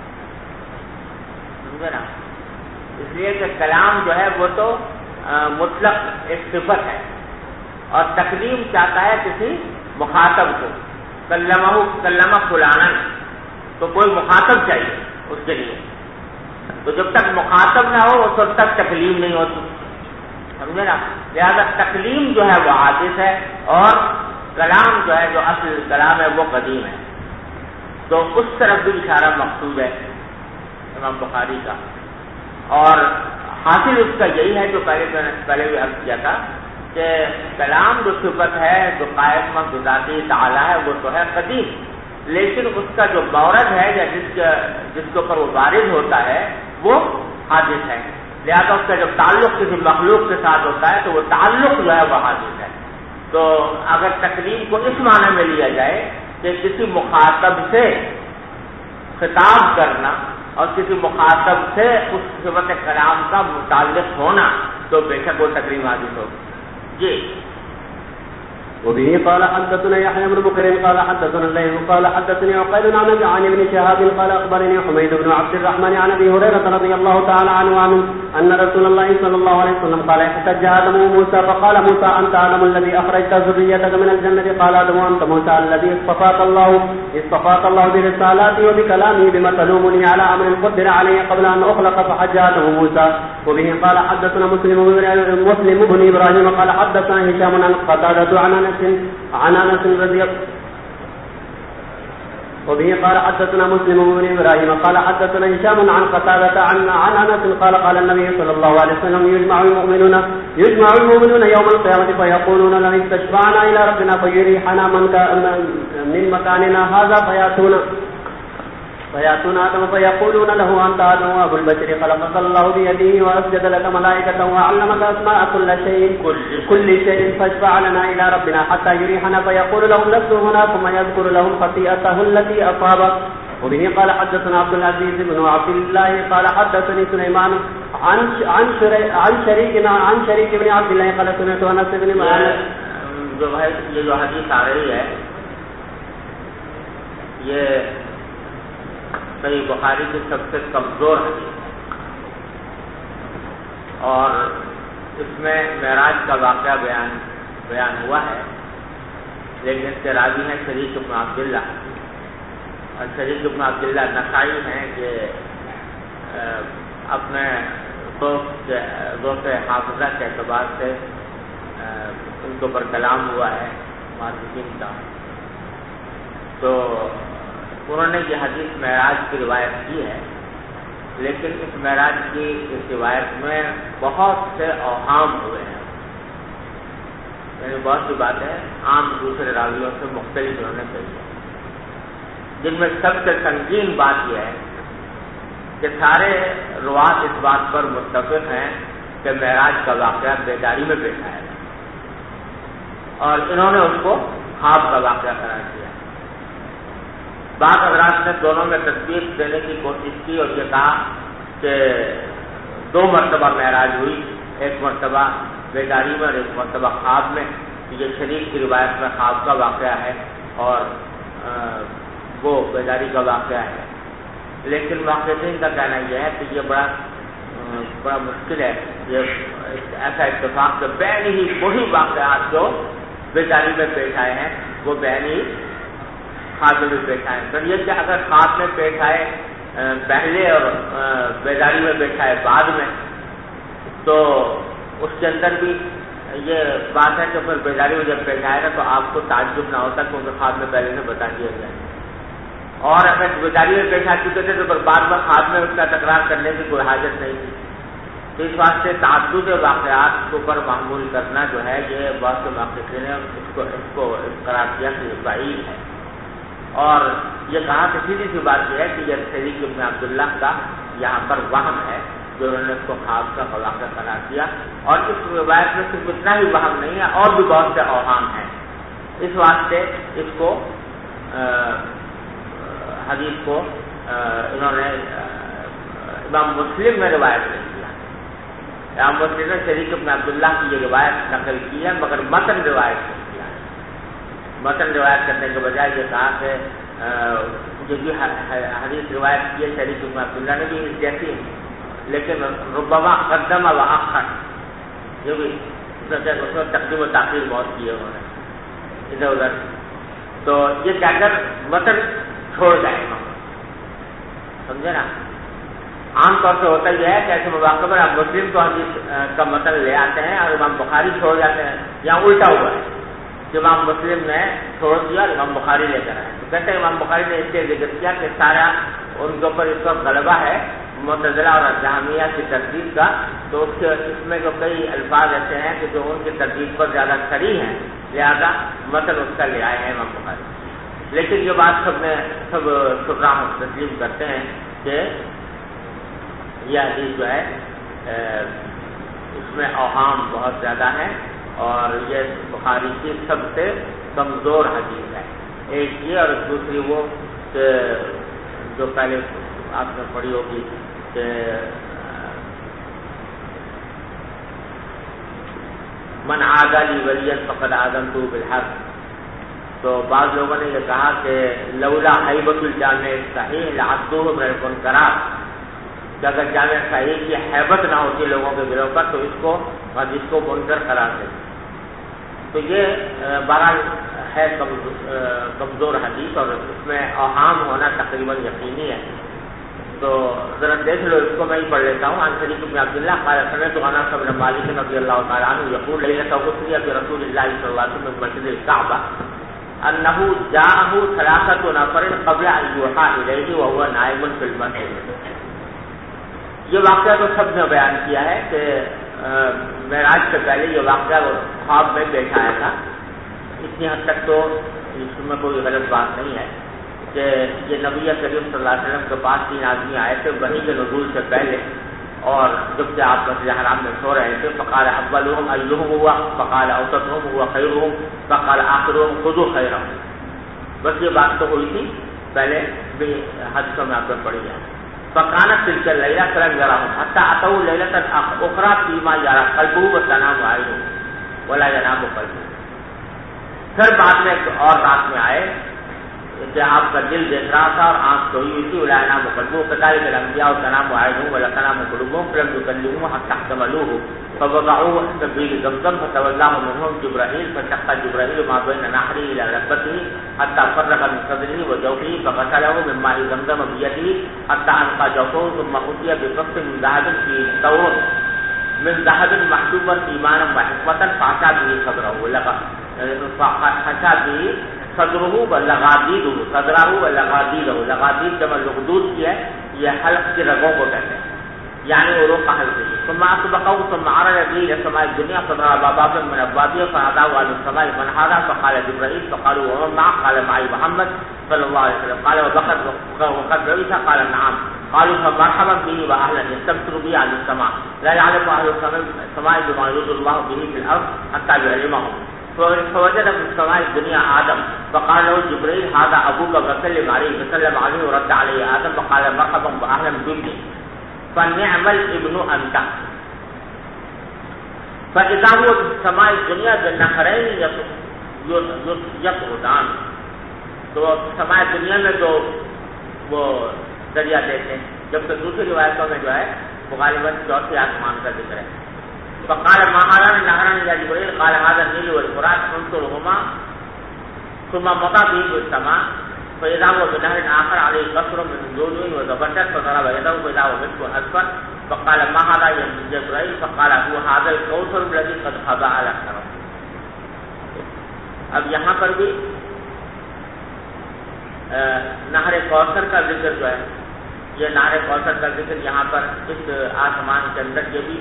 سمجھے نا؟ اس لیے کہ کلام جو ہے وہ تو مطلق ایک صفت ہے اور تکلیم چاہتا ہے کسی مخاطب کو. کلمہ فلانا تو کوئی مخاطب چاہیے اس کے لیے. تو جب تک مخاطب نہ ہو اس وقت تک تکلیم نہیں ہوتی. سمجھے نا؟ لہذا تکلیم جو ہے وہ حادث ہے اور کلام جو ہے جو اصل کلام ہے وہ قدیم ہے. تو اس طرف بھی اشارہ مقصود ہے امام بخاری کا. اور حاصل اس کا یہی ہے جو پہلے بھی عرض کیا تھا کہ کلام جو صفت ہے جو قائم بذاتی تعالی ہے وہ تو ہے قدیم لیکن اس کا جو مورد ہے یا جس کے اوپر وہ وارد ہوتا ہے وہ حادث ہے. لہذا اس کا جب تعلق کسی مخلوق کے ساتھ ہوتا ہے تو وہ تعلق جو ہے وہ حادث ہے. تو اگر تکلیم کو اس معنی میں لیا جائے کہ کسی مخاطب سے خطاب کرنا اور کسی مخاطب سے اس صفت کلام کا متعلق ہونا تو بے شک وہ تکلیم حادث ہوگی. جی. وبه قال حدثنا يحيى بن بكر قال حدثنا الليث قال حدثني عقيل عن ابن شهاب قال اخبرني حميد بن عبد الرحمن عن ابي هريره رضي الله تعالى عنه ان رسول الله صلى الله عليه وسلم قال احتج ادم وموسى فقال موسى انت ادم الذي اخرجت ذريتك من الجنه قال ادم انت موسى الذي اصطفاك الله برسالاته وبكلامه بما تلومني على امر قدر علي قبل ان اخلق فحج ادم وموسى. وبه قال حدثنا مسلم بن ابراهيم قال حدثنا هشام عن قتادة عن انس رضي الله. وبه قال حدثنا مسلم بن ابراهيم قال حدثنا هشام عن قتادة عن انس قال النبي صلى الله عليه وسلم يجمع المؤمنون يوم القيامة فيقولون لن استشفعنا الى ربنا فيريحنا من مكاننا هذا فيأتون آدم فيقولون له أنت آدم أبو البشر خلقك الله بيده وأسجد لك ملائكته وعلمك أسماء كل شيء فاشفع لنا إلى ربنا حتى يريحنا فيقول لهم لست هنا ثم يذكر لهم خطيئته التي أصاب. وبه قال حدثنا عبد العزيز بن عبد الله قال حدثني سليمان عن شريك بن عبد الله قال سمعت أنس بن مالك. جو حدیث آ رہی ہے یہ صحیح بخاری کی سب سے کمزور حدیث ہے اور اس میں معراج کا واقعہ بیان ہوا ہے لیکن اس کے راوی ہیں شریک بن عبداللہ اور شریک بن عبداللہ نسائی ہیں کہ اپنے دوست حافظہ کے اعتبار سے ان کے اوپر کلام ہوا ہے محدثین کا. تو انہوں نے یہ حدیث معراج کی روایت کی ہے لیکن اس معراج کی اس روایت میں بہت سے اوہام ہوئے ہیں. یعنی بہت سی باتیں عام دوسرے راویوں سے مختلف انہوں نے کہی ہے جن میں سب سے سنگین بات یہ ہے کہ سارے روات اس بات پر متفق ہیں کہ معراج کا واقعہ بیداری میں پیش آیا اور انہوں نے اس کو خواب کا واقعہ قرار دیا. بعض حضرات نے دونوں میں تصدیق دینے کی کوشش کی اور یہ کہا کہ 2 مرتبہ معراج ہوئی, ایک مرتبہ بیداری میں اور ایک مرتبہ خواب میں. یہ شریف کی روایت میں خواب کا واقعہ ہے اور وہ بیداری کا واقعہ ہے. لیکن محققین کا کہنا یہ ہے کہ یہ بڑا مشکل ہے یہ ایسا اتفاق کہ بین ہی وہی واقعات جو بیداری میں پیش آئے ہیں وہ بین ہی خواب میں بھی پیش آئے. پھر یہ کہ اگر خواب میں پیش آئے پہلے اور بیداری میں پیش آئے بعد میں تو اس کے اندر بھی یہ بات ہے کہ پھر بیداری میں جب پیش آئے گا تو آپ کو تعجب نہ ہوتا کیونکہ خواب میں پہلے سے بتا دیا جائے. اور اگر ذمہ داری میں پیش آ چکے تھے تو بعد میں خاتمے میں اس کا تکرار کرنے کی کوئی حاجت نہیں تھی. تو اس واسطے تعدد واقعات کو پر معمول کرنا جو ہے یہ بہت سے محققین نے اس کو قرار دیا کہ بعید ہے. اور یہ کہا کہ سیدھی سی بات یہ ہے کہ یہ شریک ابن عبداللہ کا یہاں پر وہم ہے جو انہوں نے اس کو خواب کا واقعہ قرار دیا. اور اس روایت میں صرف اتنا ہی وہم نہیں ہے اور بھی بہت سے اوہام ہیں. اس واسطے اس کو حدیث کو انہوں نے امام مسلم میں روایت نہیں کیا. امام مسلم نے شریک ابن عبداللہ کی یہ روایت نقل کی ہے مگر متن روایت نہیں کیا ہے. متن روایت کرنے کے بجائے یہ کہا کہ جو بھی حدیث روایت کی ہے شریک ابن عبداللہ نے بھی اس جیسی ہے لیکن ربما قدم و آخر جو بھی اس میں تقدیم و تاخیر بہت کیے انہوں نے ادھر ادھر. تو یہ کہہ کر متن چھوڑ جائے گا. سمجھے نا. عام طور سے ہوتا یہ ہے کہ ایسے مواقع پر آپ مسلم تو حدیث کا متن لے آتے ہیں اور امام بخاری چھوڑ جاتے ہیں. یہاں الٹا ہوا ہے کہ امام مسلم نے چھوڑ دیا اور امام بخاری لے کر آئے. تو کہتے ہیں امام بخاری نے اس لیے ذکر کیا کہ سارا ان کے اوپر اس وقت غلبہ ہے معتزلہ اور جہمیہ کی تردید کا. تو اس میں جو کئی الفاظ ایسے ہیں کہ جو ان کی تردید پر زیادہ صریح ہیں لہذا متن اس کا لے آئے ہیں امام بخاری. لیکن یہ بات سب شراح تسلیم کرتے ہیں کہ یہ حدیث جو ہے اس میں اوہام بہت زیادہ ہیں اور یہ بخاری کی سب سے کمزور حدیث ہے. ایک یہ اور دوسری وہ کہ جو پہلے آپ نے پڑھی ہوگی کہ من عاد لی ولیا فقد آذنتہ بالحرب. تو بعض لوگوں نے یہ کہا کہ لولا حیبۃ الجامع صحیح لعدوہ من المنکرات کہ اگر جامع صحیح کی حیبت نہ ہوتی لوگوں کے دلوں پر تو اس کو منکر قرار دیتے. تو یہ بہرحال ہے کمزور حدیث اور اس میں اوہام ہونا تقریباً یقینی ہے. تو ذرا دیکھ لو اس کو میں ہی پڑھ لیتا ہوں. عن شریک بن عبداللہ قال سمعت انس بن مالک رضی اللہ تعالی عنہ یقول لیلۃ غسل برسول اللہ صلی اللہ علیہ وسلم من مسجد الکعبہ انه جاءه ثلاثة نفر قبل ان يوحى اليه وهو نائم في المسجد. یہ واقعہ تو سب نے بیان کیا ہے کہ معراج سے پہلے یہ واقعہ خواب میں پیش آیا تھا. اتنی حد تک تو اس میں کوئی غلط بات نہیں ہے کہ یہ نبی کریم صلی اللہ علیہ وسلم کے پاس 3 آدمی آئے تھے وحی کے نزول سے پہلے اور جب کہ آپ مسجد حرام میں سو رہے تھے. فقال اولهم ایہم ہوا فقال اوسطهم ہوا خیرهم فقال آخرهم خذوا خیرهم. بس یہ بات تو ہوئی تھی پہلے بھی حدیثوں میں آپ نے پڑھی ہے. فكانت تلك الليلة فلم يراهم حتى أتوا ليلة أخرى فيما يرى قلبه وتنام عينه ولا ينام قلبه. پھر بعد میں ایک اور رات میں آئے کہ آپ کا دل دیکھ رہا تھا اور آنکھ سوئی ہوئی تھی. ولا ينام قلبه كذلك الأنبياء وتنام عينه ولا تنام قلوبهم فلم يكلموه حتى احتملوه فوضعوه عند بئر زمزم فتولاه منهم جبرائيل فشق جبرائيل ما بين نحره إلى ركبته حتى فرغ من صدره وجوفه فغسله من ماء زمزم بيده حتى أنقى جوفه ثم أتي بقسط من ذهب في ثور من ذهب محجوبا إيمانا وحكمة فحشى به صدره صدره ولغاديده صدره ولغاديده. لغاديد جمع لغدود کی ہے یہ حلق کی رگوں کو کہتے ہیں یعنی عروق کا حلق. ثم أسبقه ثم عرج به إلى سماء الدنيا فضرب بابا من أبوابها فناداه أهل السماء من هذا فقال جبرائيل فقالوا ومن معك قال معي محمد صلى الله عليه وسلم قال وقد رئيس قال نعم قالوا فمرحبا به وأهلا يستبشر به أهل السماء لا يعلم أهل السماء بما يريد الله به في الأرض حتى يعلمهم. فوجد في السماء الدنيا آدم فقال له جبريل هذا أبوك فسلم عليه فسلم عليه ورد عليه آدم فقال مرحبا وأهلا بابني فنعم الابن أنت. فإذا هو في السماء الدنيا بالنهرين يقعدان. تو سماء دنیا میں تو وہ دریا دیکھتے ہیں جبکہ دوسری روایتوں میں جو ہے غالباً 4 آسمان کا ذکر ہے. فقال ما هذان النهران يا جبريل قال هذا النيل والفرات انظرهما ثم مضى به في السماء فإذا هو بنهر آخر عليه قصر من لؤلؤ وزبرجد فضرب يده فإذا هو مثل أسفل فقال ما هذا يا جبريل فقال هو هذا الكوثر الذي قد خضع الأكثر. اب یہاں پر بھی نہر کوثر کا ذکر جو ہے، یہ نہر کوثر کا ذکر یہاں پر اس آسمان کے اندر یہ بھی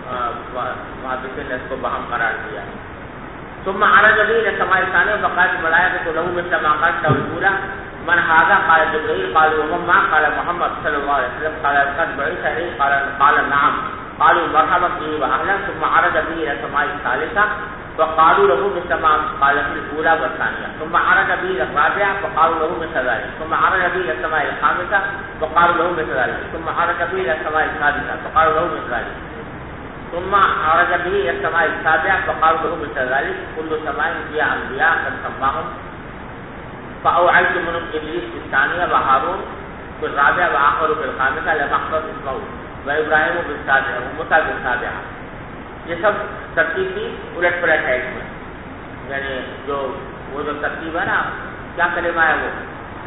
محدثین نے اس کو بہم قرار دیا ہے۔ ثم عرج به الى السماء الثانية فقالت الملائكة له مثل ما قالت له الأولى من هذا؟ قال جبريل. قالوا ومن معه؟ قال محمد صلى الله عليه وسلم. قال قد بعث إليه؟ قال نعم. قالوا مرحبا به وأهلا. ثم عرج به إلى السماء الثالثة فقالوا له مثل ما قال في الأولى والثانية. ثم عرج به إلى الرابعة فقالوا له مثل ذلك. ثم عرج به إلى السماء الخامسة فقالوا له مثل ذلك. ثم عرج به إلى السماء السادسة فقالوا له مثل ذلك. ثم عرج به إلى السماء السابعة فقالوا له مثل ذلك. كل سماء فيها أنبياء قد سماهم فأوعيت منهم إبليس في الثانية وهارون في الرابعة وآخر في الخامسة لم أحفظ اسمه وإبراهيم بالسابعة وموسى بالسابعة. یہ سب ترتیب کی الٹ پلٹ ہے اس میں، یعنی وہ جو ترتیب ہے نا، کیا کلمہ ہے وہ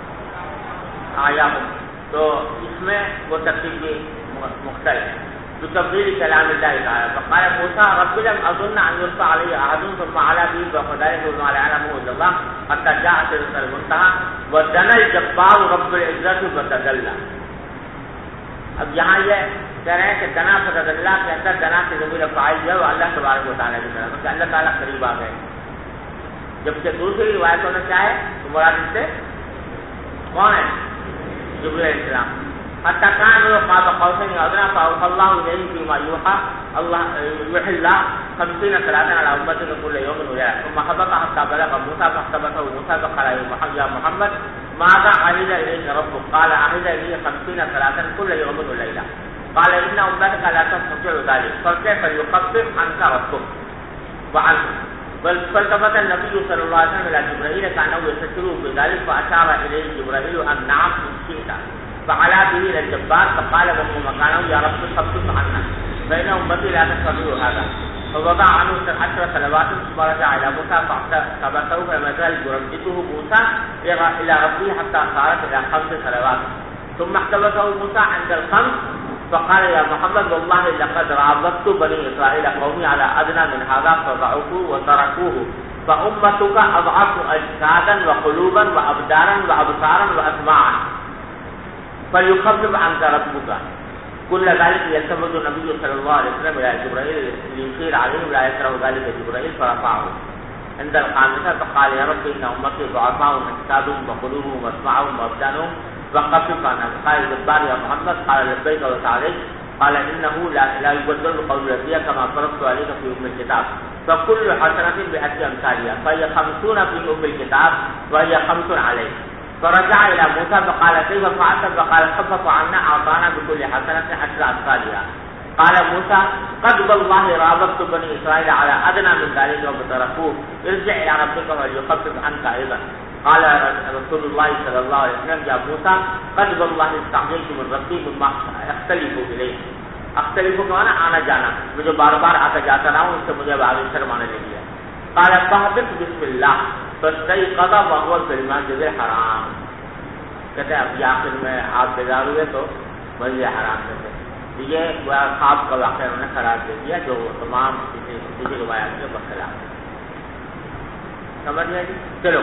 آیا ہوں، تو اس میں وہ ترتیب بھی مختلف ہے جو تبدیلی کلام اللہ تعالیٰ. فقال موسیٰ رب لم أظن أن يلقى علي أحد ثم على به وفذلك وما لا يعلمه إلا الله حتى جاء سدرة المنتهى ودنا الجبار رب العزة وتجلى. اب یہاں یہ کہہ رہے ہیں کہ دنا فتدلّہ کے اندر دنا سے ضمیر فاعل جو ہے وہ اللہ تبارک و تعالیٰ کی طرف کہ اللہ تعالیٰ قریب آ گئے. جبکہ دوسری روایتوں نے کیا ہے تو مراد اس سے کون ہے؟ جبرائیل علیہ السلام. حتى كانوا قاب قوسين أو أدنى فأوحى الله إليه فيما يوحى الله 50 صلاة على أمته كل يوم وليلة. ثم هبط حتى بلغ موسى فاختبته موسى فقال يا محمد ماذا عهد إليك ربك؟ قال عهد إلي 50 صلاة كل يوم وليلة. قال إن أمتك لا تستطيع ذلك فكيف يخفف عنك ربك وعنك؟ فالتفت النبي صلى الله عليه وسلم إلى جبرائيل كأنه يستشيره بذلك فأشار إليه جبرائيل أن نعم إن شئت. فعلى به إلى الجبار فقال وهو مكانه يا رب خفف عنا فإن أمتي لا تستطيع هذا. فوضع عنه 10 صلوات ثم رجع إلى موسى فاعتبره فلم يزل يردده موسى إلى ربه حتى صارت إلى 5 صلوات. ثم احتبسه موسى عند الخمس فقال يا محمد والله لقد راودت بني إسرائيل قومي على أدنى من هذا فضعفوه وتركوه فأمتك أضعف أجسادا وقلوبا وأبدارا وأبصارا وأسماعا فليخفف عنك ربك. كل ذلك يلتفت النبي صلى الله عليه وسلم إلى جبرائيل ليشير عليه ولا يكره ذلك جبرائيل فرفعه عند الخامسة فقال يا رب إن أمتي ضعفاء أجسادهم وقلوبهم وأسماعهم وأبدانهم فخفف عنها. قال الجبار يا محمد قال لبيك وسعديك. قال إنه لا يبدل قول ربي كما فرضت عليك في أم الكتاب فكل حسنة ب10 أمثالها فهي 50 في أم الكتاب وهي 5 عليك. فرجع إلى موسى فقال كيف فعلت؟ فقال خفف عنا أعطانا بكل حسنة 10 أمثالها. قال موسى قد والله راودت بني إسرائيل على أدنى من ذلك وتركوه ارجع إلى ربك وليخفف عنك أيضا. قال رسول الله صلى الله عليه وسلم يا موسى قد والله استعجلت من ربي مما اختلف إليه. اختلف کہنا آنا جانا، میں جو بار بار آتا جاتا رہا ہوں اس سے مجھے آگے شرمانے لگی ہے. قال فاهبط بسم الله فاستيقظ وهو في المسجد الحرام. کہتے ہیں ابھی آخر میں آپ بیدار ہوئے تو مسجد حرام میں تھے. یہ خواب کا واقعہ انہوں نے قرار دے دیا جو تمام کسی روایات کے برخلاف. سمجھ گئے جی؟ چلو.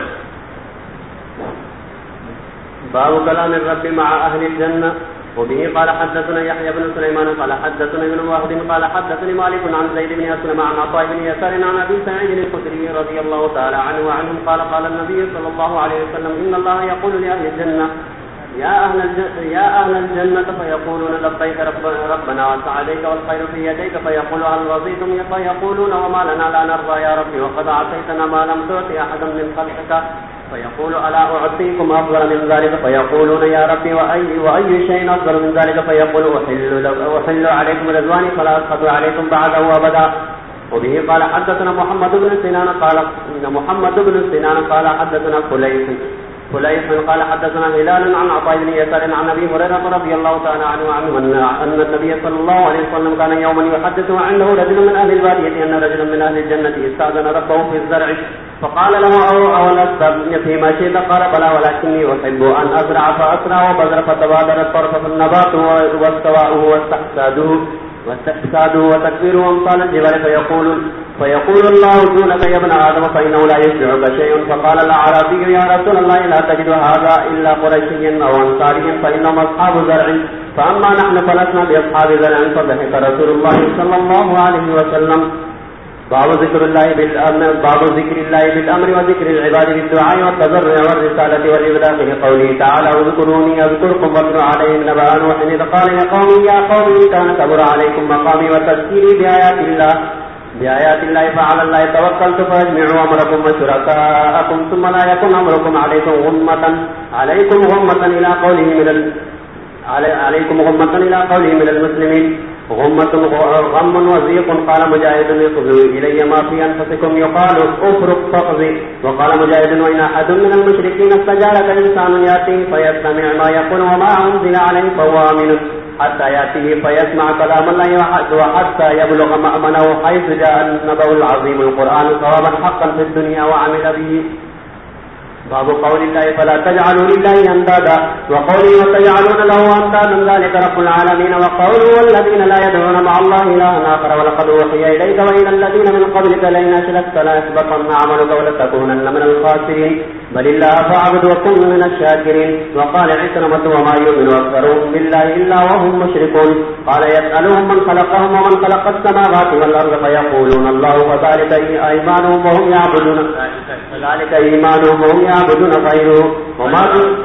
باب كلام الرب مع أهل الجنة. وبه قال حدثنا يحيى بن سليمان قال حدثنا ابن وهب قال حدثني مالك عن زيد بن أسلم عن عطاء بن يسار عن أبي سعيد الخدري رضي الله تعالى عنه وعنهم قال قال النبي صلى الله عليه وسلم إن الله يقول لأهل الجنة يا أهل الجنة فيقولون لبيك ربنا وسعديك والخير في يديك فيقول هل رضيتم فيقولون وما لنا لا نرضى يا ربي وقد أعطيتنا ما لم تعط أحدا من خلقك فيقول ألا أعطيكم أفضل من ذلك فيقولون يا ربي وأي شيء أفضل من ذلك فيقول أحل عليكم رضواني فلا أسخط عليكم بعده أبدا. وبه قال حدثنا محمد بن سنان قال حدثنا فليح قال حدثنا هلال عن عطاء بن يسار عن أبي هريرة رضي الله تعالى عنه أن النبي صلى الله عليه وسلم كان يوما يحدث عنه رجل من أهل البادية أن رجلا من أهل الجنة استأذن ربه في الزرع فقال له أولست فيما شئت؟ قال بلى ولكني أحب أن أزرع فأسرع وبذر فتبادر الطرف فالنبات واستواؤه واستحساده وتكبيره أمثال الجبال فيقول الله دونك يا ابن آدم فإنه لا يشبعك شيء. فقال الأعرابي يا رسول الله لا تجد هذا إلا قريشيا أو أنصاريا فإنهم أصحاب زرع فأما نحن فلسنا بأصحاب زرع. فضحك رسول الله صلى الله عليه وسلم. باب ذكر الله بالأمر وذكر العباد بالدعاء والتضرع والرسالة والإبلاغ لقوله تعالى اذكروني أذكركم واتل عليهم نبأ نوح إذ قال لقوم يا قوم إن كان كبر عليكم مقامي وتذكيري بآيات الله فعلى الله توكلت فاجمعوا أمركم وشركاءكم ثم لا يكن أمركم عليكم غمة إلى قوله من المسلمين. غم وزيق. قال مجاهد يخذوا إلي ما في أنفسكم يقال أفرق فاقضي. وقال مجاهد وإن أحد من المشركين استجارك إنسان يأتيه فيستمع ما يقول وما أنزل عليه فهو آمن حتى يأتيه فيسمع كلام الله وحتى يبلغ مأمنه حيث جاء النبأ العظيم القرآن صوابا حقا في الدنيا وعمل به. باب قول الله فلا تجعلوا لله اندادا وقوله وتجعلون له اندادا ذلك رب العالمين. وقوله والذين لا يدعون مع الله إلها آخر ولقد أوحي إليك وإلى الذين من قبلك لئن أشركت ليحبطن عملك ولتكونن من الخاسرين بل الله فاعبد وكن من الشاكرين. وقال عكرمة وما يؤمن أكثرهم بالله إلا وهم مشركون. قال يسألهم من خلقهم ومن خلق السماوات والأرض فيقولون الله فذلك إيمانهم وهم يعبدون غيره وهم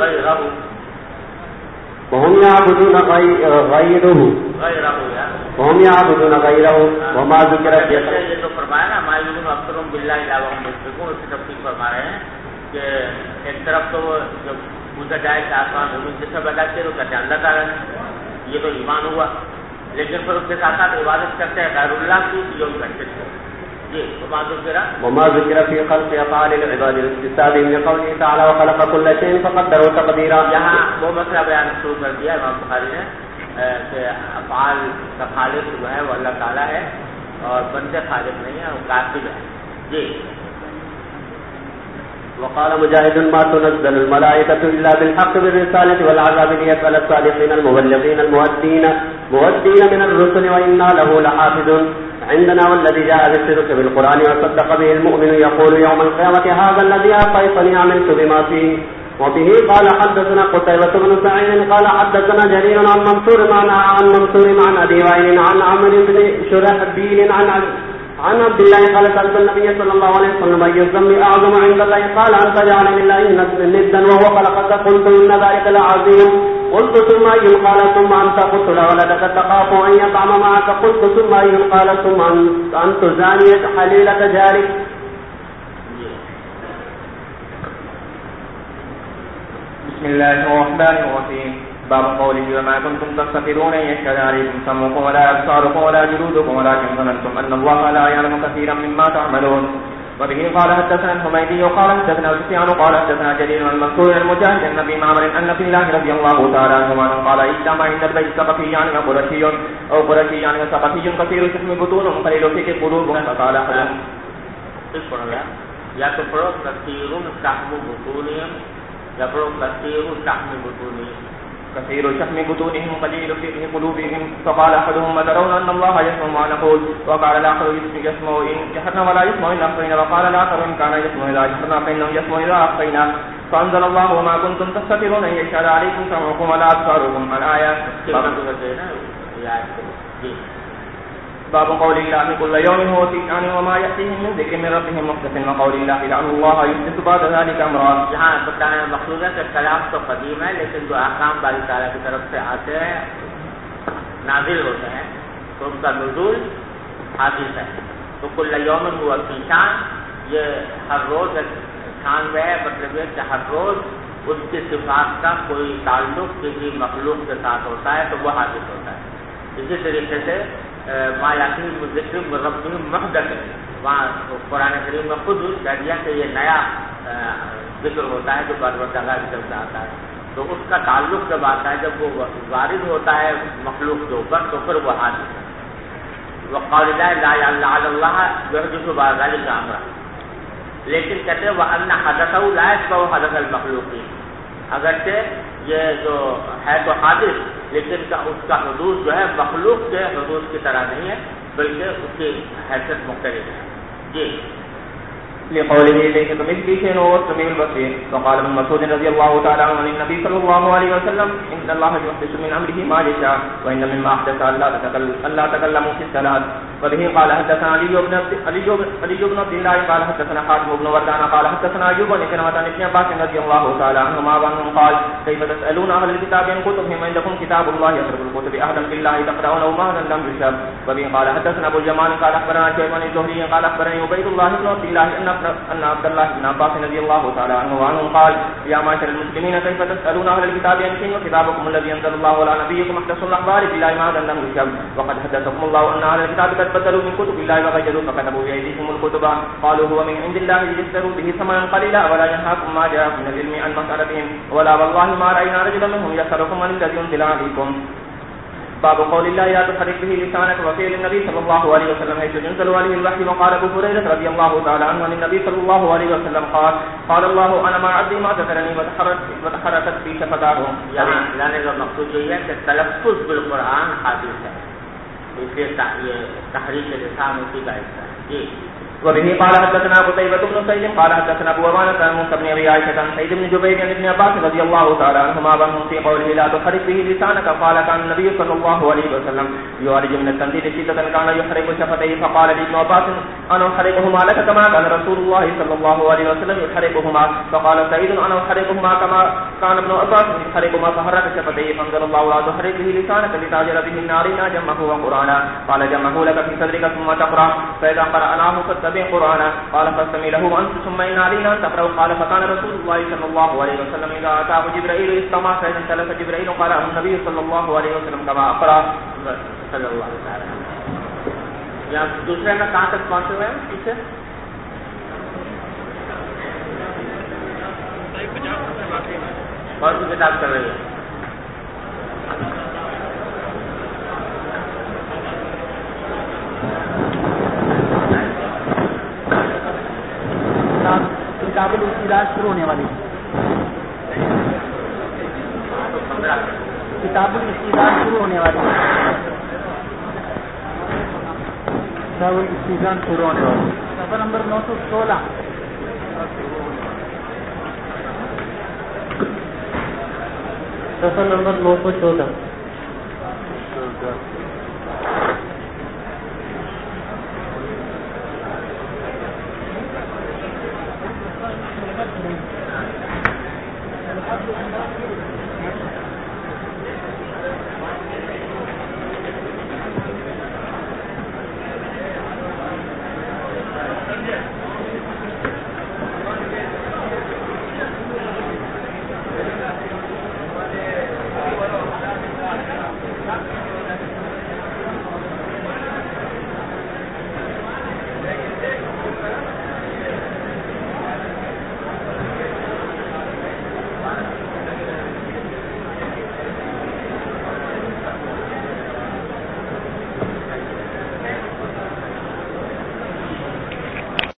يعبدون غيره وما ذكر یہ تو فرمایا نا ما یؤمن اکثرهم باللہ الا وهم مشرکون. اس کی تفصیل فرما رہے ہیں کہ ایک طرف تو جب پوچھا جائے کہ آسمان زمین سے سب ادا کرو کہتے ہیں اللہ تعالیٰ نے، یہ تو ایمان ہوا. لیکن پھر اس کے ساتھ ساتھ عبادت کرتے ہیں غیر اللہ کی جو کرتے ہیں. وما ذكر في خلق أفعال العباد الاستسابهم لقوله تعالى وخلق كل شيء فقدره تقديرا. یہاں وہ مسئلہ بیان شروع کر دیا امام بخاری نے کہ افعال کا خالق جو ہے وہ اللہ تعالیٰ ہے اور بندے خالق نہیں ہے، وہ کاتب ہے. جی. وقال مجاهد ما تنزل الملائكة إلا بالحق بالرسالة والعذاب ليسأل الصادقين المبلغين المؤدين من الرسل وإنا له لحافظون. عندنا والذي جاء بالصدق بالقرآن وصدق به المؤمن يقول يوم القيامة هذا الذي أعطيتني عملت بما فيه. وبه قال حدثنا قتيبة بن سعيد قال حدثنا جرير عن منصور عن أبي وائل عن عمرو بن شرحبيل عن عبد الله قال سألت النبي صلى الله عليه وسلم أي الذنب أعظم عند الله قال أن تجعل لله ندا وهو خلقك قلت إن ذلك لعظيم. قلت ثم أي قال ثم أن تقتل ولدك تخاف أن يطعم معك. قلت ثم أي قال ثم أن تزاني حليلة جارك. بسم الله الرحمن الرحيم. باب قوله وما كنتم تستترون أن يشهد عليكم سمعكم ولا أبصاركم ولا جلودكم ولكن ظننتم أن الله لا يعلم كثيرا مما تعملون. وبه قال حدثنا الحميدي وقال حدثنا سفيان قال حدثنا جرير عن منصور المجاهد عن ابي معمر ان في الله رضي الله تعالى عنهما قال اجتمع عند البيت ثقفيان وقرشيان ثقفي كثير شحم بطونهم قليل فيك قلوبهم فقال احدهم یا تو پڑھو كثير شحم بطونهم یا پڑھو كثير شحم بطونهم كثير شحم بطونهم قليل في قلوبهم. فقال احدهم ترون ان الله يسمع ما نقول وقال الاخر يسمع ان جهرنا ولا يسمع الا اخفينا. وقال الاخر ان كان يسمع اذا جهرنا فانه يسمع اذا اخفينا. فانزل الله وما كنتم تستترون ان يشهد عليكم سمعكم ولا ابصاركم الآيات. باب قول الله كل يوم هو في شأن وما يأتيهم من ذكر من ربهم محدث وقول الله لعن الله يحدث بعد ذلك امرا. جہاں بتانا مقصود ہے کہ کلام تو قدیم ہے لیکن جو احکام باری تعالیٰ کی طرف سے آتے ہیں نازل ہوتے ہیں تو ان کا نزول حادث ہے. تو کل یوم ہوا فی شان، یہ ہر روز شان میں ہے، مطلب یہ کہ ہر روز اس کی صفات کا کوئی تعلق کسی مخلوق کے ساتھ ہوتا ہے تو وہ حادث ہوتا ہے. اسی طریقے سے ما یاتیہم من ذکر من ربہم محدث، وہاں قرآن کریم میں خود کہہ دیا کہ یہ نیا ذکر ہوتا ہے جو پروردگار کی طرف سے آتا ہے. تو اس کا تعلق جب آتا ہے، جب وہ وارد ہوتا ہے مخلوق کے اوپر تو پھر وہ حادث ہے. وقال لا لعل اللہ يحدث بعد ذلك امرا. لیکن کہتے ہیں وَأَنَّ حَدَثَهُ لَا يَشْبَهُ حَدَثَ الْمَخْلُوقِينَ، اگرچہ یہ جو ہے تو حادث لیکن اس کا حدوث جو ہے مخلوق کے حدوث کی طرح نہیں ہے بلکہ اس کی حیثیت مختلف ہے. جی لقوله ليس كمثله شيء وهو السميع البصير. وقال ابن مسعود رضي الله تعالى عنه عن النبي صلى الله عليه وسلم ان الله يحدث من امره ما يشاء وان مما احدث الا تكلموا في الصلاه. وبه قال حدثنا علي بن عبد الله قال حدثنا حاتم بن وردان قال حدثنا ايوب بن كنانة عن ابن عباس رضي الله تعالى عنهما وعنهم قال كيف تسالون اهل الكتاب عن كتبهم عندكم كتاب الله يخرج الكتب اهلا بالله تقرؤونه ما لم يشب. وبه قال حدثنا ابو الجمال قال اخبرنا شيبان الزهري قال اخبرني عبيد الله بن عبد الله ان عبد الله بن عباس رضي الله تعالى عنه وعنهم قال يا معشر المسلمين كيف تسالون اهل الكتاب عن شيء وكتابكم الذي انزل الله على نبيكم احدث الاخبار بالله ما لم يشب. وقد حدثكم الله ان اهل الكتاب قد بدلوا من كتب الله وغيروا فكتبوا بايديهم الكتب قالوا هو من عند الله ليشتروا به ثمنا قليلا ولا ينهاكم ما جاء من العلم عن مسالتهم ولا والله ما راينا رجلا منهم يسالكم عن الذي انزل عليكم. باب قول الله لا تحرك به لسانك وفعل النبي صلى الله عليه وسلم حيث ينزل عليه الوحي. وقال ابو هريره رضي الله تعالى عنه عن النبي صلى الله عليه وسلم قال الله انا مع عبدي ما ذكرني وتحركت في شفتاه. یہاں لانے کا مقصود یہ ہے کہ تلفظ بالقرآن حاضر ہے، اس لیے تحریک لسان اسی کا حصہ ہے. جی وبه قال حدثنا قتيبة بن سعيد قال حدثنا ابو عوانة عن موسى بن ابي عائشة عن سعيد بن جبير عن ابن عباس رضي الله تعالى عنهما وعنهم في قوله لا تحرك به لسانك قال كان النبي صلى الله عليه وسلم يعرج من التنزيل شدة كان يحرك شفتيه فقال لابن عباس انا احركهما لك كما كان رسول الله صلى الله عليه وسلم يحركهما. فقال سعيد انا احركهما كما كان ابن عباس يحركهما فحرك شفتيه فانزل الله لا تحرك به لسانك لتعجل به النارين جمعه وقرانا قال جمعه لك في صدرك ثم تقرأ فإذا قرأناه قرآن قال فاستمع له أنت ثم إن علينا أن تقرأ. قال فكان رسول الله صلى الله عليه وسلم إذا أتاه جبرائيل استمع فإذا انسلخ جبرائيل قال النبي صلى الله عليه وسلم كما أقرأ صلی اللہ علیہ وسلم. یا دوسرے میں کہاں تک پہنچے ہوئے ہیں پیچھے؟ کون سی کتاب کر رہی ہے؟ کتاب الاستدلال شروع ہونے والی کتاب الاستدلال شروع ہونے والی کتاب الاستدلال شروع ہونے والی صفحہ نمبر 916 صفحہ نمبر 914